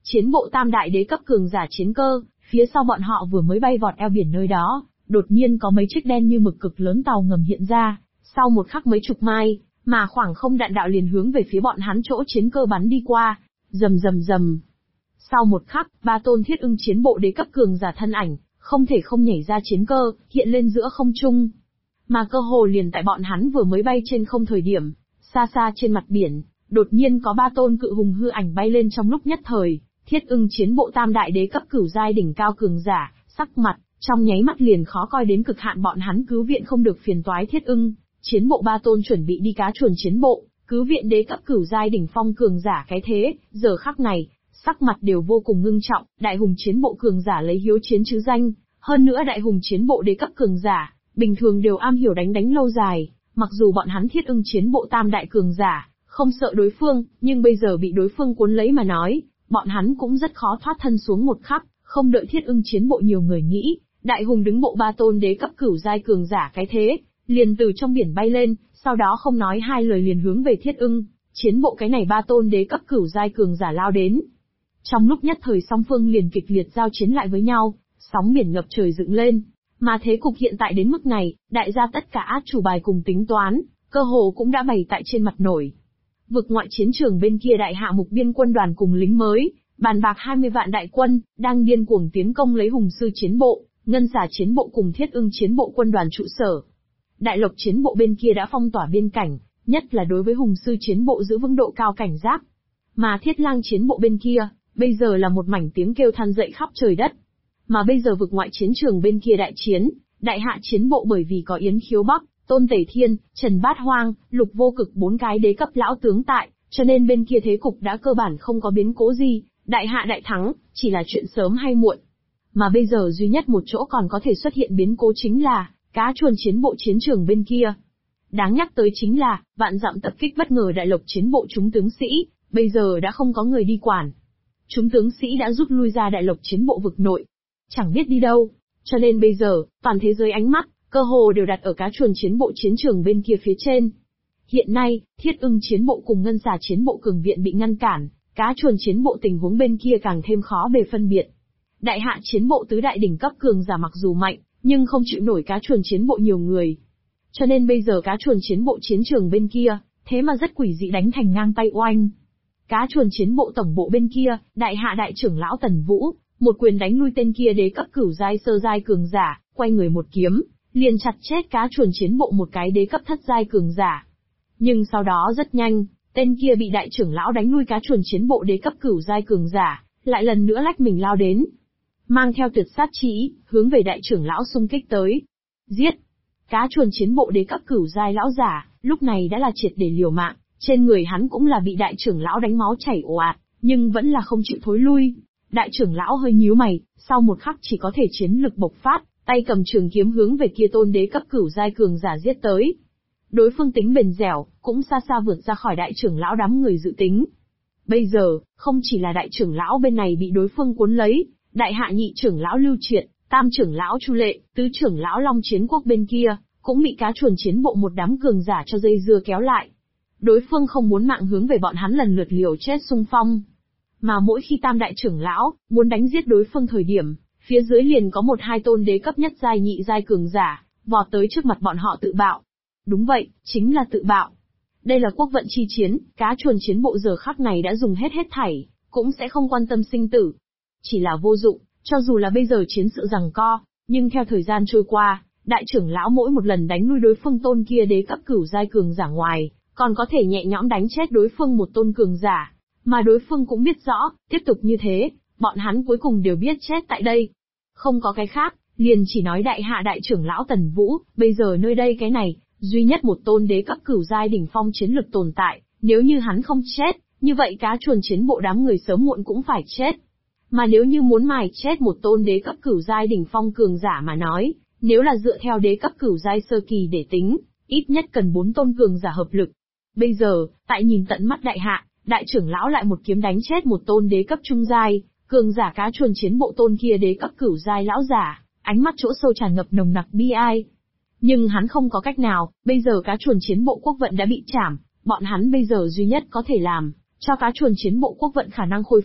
Chiến bộ tam đại đế cấp cường giả chiến cơ, phía sau bọn họ vừa mới bay vọt eo biển nơi đó, đột nhiên có mấy chiếc đen như mực cực lớn tàu ngầm hiện ra, sau một khắc mấy chục mai, mà khoảng không đạn đạo liền hướng về phía bọn hắn chỗ chiến cơ bắn đi qua, rầm rầm rầm. Sau một khắc, 3 tôn thiết ưng chiến bộ đế cấp cường giả thân ảnh, không thể không nhảy ra chiến cơ, hiện lên giữa không trung. Mà cơ hồ liền tại bọn hắn vừa mới bay trên không thời điểm, xa xa trên mặt biển, đột nhiên có 3 tôn cự hùng hư ảnh bay lên trong lúc nhất thời, thiết ưng chiến bộ tam đại đế cấp cửu giai đỉnh cao cường giả, sắc mặt, trong nháy mắt liền khó coi đến cực hạn bọn hắn cứu viện không được phiền toái thiết ưng, chiến bộ 3 tôn chuẩn bị đi cá chuồn chiến bộ, cứu viện đế cấp cửu giai đỉnh phong cường giả cái thế, giờ khắc này, sắc mặt đều vô cùng ngưng trọng, đại hùng chiến bộ cường giả lấy hiếu chiến chứ danh, hơn nữa đại hùng chiến bộ đế cấp cường giả, bình thường đều am hiểu đánh lâu dài, mặc dù bọn hắn thiết ưng chiến bộ tam đại cường giả, không sợ đối phương, nhưng bây giờ bị đối phương cuốn lấy mà nói, bọn hắn cũng rất khó thoát thân xuống một khắc, không đợi thiết ưng chiến bộ nhiều người nghĩ, đại hùng đứng bộ 3 tôn đế cấp cửu giai cường giả cái thế, liền từ trong biển bay lên, sau đó không nói hai lời liền hướng về thiết ưng, chiến bộ cái này 3 tôn đế cấp cửu giai cường giả lao đến. Trong lúc nhất thời song phương liền kịch liệt giao chiến lại với nhau, sóng biển ngập trời dựng lên, mà thế cục hiện tại đến mức này, đại gia tất cả át chủ bài cùng tính toán, cơ hồ cũng đã bày tại trên mặt nổi. Vực ngoại chiến trường bên kia đại hạ mục biên quân đoàn cùng lính mới, bàn bạc 20 vạn đại quân, đang điên cuồng tiến công lấy hùng sư chiến bộ, ngân xà chiến bộ cùng thiết ưng chiến bộ quân đoàn trụ sở. Đại lộc chiến bộ bên kia đã phong tỏa biên cảnh, nhất là đối với hùng sư chiến bộ giữ vững độ cao cảnh giác. Mà thiết lang chiến bộ bên kia, bây giờ là một mảnh tiếng kêu than dậy khắp trời đất. Mà bây giờ vực ngoại chiến trường bên kia đại chiến, đại hạ chiến bộ bởi vì có Yến Khiếu Bắc, Tôn Tể Thiên, Trần Bát Hoang, Lục Vô Cực 4 cái đế cấp lão tướng tại, cho nên bên kia thế cục đã cơ bản không có biến cố gì, đại hạ đại thắng, chỉ là chuyện sớm hay muộn. Mà bây giờ duy nhất một chỗ còn có thể xuất hiện biến cố chính là, cá chuồn chiến bộ chiến trường bên kia. Đáng nhắc tới chính là, vạn dặm tập kích bất ngờ đại lộc chiến bộ chúng tướng sĩ, bây giờ đã không có người đi quản. Chúng tướng sĩ đã rút lui ra đại lộc chiến bộ vực nội, chẳng biết đi đâu, cho nên bây giờ, toàn thế giới ánh mắt, cơ hồ đều đặt ở cá chuồn chiến bộ chiến trường bên kia phía trên. Hiện nay, thiết ưng chiến bộ cùng ngân xà chiến bộ cường viện bị ngăn cản, cá chuồn chiến bộ tình huống bên kia càng thêm khó bề phân biệt. Đại hạ chiến bộ tứ đại đỉnh cấp cường giả mặc dù mạnh, nhưng không chịu nổi cá chuồn chiến bộ nhiều người. Cho nên bây giờ cá chuồn chiến bộ chiến trường bên kia, thế mà rất quỷ dị đánh thành ngang tay oanh. Cá chuồn chiến bộ tổng bộ bên kia, đại hạ đại trưởng lão Tần Vũ, một quyền đánh lui tên kia đế cấp cửu giai sơ giai cường giả, quay người một kiếm, liền chặt chết cá chuồn chiến bộ một cái đế cấp thất giai cường giả. Nhưng sau đó rất nhanh, tên kia bị đại trưởng lão đánh lui cá chuồn chiến bộ đế cấp cửu giai cường giả, lại lần nữa lách mình lao đến, mang theo tuyệt sát chí, hướng về đại trưởng lão xung kích tới. Giết! Cá chuồn chiến bộ đế cấp cửu giai lão giả, lúc này đã là triệt để liều mạng, trên người hắn cũng là bị đại trưởng lão đánh máu chảy ồ ạt, nhưng vẫn là không chịu thối lui. Đại trưởng lão hơi nhíu mày, sau một khắc chỉ có thể chiến lực bộc phát, tay cầm trường kiếm hướng về kia tôn đế cấp cửu giai cường giả giết tới. Đối phương tính bền dẻo, cũng xa xa vượt ra khỏi đại trưởng lão đám người dự tính. Bây giờ, không chỉ là đại trưởng lão bên này bị đối phương cuốn lấy, đại hạ nhị trưởng lão Lưu Triệt, tam trưởng lão Chu Lệ, tứ trưởng lão Long Chiến Quốc bên kia, cũng bị cá chuồn chiến bộ một đám cường giả cho dây dưa kéo lại. Đối phương không muốn mạng hướng về bọn hắn lần lượt liều chết xung phong. Mà mỗi khi tam đại trưởng lão muốn đánh giết đối phương thời điểm, phía dưới liền có một hai tôn đế cấp nhất giai nhị giai cường giả, vọt tới trước mặt bọn họ tự bạo. Đúng vậy, chính là tự bạo. Đây là quốc vận chi chiến, cá chuồn chiến bộ giờ khắc này đã dùng hết thảy, cũng sẽ không quan tâm sinh tử. Chỉ là vô dụng, cho dù là bây giờ chiến sự giằng co, nhưng theo thời gian trôi qua, đại trưởng lão mỗi một lần đánh lui đối phương tôn kia đế cấp cửu giai cường giả ngoài, còn có thể nhẹ nhõm đánh chết đối phương một tôn cường giả. Mà đối phương cũng biết rõ, tiếp tục như thế, bọn hắn cuối cùng đều biết chết tại đây. Không có cái khác, liền chỉ nói đại hạ đại trưởng lão Tần Vũ, bây giờ nơi đây cái này, duy nhất một tôn đế cấp cửu giai đỉnh phong chiến lực tồn tại, nếu như hắn không chết, như vậy cá chuồn chiến bộ đám người sớm muộn cũng phải chết. Mà nếu như muốn mài chết một tôn đế cấp cửu giai đỉnh phong cường giả mà nói, nếu là dựa theo đế cấp cửu giai sơ kỳ để tính, ít nhất cần 4 tôn cường giả hợp lực. Bây giờ, tại nhìn tận mắt đại hạ, đại trưởng lão lại một kiếm đánh chết một tôn đế cấp trung giai, cường giả cá chuồn chiến bộ tôn kia đế cấp cửu giai lão giả, ánh mắt chỗ sâu tràn ngập nồng nặc bi ai. Nhưng hắn không có cách nào, bây giờ cá chuồn chiến bộ quốc vận đã bị chảm, bọn hắn bây giờ duy nhất có thể làm, cho cá chuồn chiến bộ quốc vận khả năng khôi phục,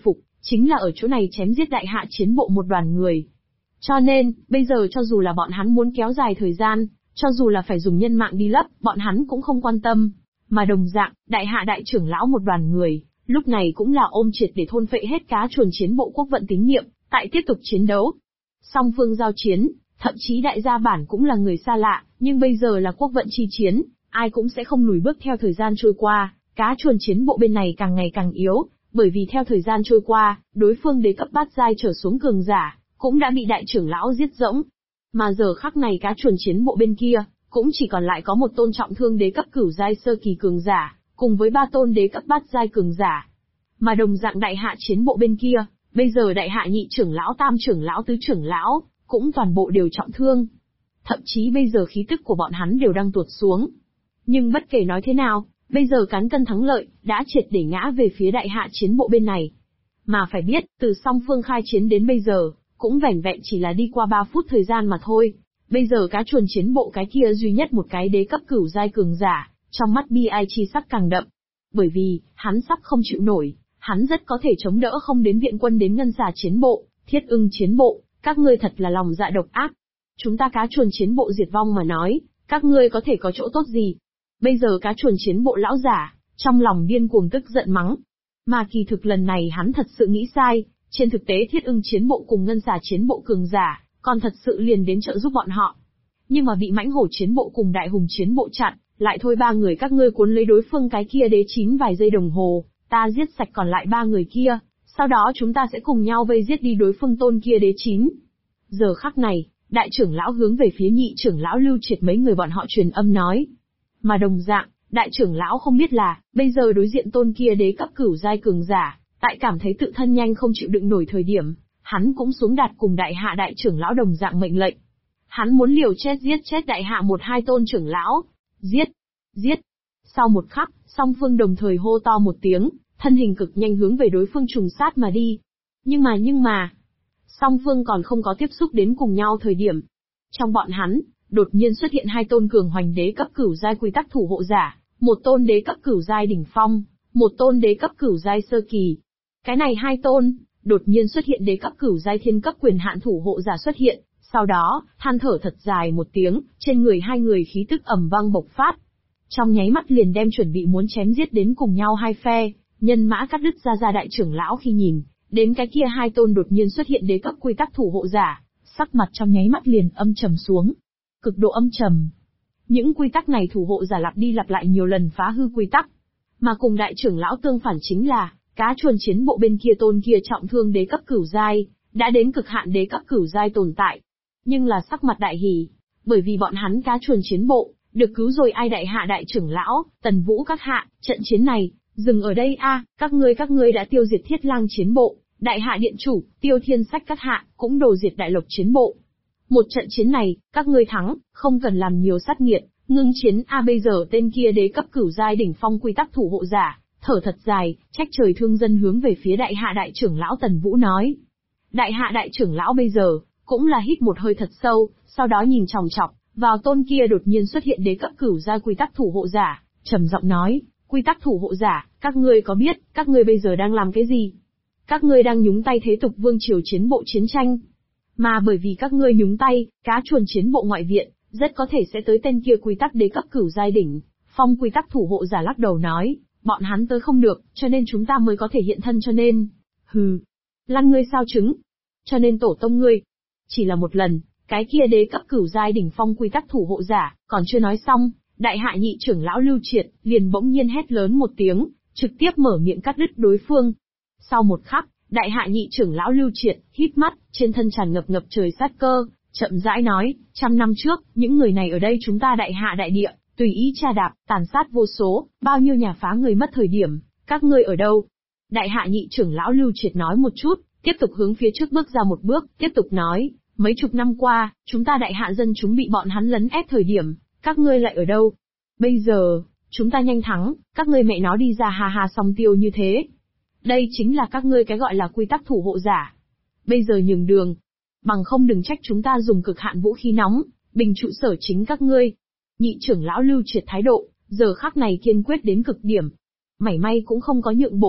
chính là ở chỗ này chém giết đại hạ chiến bộ một đoàn người. Cho nên, bây giờ cho dù là bọn hắn muốn kéo dài thời gian, cho dù là phải dùng nhân mạng đi lấp, bọn hắn cũng không quan tâm. Mà đồng dạng, đại hạ đại trưởng lão một đoàn người, lúc này cũng là ôm triệt để thôn phệ hết cá chuồn chiến bộ quốc vận tín nhiệm, tại tiếp tục chiến đấu. Song phương giao chiến, thậm chí đại gia bản cũng là người xa lạ, nhưng bây giờ là quốc vận chi chiến, ai cũng sẽ không lùi bước theo thời gian trôi qua, cá chuồn chiến bộ bên này càng ngày càng yếu, bởi vì theo thời gian trôi qua, đối phương đế cấp bát giai trở xuống cường giả, cũng đã bị đại trưởng lão giết rỗng. Mà giờ khắc này cá chuồn chiến bộ bên kia, cũng chỉ còn lại có một tôn trọng thương đế cấp cửu giai sơ kỳ cường giả, cùng với 3 tôn đế cấp bát giai cường giả. Mà đồng dạng đại hạ chiến bộ bên kia, bây giờ đại hạ nhị trưởng lão, tam trưởng lão, tứ trưởng lão, cũng toàn bộ đều trọng thương. Thậm chí bây giờ khí tức của bọn hắn đều đang tuột xuống. Nhưng bất kể nói thế nào, bây giờ cán cân thắng lợi, đã triệt để ngã về phía đại hạ chiến bộ bên này. Mà phải biết, từ song phương khai chiến đến bây giờ, cũng vẻn vẹn chỉ là đi qua 3 phút thời gian mà thôi. Bây giờ cá chuồn chiến bộ cái kia duy nhất một cái đế cấp cửu giai cường giả, trong mắt bi ai chi sắc càng đậm. Bởi vì, hắn sắp không chịu nổi, hắn rất có thể chống đỡ không đến viện quân đến ngân xà chiến bộ, thiết ưng chiến bộ, các ngươi thật là lòng dạ độc ác. Chúng ta cá chuồn chiến bộ diệt vong mà nói, các ngươi có thể có chỗ tốt gì? Bây giờ cá chuồn chiến bộ lão giả, trong lòng điên cuồng tức giận mắng. Mà kỳ thực lần này hắn thật sự nghĩ sai, trên thực tế thiết ưng chiến bộ cùng ngân xà chiến bộ cường giả, còn thật sự liền đến trợ giúp bọn họ. Nhưng mà bị mãnh hổ chiến bộ cùng đại hùng chiến bộ chặn, lại thôi 3 người các ngươi cuốn lấy đối phương cái kia đế 9 vài giây đồng hồ, ta giết sạch còn lại 3 người kia, sau đó chúng ta sẽ cùng nhau vây giết đi đối phương tôn kia đế 9. Giờ khắc này, đại trưởng lão hướng về phía nhị trưởng lão Lưu Triệt mấy người bọn họ truyền âm nói. Mà đồng dạng, đại trưởng lão không biết là, bây giờ đối diện tôn kia đế cấp cửu giai cường giả, tại cảm thấy tự thân nhanh không chịu đựng nổi thời điểm, hắn cũng xuống đạt cùng đại hạ đại trưởng lão đồng dạng mệnh lệnh. Hắn muốn liều chết giết chết đại hạ 1-2 tôn trưởng lão. Giết! Giết! Sau một khắc, song phương đồng thời hô to một tiếng, thân hình cực nhanh hướng về đối phương trùng sát mà đi. Nhưng mà, song phương còn không có tiếp xúc đến cùng nhau thời điểm. Trong bọn hắn, đột nhiên xuất hiện 2 tôn cường hoành đế cấp cửu giai quy tắc thủ hộ giả, một tôn đế cấp cửu giai đỉnh phong, một tôn đế cấp cửu giai sơ kỳ. Cái này 2 tôn, đột nhiên xuất hiện đế cấp cửu giai thiên cấp quyền hạn thủ hộ giả xuất hiện, sau đó, than thở thật dài một tiếng, trên người 2 người khí tức ầm vang bộc phát. Trong nháy mắt liền đem chuẩn bị muốn chém giết đến cùng nhau 2 phe, nhân mã cắt đứt ra đại trưởng lão khi nhìn đến cái kia 2 tôn đột nhiên xuất hiện đế cấp quy tắc thủ hộ giả, sắc mặt trong nháy mắt liền âm trầm xuống. Cực độ âm trầm. Những quy tắc này thủ hộ giả lặp đi lặp lại nhiều lần phá hư quy tắc. Mà cùng đại trưởng lão tương phản chính là, cá chuồn chiến bộ bên kia tôn kia trọng thương đế cấp cửu giai, đã đến cực hạn đế cấp cửu giai tồn tại. Nhưng là sắc mặt đại hỉ, bởi vì bọn hắn cá chuồn chiến bộ, được cứu rồi ai đại hạ đại trưởng lão, Tần Vũ các hạ, trận chiến này, dừng ở đây a, các ngươi đã tiêu diệt Thiết Lang chiến bộ, đại hạ điện chủ, Tiêu Thiên Sách các hạ, cũng đồ diệt đại lộc chiến bộ. Một trận chiến này, các ngươi thắng, không cần làm nhiều sát nghiệt, ngưng chiến a bây giờ tên kia đế cấp cửu giai đỉnh phong quy tắc thủ hộ giả, thở thật dài, trách trời thương dân hướng về phía đại hạ đại trưởng lão Tần Vũ nói. Đại hạ đại trưởng lão bây giờ, cũng là hít một hơi thật sâu, sau đó nhìn chòng chọc vào tôn kia đột nhiên xuất hiện đế cấp cửu giai quy tắc thủ hộ giả, trầm giọng nói, quy tắc thủ hộ giả, các ngươi có biết, các ngươi bây giờ đang làm cái gì? Các ngươi đang nhúng tay thế tục vương triều chiến bộ chiến tranh. Mà bởi vì các ngươi nhúng tay, cá chuồn chiến bộ ngoại viện, rất có thể sẽ tới tên kia quy tắc đế cấp cửu giai đỉnh. Phong quy tắc thủ hộ giả lắc đầu nói, bọn hắn tới không được, cho nên chúng ta mới có thể hiện thân cho nên. Hừ, lăn ngươi sao trứng. Cho nên tổ tông ngươi. Chỉ là một lần, cái kia đế cấp cửu giai đỉnh phong quy tắc thủ hộ giả, còn chưa nói xong, đại hạ nhị trưởng lão Lưu Triệt, liền bỗng nhiên hét lớn một tiếng, trực tiếp mở miệng cắt đứt đối phương. Sau một khắc, đại hạ nhị trưởng lão Lưu Triệt, hít mắt, trên thân tràn ngập trời sát cơ, chậm rãi nói, 100 năm trước, những người này ở đây chúng ta đại hạ đại địa, tùy ý tra đạp, tàn sát vô số, bao nhiêu nhà phá người mất thời điểm, các ngươi ở đâu? Đại hạ nhị trưởng lão Lưu Triệt nói một chút, tiếp tục hướng phía trước bước ra một bước, tiếp tục nói, mấy chục năm qua, chúng ta đại hạ dân chúng bị bọn hắn lấn ép thời điểm, các ngươi lại ở đâu? Bây giờ, chúng ta nhanh thắng, các ngươi mẹ nó đi ra ha ha song tiêu như thế. Đây chính là các ngươi cái gọi là quy tắc thủ hộ giả. Bây giờ nhường đường, bằng không đừng trách chúng ta dùng cực hạn vũ khí nóng, bình trụ sở chính các ngươi. Nhị trưởng lão Lưu Triệt thái độ, giờ khắc này kiên quyết đến cực điểm. Mảy may cũng không có nhượng bộ,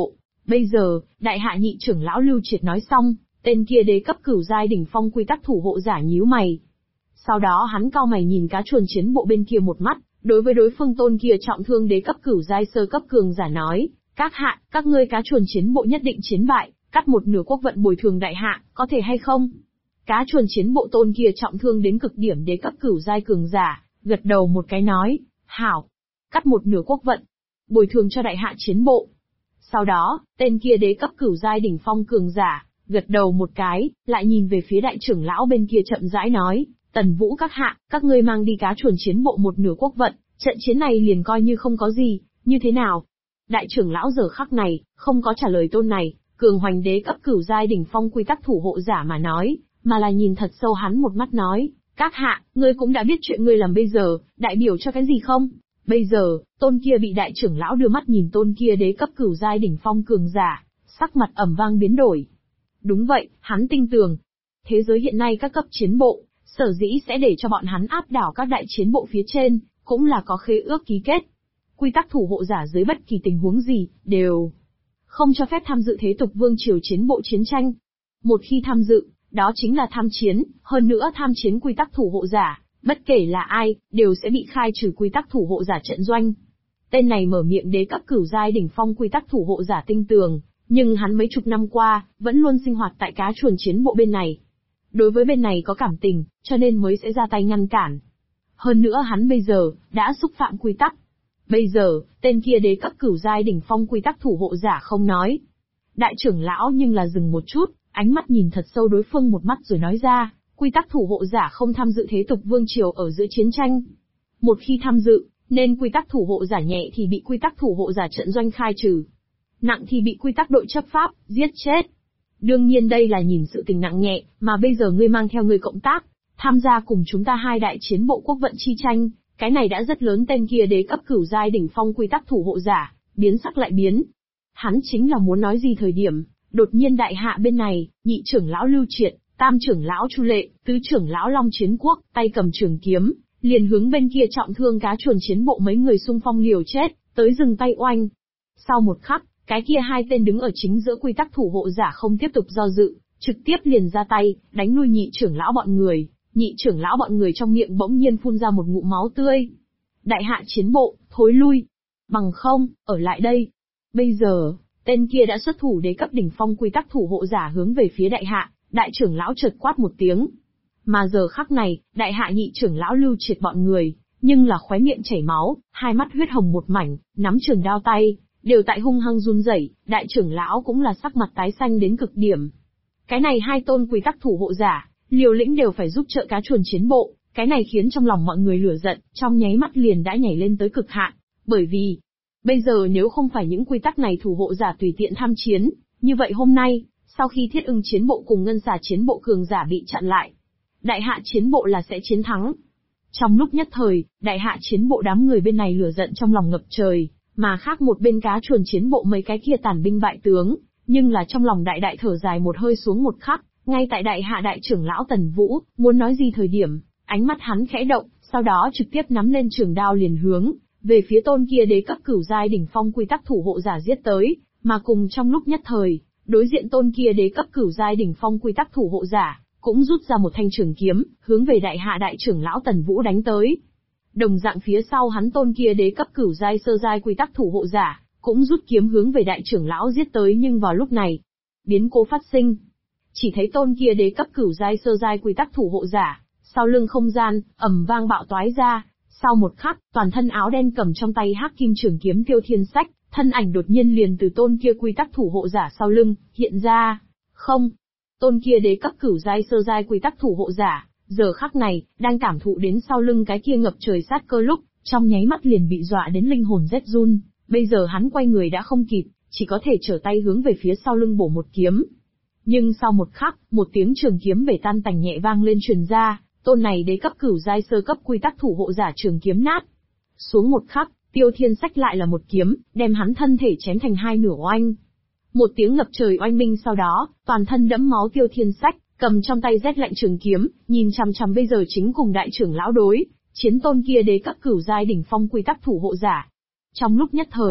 Bây giờ, đại hạ nhị trưởng lão Lưu Triệt nói xong, tên kia đế cấp cửu giai đỉnh phong quy tắc thủ hộ giả nhíu mày. Sau đó hắn cau mày nhìn cá chuồn chiến bộ bên kia một mắt, đối với đối phương tôn kia trọng thương đế cấp cửu giai sơ cấp cường giả nói, các hạ, các ngươi cá chuồn chiến bộ nhất định chiến bại, cắt một nửa quốc vận bồi thường đại hạ, có thể hay không? Cá chuồn chiến bộ tôn kia trọng thương đến cực điểm đế cấp cửu giai cường giả, gật đầu một cái nói, hảo, cắt một nửa quốc vận, bồi thường cho đại hạ chiến bộ. Sau đó, tên kia đế cấp cửu giai đỉnh phong cường giả, gật đầu một cái, lại nhìn về phía đại trưởng lão bên kia chậm rãi nói, Tần Vũ các hạ, các ngươi mang đi cá chuồn chiến bộ một nửa quốc vận, trận chiến này liền coi như không có gì, như thế nào? Đại trưởng lão giờ khắc này, không có trả lời tôn này, cường hoành đế cấp cửu giai đỉnh phong quy tắc thủ hộ giả mà nói, mà là nhìn thật sâu hắn một mắt nói, các hạ, ngươi cũng đã biết chuyện ngươi làm bây giờ, đại biểu cho cái gì không? Bây giờ, tôn kia bị đại trưởng lão đưa mắt nhìn tôn kia đế cấp cửu giai đỉnh phong cường giả, sắc mặt ẩm vang biến đổi. Đúng vậy, hắn tin tưởng. Thế giới hiện nay các cấp chiến bộ, sở dĩ sẽ để cho bọn hắn áp đảo các đại chiến bộ phía trên, cũng là có khế ước ký kết. Quy tắc thủ hộ giả dưới bất kỳ tình huống gì, đều không cho phép tham dự thế tục vương triều chiến bộ chiến tranh. Một khi tham dự, đó chính là tham chiến, hơn nữa tham chiến quy tắc thủ hộ giả, bất kể là ai, đều sẽ bị khai trừ quy tắc thủ hộ giả trận doanh. Tên này mở miệng đế cấp cửu giai đỉnh phong quy tắc thủ hộ giả tinh tường, nhưng hắn mấy chục năm qua, vẫn luôn sinh hoạt tại cá chuồn chiến bộ bên này. Đối với bên này có cảm tình, cho nên mới sẽ ra tay ngăn cản. Hơn nữa hắn bây giờ, đã xúc phạm quy tắc. Bây giờ, tên kia đế cấp cửu giai đỉnh phong quy tắc thủ hộ giả không nói. Đại trưởng lão nhưng là dừng một chút, ánh mắt nhìn thật sâu đối phương một mắt rồi nói ra, quy tắc thủ hộ giả không tham dự thế tục vương triều ở giữa chiến tranh. Một khi tham dự, nên quy tắc thủ hộ giả nhẹ thì bị quy tắc thủ hộ giả trận doanh khai trừ. Nặng thì bị quy tắc đội chấp pháp, giết chết. Đương nhiên đây là nhìn sự tình nặng nhẹ, mà bây giờ ngươi mang theo người cộng tác, tham gia cùng chúng ta hai đại chiến bộ quốc vận chi tranh, cái này đã rất lớn. Tên kia đế cấp cửu giai đỉnh phong quy tắc thủ hộ giả, biến sắc lại biến. Hắn chính là muốn nói gì thời điểm, đột nhiên đại hạ bên này, nhị trưởng lão Lưu Triệt, tam trưởng lão Chu Lệ, tứ trưởng lão Long Chiến Quốc, tay cầm trường kiếm, liền hướng bên kia trọng thương cá chuồn chiến bộ mấy người xung phong liều chết, tới dừng tay oanh. Sau một khắc, cái kia hai tên đứng ở chính giữa quy tắc thủ hộ giả không tiếp tục do dự, trực tiếp liền ra tay, đánh lui nhị trưởng lão bọn người. Nhị trưởng lão bọn người trong miệng bỗng nhiên phun ra một ngụm máu tươi. Đại hạ chiến bộ, thối lui. Bằng không, ở lại đây. Bây giờ, tên kia đã xuất thủ đế cấp đỉnh phong quy tắc thủ hộ giả hướng về phía đại hạ, đại trưởng lão chợt quát một tiếng. Mà giờ khắc này, đại hạ nhị trưởng lão Lưu Triệt bọn người, nhưng là khóe miệng chảy máu, hai mắt huyết hồng một mảnh, nắm trường đao tay, đều tại hung hăng run rẩy, đại trưởng lão cũng là sắc mặt tái xanh đến cực điểm. Cái này hai tôn quy tắc thủ hộ giả, liều lĩnh đều phải giúp trợ cá chuồn chiến bộ, cái này khiến trong lòng mọi người lửa giận, trong nháy mắt liền đã nhảy lên tới cực hạn, bởi vì, bây giờ nếu không phải những quy tắc này thủ hộ giả tùy tiện tham chiến, như vậy hôm nay, sau khi Thiết Ưng chiến bộ cùng Ngân Xà chiến bộ cường giả bị chặn lại, đại hạ chiến bộ là sẽ chiến thắng. Trong lúc nhất thời, đại hạ chiến bộ đám người bên này lửa giận trong lòng ngập trời, mà khác một bên cá chuồn chiến bộ mấy cái kia tàn binh bại tướng, nhưng là trong lòng đại đại thở dài một hơi xuống một khắc. Ngay tại đại hạ đại trưởng lão Tần Vũ, muốn nói gì thời điểm, ánh mắt hắn khẽ động, sau đó trực tiếp nắm lên trường đao liền hướng về phía tôn kia đế cấp cửu giai đỉnh phong quy tắc thủ hộ giả giết tới, mà cùng trong lúc nhất thời, đối diện tôn kia đế cấp cửu giai đỉnh phong quy tắc thủ hộ giả, cũng rút ra một thanh trường kiếm, hướng về đại hạ đại trưởng lão Tần Vũ đánh tới. Đồng dạng phía sau hắn tôn kia đế cấp cửu giai sơ giai quy tắc thủ hộ giả, cũng rút kiếm hướng về đại trưởng lão giết tới, nhưng vào lúc này, biến cố phát sinh. Chỉ thấy tôn kia đế cấp cửu giai sơ giai quy tắc thủ hộ giả, sau lưng không gian, ầm vang bạo toái ra, sau một khắc, toàn thân áo đen cầm trong tay hắc kim trường kiếm Tiêu Thiên Sách, thân ảnh đột nhiên liền từ tôn kia quy tắc thủ hộ giả sau lưng, hiện ra. Không, tôn kia đế cấp cửu giai sơ giai quy tắc thủ hộ giả, giờ khắc này, đang cảm thụ đến sau lưng cái kia ngập trời sát cơ lúc, trong nháy mắt liền bị dọa đến linh hồn rét run, bây giờ hắn quay người đã không kịp, chỉ có thể trở tay hướng về phía sau lưng bổ một kiếm. Nhưng sau một khắc, một tiếng trường kiếm bể tan tành nhẹ vang lên truyền ra, tôn này đế cấp cửu giai sơ cấp quy tắc thủ hộ giả trường kiếm nát. Xuống một khắc, Tiêu Thiên Sách lại là một kiếm, đem hắn thân thể chém thành hai nửa oanh. Một tiếng ngập trời oanh minh sau đó, toàn thân đẫm máu Tiêu Thiên Sách, cầm trong tay rét lạnh trường kiếm, nhìn chằm chằm bây giờ chính cùng đại trưởng lão đối chiến tôn kia đế cấp cửu giai đỉnh phong quy tắc thủ hộ giả. Trong lúc nhất thời,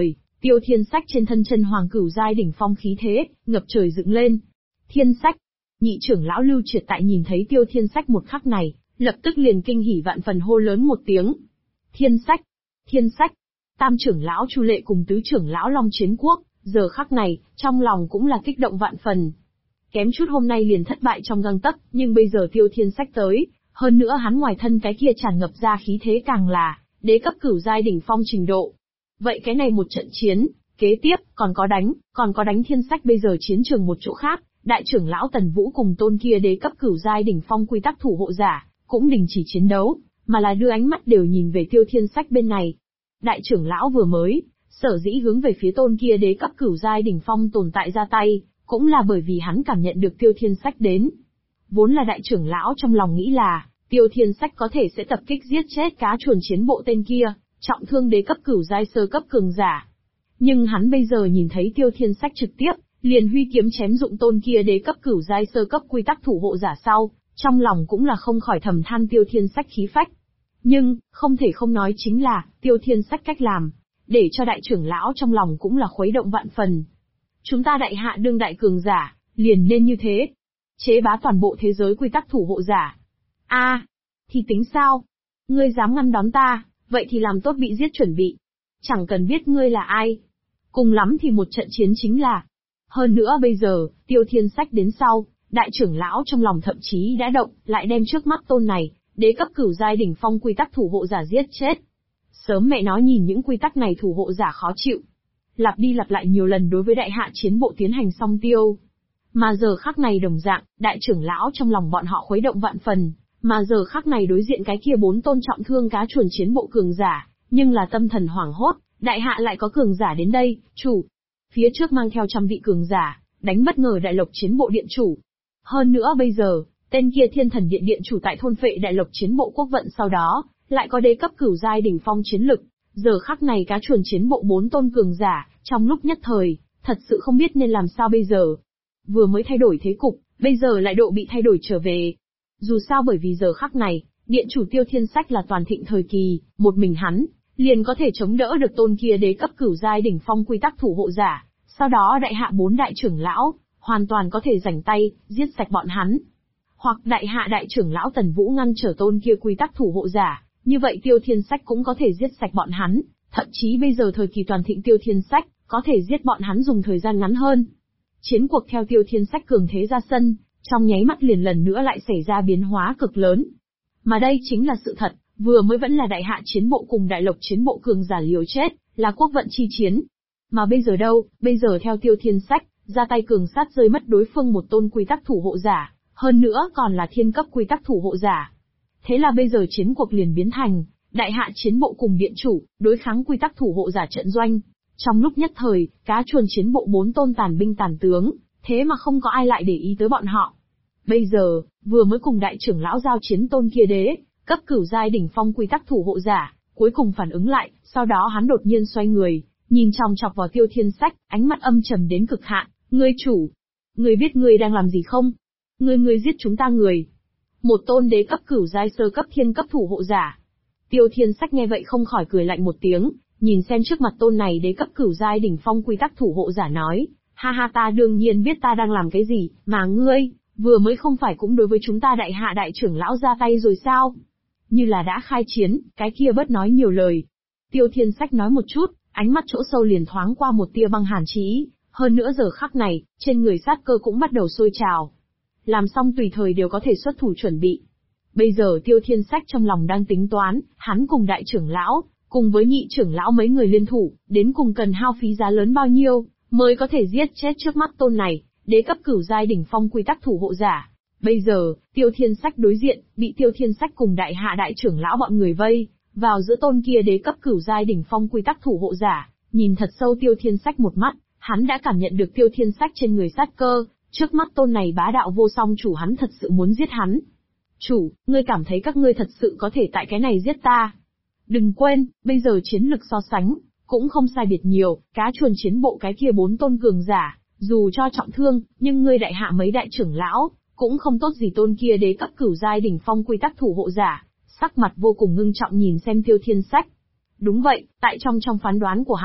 Tiêu Thiên Sách trên thân chân hoàng cửu giai đỉnh phong khí thế, ngập trời dựng lên. Thiên Sách, nhị trưởng lão Lưu Triệt tại nhìn thấy Tiêu Thiên Sách một khắc này, lập tức liền kinh hỉ vạn phần hô lớn một tiếng. Thiên Sách, Thiên Sách. Tam trưởng lão Chu Lệ cùng tứ trưởng lão Long Chiến Quốc, giờ khắc này, trong lòng cũng là kích động vạn phần. Kém chút hôm nay liền thất bại trong gang tấc, nhưng bây giờ Tiêu Thiên Sách tới, hơn nữa hắn ngoài thân cái kia tràn ngập ra khí thế càng là đế cấp cửu giai đỉnh phong trình độ. Vậy cái này một trận chiến, kế tiếp, còn có đánh Thiên Sách bây giờ chiến trường một chỗ khác, đại trưởng lão Tần Vũ cùng tôn kia đế cấp cửu giai đỉnh phong quy tắc thủ hộ giả, cũng đình chỉ chiến đấu, mà là đưa ánh mắt đều nhìn về Tiêu Thiên Sách bên này. Đại trưởng lão vừa mới, sở dĩ hướng về phía tôn kia đế cấp cửu giai đỉnh phong tồn tại ra tay, cũng là bởi vì hắn cảm nhận được Tiêu Thiên Sách đến. Vốn là đại trưởng lão trong lòng nghĩ là, Tiêu Thiên Sách có thể sẽ tập kích giết chết cá chuồn chiến bộ tên kia, trọng thương đế cấp cửu giai sơ cấp cường giả. Nhưng hắn bây giờ nhìn thấy Tiêu Thiên Sách trực tiếp, liền huy kiếm chém dụng tôn kia đế cấp cửu giai sơ cấp quy tắc thủ hộ giả sau, trong lòng cũng là không khỏi thầm than Tiêu Thiên Sách khí phách. Nhưng, không thể không nói chính là, Tiêu Thiên Sách cách làm, để cho đại trưởng lão trong lòng cũng là khuấy động vạn phần. Chúng ta đại hạ đương đại cường giả, liền nên như thế. Chế bá toàn bộ thế giới quy tắc thủ hộ giả. Thì tính sao? Ngươi dám ngăn đón ta, vậy thì làm tốt bị giết chuẩn bị. Chẳng cần biết ngươi là ai. Cùng lắm thì một trận chiến chính là. Hơn nữa bây giờ, Tiêu Thiên Sách đến sau, đại trưởng lão trong lòng thậm chí đã động, lại đem trước mắt tôn này, đế cấp cửu giai đỉnh phong quy tắc thủ hộ giả giết chết. Sớm mẹ nó nhìn những quy tắc này thủ hộ giả khó chịu. Lặp đi lặp lại nhiều lần đối với đại hạ chiến bộ tiến hành song tiêu. Mà giờ khắc này đồng dạng, đại trưởng lão trong lòng bọn họ khuấy động vạn phần, mà giờ khắc này đối diện cái kia 4 tôn trọng thương cá chuồn chiến bộ cường giả, nhưng là tâm thần hoảng hốt, đại hạ lại có cường giả đến đây, chủ. Phía trước mang theo trăm vị cường giả, đánh bất ngờ đại lộc chiến bộ điện chủ. Hơn nữa bây giờ, tên kia thiên thần điện điện chủ tại thôn phệ đại lộc chiến bộ quốc vận sau đó, lại có đế cấp cửu giai đỉnh phong chiến lực. Giờ khắc này cá chuồn chiến bộ 4 tôn cường giả, trong lúc nhất thời, thật sự không biết nên làm sao bây giờ. Vừa mới thay đổi thế cục, bây giờ lại độ bị thay đổi trở về. Dù sao bởi vì giờ khắc này, điện chủ Tiêu Thiên Sách là toàn thịnh thời kỳ, một mình hắn, liền có thể chống đỡ được tôn kia đế cấp cửu giai đỉnh phong quy tắc thủ hộ giả. Sau đó đại hạ 4 đại trưởng lão, hoàn toàn có thể rảnh tay, giết sạch bọn hắn. Hoặc đại hạ đại trưởng lão Tần Vũ ngăn trở tôn kia quy tắc thủ hộ giả, như vậy Tiêu Thiên Sách cũng có thể giết sạch bọn hắn. Thậm chí bây giờ thời kỳ toàn thịnh Tiêu Thiên Sách, có thể giết bọn hắn dùng thời gian ngắn hơn. Chiến cuộc theo Tiêu Thiên Sách cường thế ra sân, trong nháy mắt liền lần nữa lại xảy ra biến hóa cực lớn. Mà đây chính là sự thật, vừa mới vẫn là đại hạ chiến bộ cùng đại lộc chiến bộ cường giả liều chết, là quốc vận chi chiến. Mà bây giờ đâu, bây giờ theo Tiêu Thiên Sách, ra tay cường sát rơi mất đối phương một tôn quy tắc thủ hộ giả, hơn nữa còn là thiên cấp quy tắc thủ hộ giả. Thế là bây giờ chiến cuộc liền biến thành, đại hạ chiến bộ cùng điện chủ, đối kháng quy tắc thủ hộ giả trận doanh. Trong lúc nhất thời, cá chuồn chiến bộ 4 tôn tàn binh tàn tướng, thế mà không có ai lại để ý tới bọn họ. Bây giờ, vừa mới cùng đại trưởng lão giao chiến tôn kia đế, cấp cửu giai đỉnh phong quy tắc thủ hộ giả, cuối cùng phản ứng lại, sau đó hắn đột nhiên xoay người, nhìn chòng chọc vào Tiêu Thiên Sách, ánh mắt âm trầm đến cực hạn, ngươi chủ, ngươi biết ngươi đang làm gì không? Ngươi giết chúng ta người. Một tôn đế cấp cửu giai sơ cấp thiên cấp thủ hộ giả. Tiêu Thiên Sách nghe vậy không khỏi cười lạnh một tiếng, nhìn xem trước mặt tôn này đế cấp cửu giai đỉnh phong quy tắc thủ hộ giả nói, ha ta đương nhiên biết ta đang làm cái gì, mà ngươi, vừa mới không phải cũng đối với chúng ta đại hạ đại trưởng lão ra tay rồi sao? Như là đã khai chiến, cái kia bớt nói nhiều lời. Tiêu Thiên Sách nói một chút, ánh mắt chỗ sâu liền thoáng qua một tia băng hàn chí, hơn nữa giờ khắc này, trên người sát cơ cũng bắt đầu sôi trào. Làm xong tùy thời đều có thể xuất thủ chuẩn bị. Bây giờ Tiêu Thiên Sách trong lòng đang tính toán, hắn cùng đại trưởng lão, cùng với nhị trưởng lão mấy người liên thủ, đến cùng cần hao phí giá lớn bao nhiêu, mới có thể giết chết trước mắt tôn này, đế cấp cửu giai đỉnh phong quy tắc thủ hộ giả. Bây giờ, Tiêu Thiên Sách đối diện, bị Tiêu Thiên Sách cùng đại hạ đại trưởng lão bọn người vây, vào giữa tôn kia đế cấp cửu giai đỉnh phong quy tắc thủ hộ giả, nhìn thật sâu Tiêu Thiên Sách một mắt, hắn đã cảm nhận được Tiêu Thiên Sách trên người sát cơ, trước mắt tôn này bá đạo vô song chủ hắn thật sự muốn giết hắn. Chủ, ngươi cảm thấy các ngươi thật sự có thể tại cái này giết ta? Đừng quên, bây giờ chiến lực so sánh, cũng không sai biệt nhiều, cá chuồn chiến bộ cái kia 4 tôn cường giả, dù cho trọng thương, nhưng ngươi đại hạ mấy đại trưởng lão, cũng không tốt gì tôn kia đế cấp cửu giai đỉnh phong quy tắc thủ hộ giả, sắc mặt vô cùng ngưng trọng nhìn xem Tiêu Thiên Sách. Đúng vậy, tại trong phán đoán của hắn,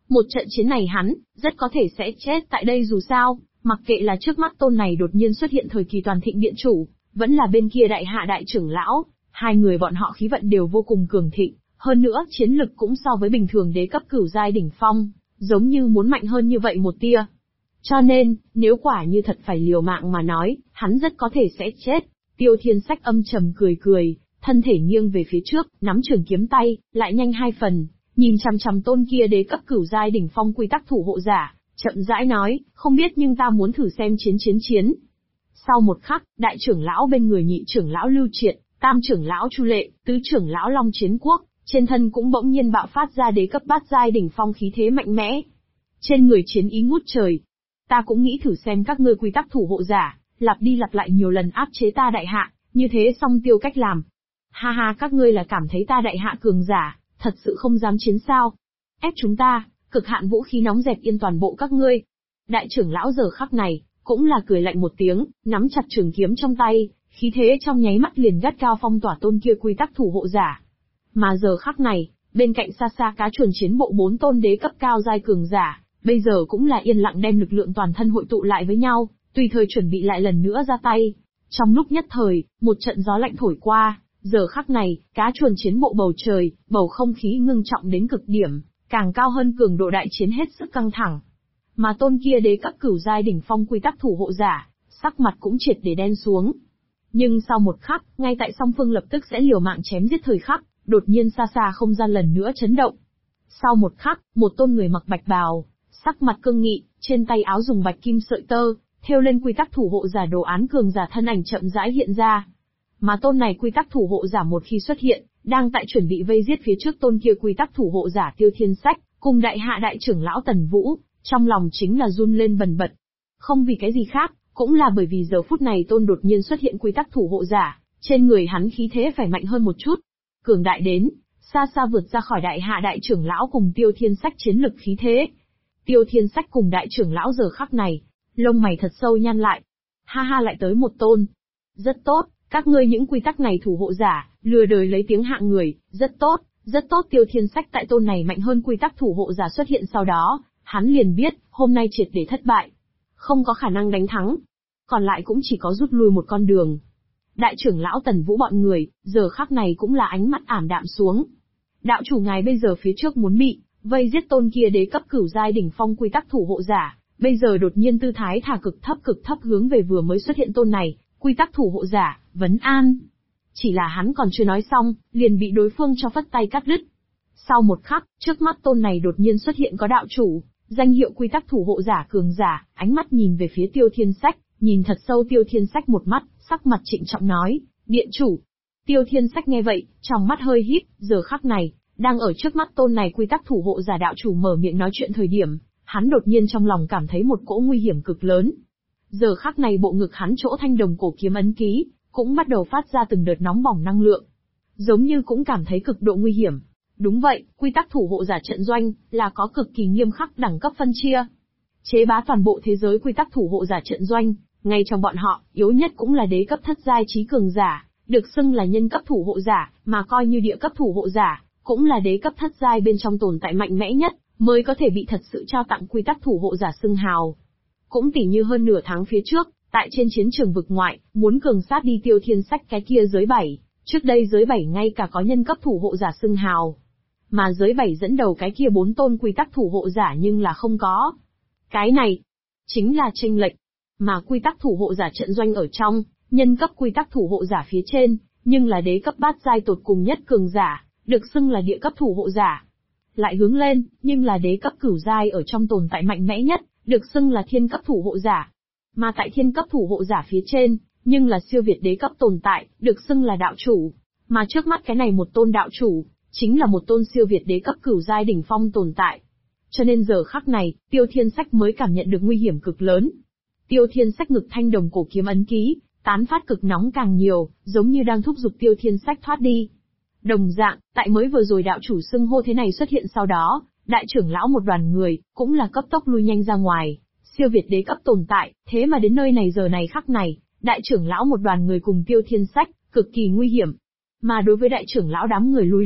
Một trận chiến này hắn, rất có thể sẽ chết tại đây dù sao, mặc kệ là trước mắt tôn này đột nhiên xuất hiện thời kỳ toàn thịnh điện chủ, vẫn là bên kia đại hạ đại trưởng lão, hai người bọn họ khí vận đều vô cùng cường thịnh, hơn nữa chiến lực cũng so với bình thường đế cấp cửu giai đỉnh phong, giống như muốn mạnh hơn như vậy một tia. Cho nên, nếu quả như thật phải liều mạng mà nói, hắn rất có thể sẽ chết. Tiêu Thiên Sách âm trầm cười cười, thân thể nghiêng về phía trước, nắm trường kiếm tay, lại nhanh hai phần, nhìn chằm chằm tôn kia đế cấp cửu giai đỉnh phong quy tắc thủ hộ giả, chậm rãi nói, không biết nhưng ta muốn thử xem chiến. Sau một khắc, đại trưởng lão bên người nhị trưởng lão Lưu Triệt, tam trưởng lão Chu Lệ, tứ trưởng lão Long Chiến Quốc, trên thân cũng bỗng nhiên bạo phát ra đế cấp bát giai đỉnh phong khí thế mạnh mẽ. Trên người chiến ý ngút trời. Ta cũng nghĩ thử xem các ngươi quy tắc thủ hộ giả, lặp đi lặp lại nhiều lần áp chế ta đại hạ, như thế xong tiêu cách làm. Ha ha, các ngươi là cảm thấy ta đại hạ cường giả, thật sự không dám chiến sao? Ép chúng ta, cực hạn vũ khí nóng dẹp yên toàn bộ các ngươi. Đại trưởng lão giờ khắc này, cũng là cười lạnh một tiếng, nắm chặt trường kiếm trong tay, khí thế trong nháy mắt liền gắt cao phong tỏa tôn kia quy tắc thủ hộ giả. Mà giờ khắc này, bên cạnh xa xa cá chuồn chiến bộ 4 tôn đế cấp cao giai cường giả, bây giờ cũng là yên lặng đem lực lượng toàn thân hội tụ lại với nhau, tùy thời chuẩn bị lại lần nữa ra tay. Trong lúc nhất thời, một trận gió lạnh thổi qua, giờ khắc này, cá chuồn chiến bộ bầu trời, bầu không khí ngưng trọng đến cực điểm, càng cao hơn cường độ đại chiến hết sức căng thẳng. Mà tôn kia đế cấp cửu giai đỉnh phong quy tắc thủ hộ giả, sắc mặt cũng triệt để đen xuống. Nhưng sau một khắc, ngay tại song phương lập tức sẽ liều mạng chém giết thời khắc, đột nhiên xa xa không gian lần nữa chấn động. Sau một khắc, một tôn người mặc bạch bào, sắc mặt cương nghị, trên tay áo dùng bạch kim sợi tơ, thêu lên quy tắc thủ hộ giả đồ án cường giả thân ảnh chậm rãi hiện ra. Mà tôn này quy tắc thủ hộ giả một khi xuất hiện, đang tại chuẩn bị vây giết phía trước tôn kia quy tắc thủ hộ giả Tiêu Thiên Sách, cùng đại hạ đại trưởng lão Tần Vũ, trong lòng chính là run lên bần bật. Không vì cái gì khác, cũng là bởi vì giờ phút này tôn đột nhiên xuất hiện quy tắc thủ hộ giả, trên người hắn khí thế phải mạnh hơn một chút. Cường đại đến, xa xa vượt ra khỏi đại hạ đại trưởng lão cùng Tiêu Thiên Sách chiến lực khí thế. Tiêu Thiên Sách cùng đại trưởng lão giờ khắc này, lông mày thật sâu nhăn lại. Ha ha, lại tới một tôn. Rất tốt, các ngươi những quy tắc này thủ hộ giả, lừa đời lấy tiếng hạng người, rất tốt, rất tốt. Tiêu Thiên Sách tại tôn này mạnh hơn quy tắc thủ hộ giả xuất hiện sau đó, hắn liền biết, hôm nay triệt để thất bại. Không có khả năng đánh thắng. Còn lại cũng chỉ có rút lui một con đường. Đại trưởng lão Tần Vũ bọn người, giờ khắc này cũng là ánh mắt ảm đạm xuống. Đạo chủ ngài bây giờ phía trước muốn bị vây giết tôn kia đế cấp cửu giai đỉnh phong quy tắc thủ hộ giả, bây giờ đột nhiên tư thái thả cực thấp hướng về vừa mới xuất hiện tôn này, quy tắc thủ hộ giả, vấn an. Chỉ là hắn còn chưa nói xong, liền bị đối phương cho phất tay cắt đứt. Sau một khắc, trước mắt tôn này đột nhiên xuất hiện có đạo chủ, danh hiệu quy tắc thủ hộ giả cường giả, ánh mắt nhìn về phía Tiêu Thiên Sách, nhìn thật sâu Tiêu Thiên Sách một mắt, sắc mặt trịnh trọng nói, điện chủ. Tiêu Thiên Sách nghe vậy, trong mắt hơi híp, giờ khắc này, đang ở trước mắt tôn này quy tắc thủ hộ giả đạo chủ mở miệng nói chuyện thời điểm, hắn đột nhiên trong lòng cảm thấy một cỗ nguy hiểm cực lớn. Giờ khắc này bộ ngực hắn chỗ thanh đồng cổ kiếm ấn ký, cũng bắt đầu phát ra từng đợt nóng bỏng năng lượng. Giống như cũng cảm thấy cực độ nguy hiểm. Đúng vậy, quy tắc thủ hộ giả trận doanh, là có cực kỳ nghiêm khắc đẳng cấp phân chia. Chế bá toàn bộ thế giới quy tắc thủ hộ giả trận doanh, ngay trong bọn họ, yếu nhất cũng là đế cấp thất giai trí cường giả, được xưng là nhân cấp thủ hộ giả, mà coi như địa cấp thủ hộ giả, cũng là đế cấp thất giai bên trong tồn tại mạnh mẽ nhất, mới có thể bị thật sự trao tặng quy tắc thủ hộ giả xưng hào. Cũng tỉ như hơn nửa tháng phía trước, tại trên chiến trường vực ngoại, muốn cường sát đi Tiêu Thiên Sách cái kia giới 7, trước đây giới 7 ngay cả có nhân cấp thủ hộ giả xưng hào. Mà giới 7 dẫn đầu cái kia 4 tôn quy tắc thủ hộ giả nhưng là không có. Cái này, chính là chênh lệch. Mà quy tắc thủ hộ giả trận doanh ở trong, nhân cấp quy tắc thủ hộ giả phía trên, nhưng là đế cấp bát giai tột cùng nhất cường giả, được xưng là địa cấp thủ hộ giả. Lại hướng lên, nhưng là đế cấp cửu giai ở trong tồn tại mạnh mẽ nhất, được xưng là thiên cấp thủ hộ giả. Mà tại thiên cấp thủ hộ giả phía trên, nhưng là siêu việt đế cấp tồn tại, được xưng là đạo chủ. Mà trước mắt cái này một tôn đạo chủ, chính là một tôn siêu việt đế cấp cửu giai đỉnh phong tồn tại. Cho nên giờ khắc này, Tiêu Thiên Sách mới cảm nhận được nguy hiểm cực lớn. Tiêu Thiên Sách ngực thanh đồng cổ kiếm ấn ký, tán phát cực nóng càng nhiều, giống như đang thúc giục Tiêu Thiên Sách thoát đi. Đồng dạng, tại mới vừa rồi đạo chủ xưng hô thế này xuất hiện sau đó, đại trưởng lão một đoàn người, cũng là cấp tốc lui nhanh ra ngoài, siêu việt đế cấp tồn tại, thế mà đến nơi này giờ này khắc này, đại trưởng lão một đoàn người cùng Tiêu Thiên Sách, cực kỳ nguy hiểm. Mà đối với đại trưởng lão đám người lui lại,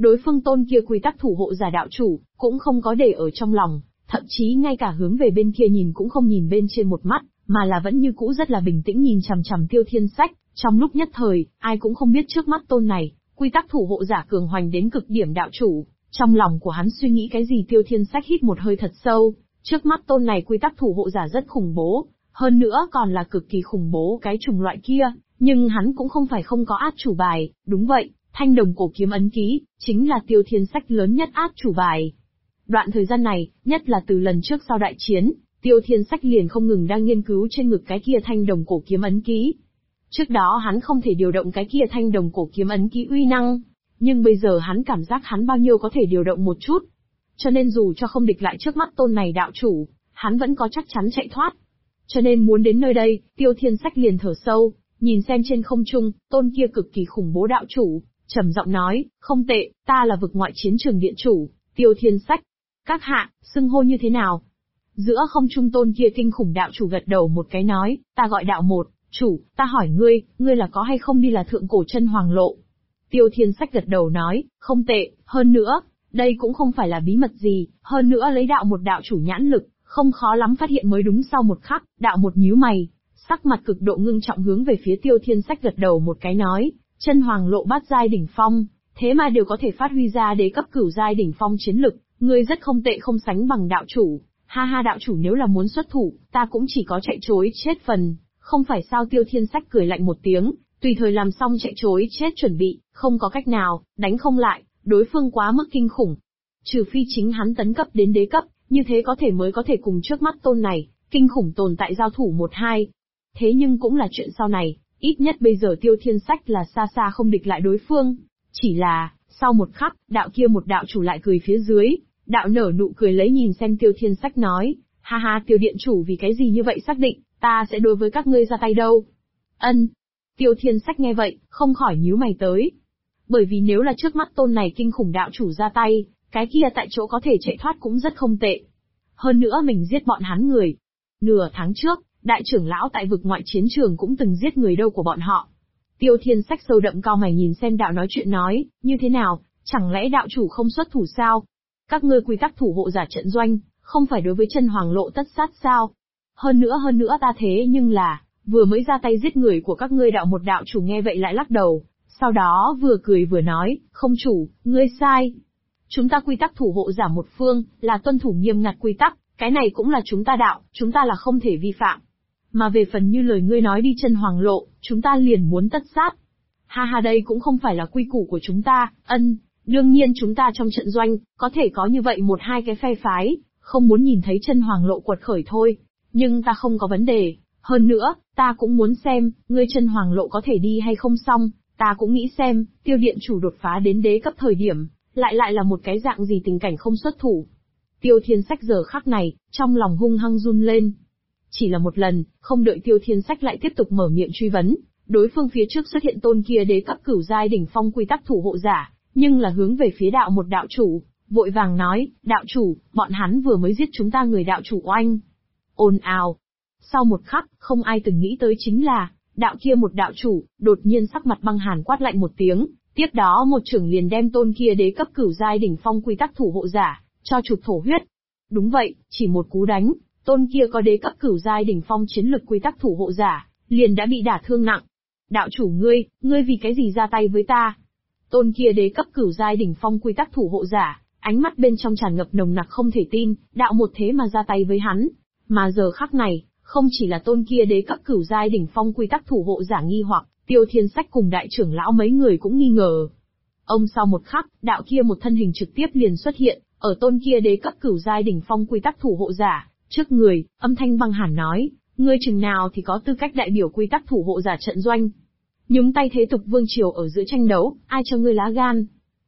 đối phương tôn kia quy tắc thủ hộ giả đạo chủ, cũng không có để ở trong lòng, thậm chí ngay cả hướng về bên kia nhìn cũng không nhìn bên trên một mắt, mà là vẫn như cũ rất là bình tĩnh nhìn chằm chằm Tiêu Thiên Sách. Trong lúc nhất thời, ai cũng không biết trước mắt tôn này, quy tắc thủ hộ giả cường hoành đến cực điểm đạo chủ, trong lòng của hắn suy nghĩ cái gì. Tiêu Thiên Sách hít một hơi thật sâu, trước mắt tôn này quy tắc thủ hộ giả rất khủng bố, hơn nữa còn là cực kỳ khủng bố cái chủng loại kia, nhưng hắn cũng không phải không có át chủ bài, đúng vậy, thanh đồng cổ kiếm ấn ký, chính là Tiêu Thiên Sách lớn nhất át chủ bài. Đoạn thời gian này, nhất là từ lần trước sau đại chiến, Tiêu Thiên Sách liền không ngừng đang nghiên cứu trên ngực cái kia thanh đồng cổ kiếm ấn ký. Trước đó hắn không thể điều động cái kia thanh đồng cổ kiếm ấn ký uy năng, nhưng bây giờ hắn cảm giác hắn bao nhiêu có thể điều động một chút. Cho nên dù cho không địch lại trước mắt tôn này đạo chủ, hắn vẫn có chắc chắn chạy thoát. Cho nên muốn đến nơi đây, Tiêu Thiên Sách liền thở sâu, nhìn xem trên không trung, tôn kia cực kỳ khủng bố đạo chủ, trầm giọng nói, không tệ, ta là vực ngoại chiến trường điện chủ, Tiêu Thiên Sách. Các hạ, xưng hô như thế nào? Giữa không trung tôn kia kinh khủng đạo chủ gật đầu một cái nói, ta gọi đạo một, chủ, ta hỏi ngươi là có hay không đi là thượng cổ chân hoàng lộ? Tiêu Thiên Sách gật đầu nói, không tệ, hơn nữa, đây cũng không phải là bí mật gì, hơn nữa lấy đạo một đạo chủ nhãn lực, không khó lắm phát hiện mới đúng. Sau một khắc, đạo một nhíu mày, sắc mặt cực độ ngưng trọng hướng về phía Tiêu Thiên Sách gật đầu một cái nói, chân hoàng lộ bát giai đỉnh phong, thế mà đều có thể phát huy ra đế cấp cửu giai đỉnh phong chiến lực, ngươi rất không tệ, không sánh bằng đạo chủ. Ha ha, đạo chủ nếu là muốn xuất thủ, ta cũng chỉ có chạy trối chết phần, không phải sao? Tiêu Thiên Sách cười lạnh một tiếng, tùy thời làm xong chạy trối chết chuẩn bị, không có cách nào, đánh không lại, đối phương quá mức kinh khủng. Trừ phi chính hắn tấn cấp đến đế cấp, như thế có thể mới có thể cùng trước mắt tôn này, kinh khủng tồn tại giao thủ một hai. Thế nhưng cũng là chuyện sau này, ít nhất bây giờ Tiêu Thiên Sách là xa xa không địch lại đối phương. Chỉ là, sau một khắc, đạo kia một đạo chủ lại cười phía dưới, đạo nở nụ cười lấy nhìn xem Tiêu Thiên Sách nói, ha ha, Tiêu điện chủ vì cái gì như vậy xác định, ta sẽ đối với các ngươi ra tay đâu? Ân. Tiêu Thiên Sách nghe vậy, không khỏi nhíu mày tới. Bởi vì nếu là trước mắt tôn này kinh khủng đạo chủ ra tay, cái kia tại chỗ có thể chạy thoát cũng rất không tệ. Hơn nữa mình giết bọn hắn người. Nửa tháng trước, đại trưởng lão tại vực ngoại chiến trường cũng từng giết người đâu của bọn họ. Tiêu Thiên Sách sâu đậm cao mày nhìn xem đạo nói chuyện nói, như thế nào, chẳng lẽ đạo chủ không xuất thủ sao? Các ngươi quy tắc thủ hộ giả trận doanh, không phải đối với chân hoàng lộ tất sát sao? Hơn nữa ta thế nhưng là, vừa mới ra tay giết người của các ngươi. Đạo một đạo chủ nghe vậy lại lắc đầu, sau đó vừa cười vừa nói, không chủ, ngươi sai. Chúng ta quy tắc thủ hộ giả một phương, là tuân thủ nghiêm ngặt quy tắc, cái này cũng là chúng ta đạo, chúng ta là không thể vi phạm. Mà về phần như lời ngươi nói đi chân hoàng lộ, chúng ta liền muốn tất sát. Ha ha, đây cũng không phải là quy củ của chúng ta, đương nhiên chúng ta trong trận doanh, có thể có như vậy một hai cái phe phái, không muốn nhìn thấy chân hoàng lộ quật khởi thôi. Nhưng ta không có vấn đề, hơn nữa, ta cũng muốn xem, ngươi chân hoàng lộ có thể đi hay không xong, ta cũng nghĩ xem, Tiêu điện chủ đột phá đến đế cấp thời điểm, lại là một cái dạng gì tình cảnh không xuất thủ. Tiêu Thiên Sách giờ khắc này, trong lòng hung hăng run lên. Chỉ là một lần, không đợi Tiêu Thiên Sách lại tiếp tục mở miệng truy vấn, đối phương phía trước xuất hiện tôn kia đế cấp cửu giai đỉnh phong quy tắc thủ hộ giả, nhưng là hướng về phía đạo một đạo chủ, vội vàng nói, đạo chủ, bọn hắn vừa mới giết chúng ta người đạo chủ oanh. Ồn ào. Sau một khắc, không ai từng nghĩ tới chính là, đạo kia một đạo chủ, đột nhiên sắc mặt băng hàn quát lạnh một tiếng, tiếp đó một chưởng liền đem tôn kia đế cấp cửu giai đỉnh phong quy tắc thủ hộ giả, cho chụp thổ huyết. Đúng vậy, chỉ một cú đánh, tôn kia có đế cấp cửu giai đỉnh phong chiến lực quy tắc thủ hộ giả, liền đã bị đả thương nặng. Đạo chủ ngươi vì cái gì ra tay với ta? Tôn kia đế cấp cửu giai đỉnh phong quy tắc thủ hộ giả, ánh mắt bên trong tràn ngập nồng nặc không thể tin, đạo một thế mà ra tay với hắn. Mà giờ khắc này, không chỉ là tôn kia đế cấp cửu giai đỉnh phong quy tắc thủ hộ giả nghi hoặc, Tiêu Thiên Sách cùng đại trưởng lão mấy người cũng nghi ngờ. Ông sau một khắc, đạo kia một thân hình trực tiếp liền xuất hiện, ở tôn kia đế cấp cửu giai đỉnh phong quy tắc thủ hộ giả, trước người, âm thanh băng hàn nói, ngươi chừng nào thì có tư cách đại biểu quy tắc thủ hộ giả trận doanh. Nhúng tay thế tục vương triều ở giữa tranh đấu, ai cho ngươi lá gan?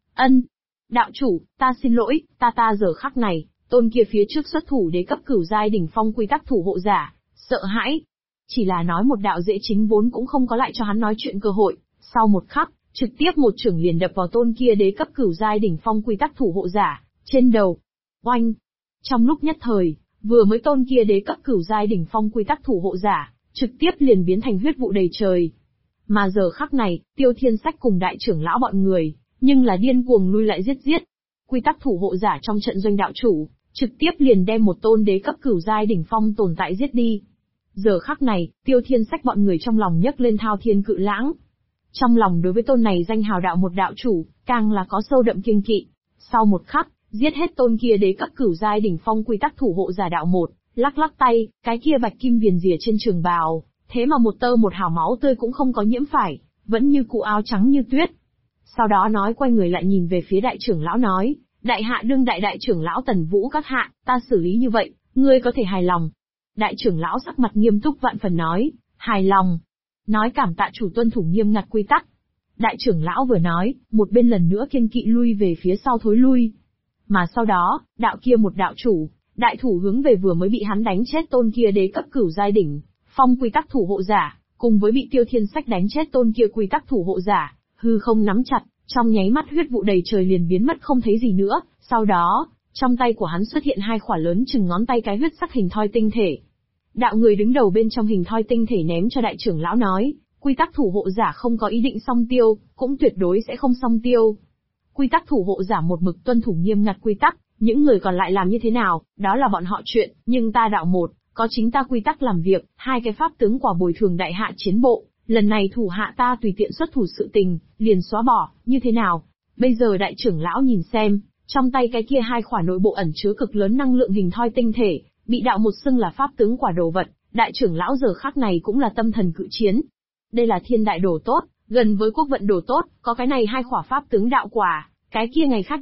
Đạo chủ, ta xin lỗi, ta giờ khắc này, tôn kia phía trước xuất thủ đế cấp cửu giai đỉnh phong quy tắc thủ hộ giả, sợ hãi. Chỉ là nói một đạo dễ chính vốn cũng không có lại cho hắn nói chuyện cơ hội, sau một khắc, trực tiếp một chưởng liền đập vào tôn kia đế cấp cửu giai đỉnh phong quy tắc thủ hộ giả, trên đầu. Oanh! Trong lúc nhất thời, vừa mới tôn kia đế cấp cửu giai đỉnh phong quy tắc thủ hộ giả, trực tiếp liền biến thành huyết vụ đầy trời. Mà giờ khắc này, Tiêu Thiên Sách cùng đại trưởng lão bọn người, nhưng là điên cuồng lui lại giết. Quy tắc thủ hộ giả trong trận doanh đạo chủ, trực tiếp liền đem một tôn đế cấp cửu giai đỉnh phong tồn tại giết đi. Giờ khắc này, Tiêu Thiên Sách bọn người trong lòng nhấc lên thao thiên cự lãng. Trong lòng đối với tôn này danh hào đạo một đạo chủ, càng là có sâu đậm kiêng kỵ. Sau một khắc, giết hết tôn kia đế cấp cửu giai đỉnh phong quy tắc thủ hộ giả đạo một, lắc lắc tay, cái kia bạch kim viền rìa trên trường bào, thế mà một tơ một hào máu tươi cũng không có nhiễm phải, vẫn như cụ áo trắng như tuyết. Sau đó nói quay người lại nhìn về phía đại trưởng lão nói, đại hạ đương đại trưởng lão Tần Vũ các hạ, ta xử lý như vậy, ngươi có thể hài lòng. Đại trưởng lão sắc mặt nghiêm túc vạn phần nói, hài lòng. Nói cảm tạ chủ tuân thủ nghiêm ngặt quy tắc. Đại trưởng lão vừa nói, một bên lần nữa kiêng kỵ lui về phía sau thối lui. Mà sau đó, đạo kia một đạo chủ, đại thủ hướng về vừa mới bị hắn đánh chết tôn kia đế cấp cửu giai đỉnh phong quy tắc thủ hộ giả, cùng với bị Tiêu Thiên Sách đánh chết tôn kia quy tắc thủ hộ giả, hư không nắm chặt, trong nháy mắt huyết vụ đầy trời liền biến mất không thấy gì nữa. Sau đó, trong tay của hắn xuất hiện hai quả lớn chừng ngón tay cái huyết sắc hình thoi tinh thể. Đạo người đứng đầu bên trong hình thoi tinh thể ném cho đại trưởng lão nói, quy tắc thủ hộ giả không có ý định song tiêu, cũng tuyệt đối sẽ không song tiêu. Quy tắc thủ hộ giả một mực tuân thủ nghiêm ngặt quy tắc, những người còn lại làm như thế nào, đó là bọn họ chuyện, nhưng ta đạo một, có chính ta quy tắc làm việc, hai cái pháp tướng quả bồi thường đại hạ chiến bộ, lần này thủ hạ ta tùy tiện xuất thủ sự tình, liền xóa bỏ, như thế nào? Bây giờ đại trưởng lão nhìn xem, trong tay cái kia hai quả nội bộ ẩn chứa cực lớn năng lượng hình thoi tinh thể, bị đạo một xưng là pháp tướng quả đồ vật, đại trưởng lão giờ khắc này cũng là tâm thần cự chiến. Đây là thiên đại đồ tốt, gần với quốc vận đồ tốt, có cái này hai quả pháp tướng đạo quả, cái kia ngày khác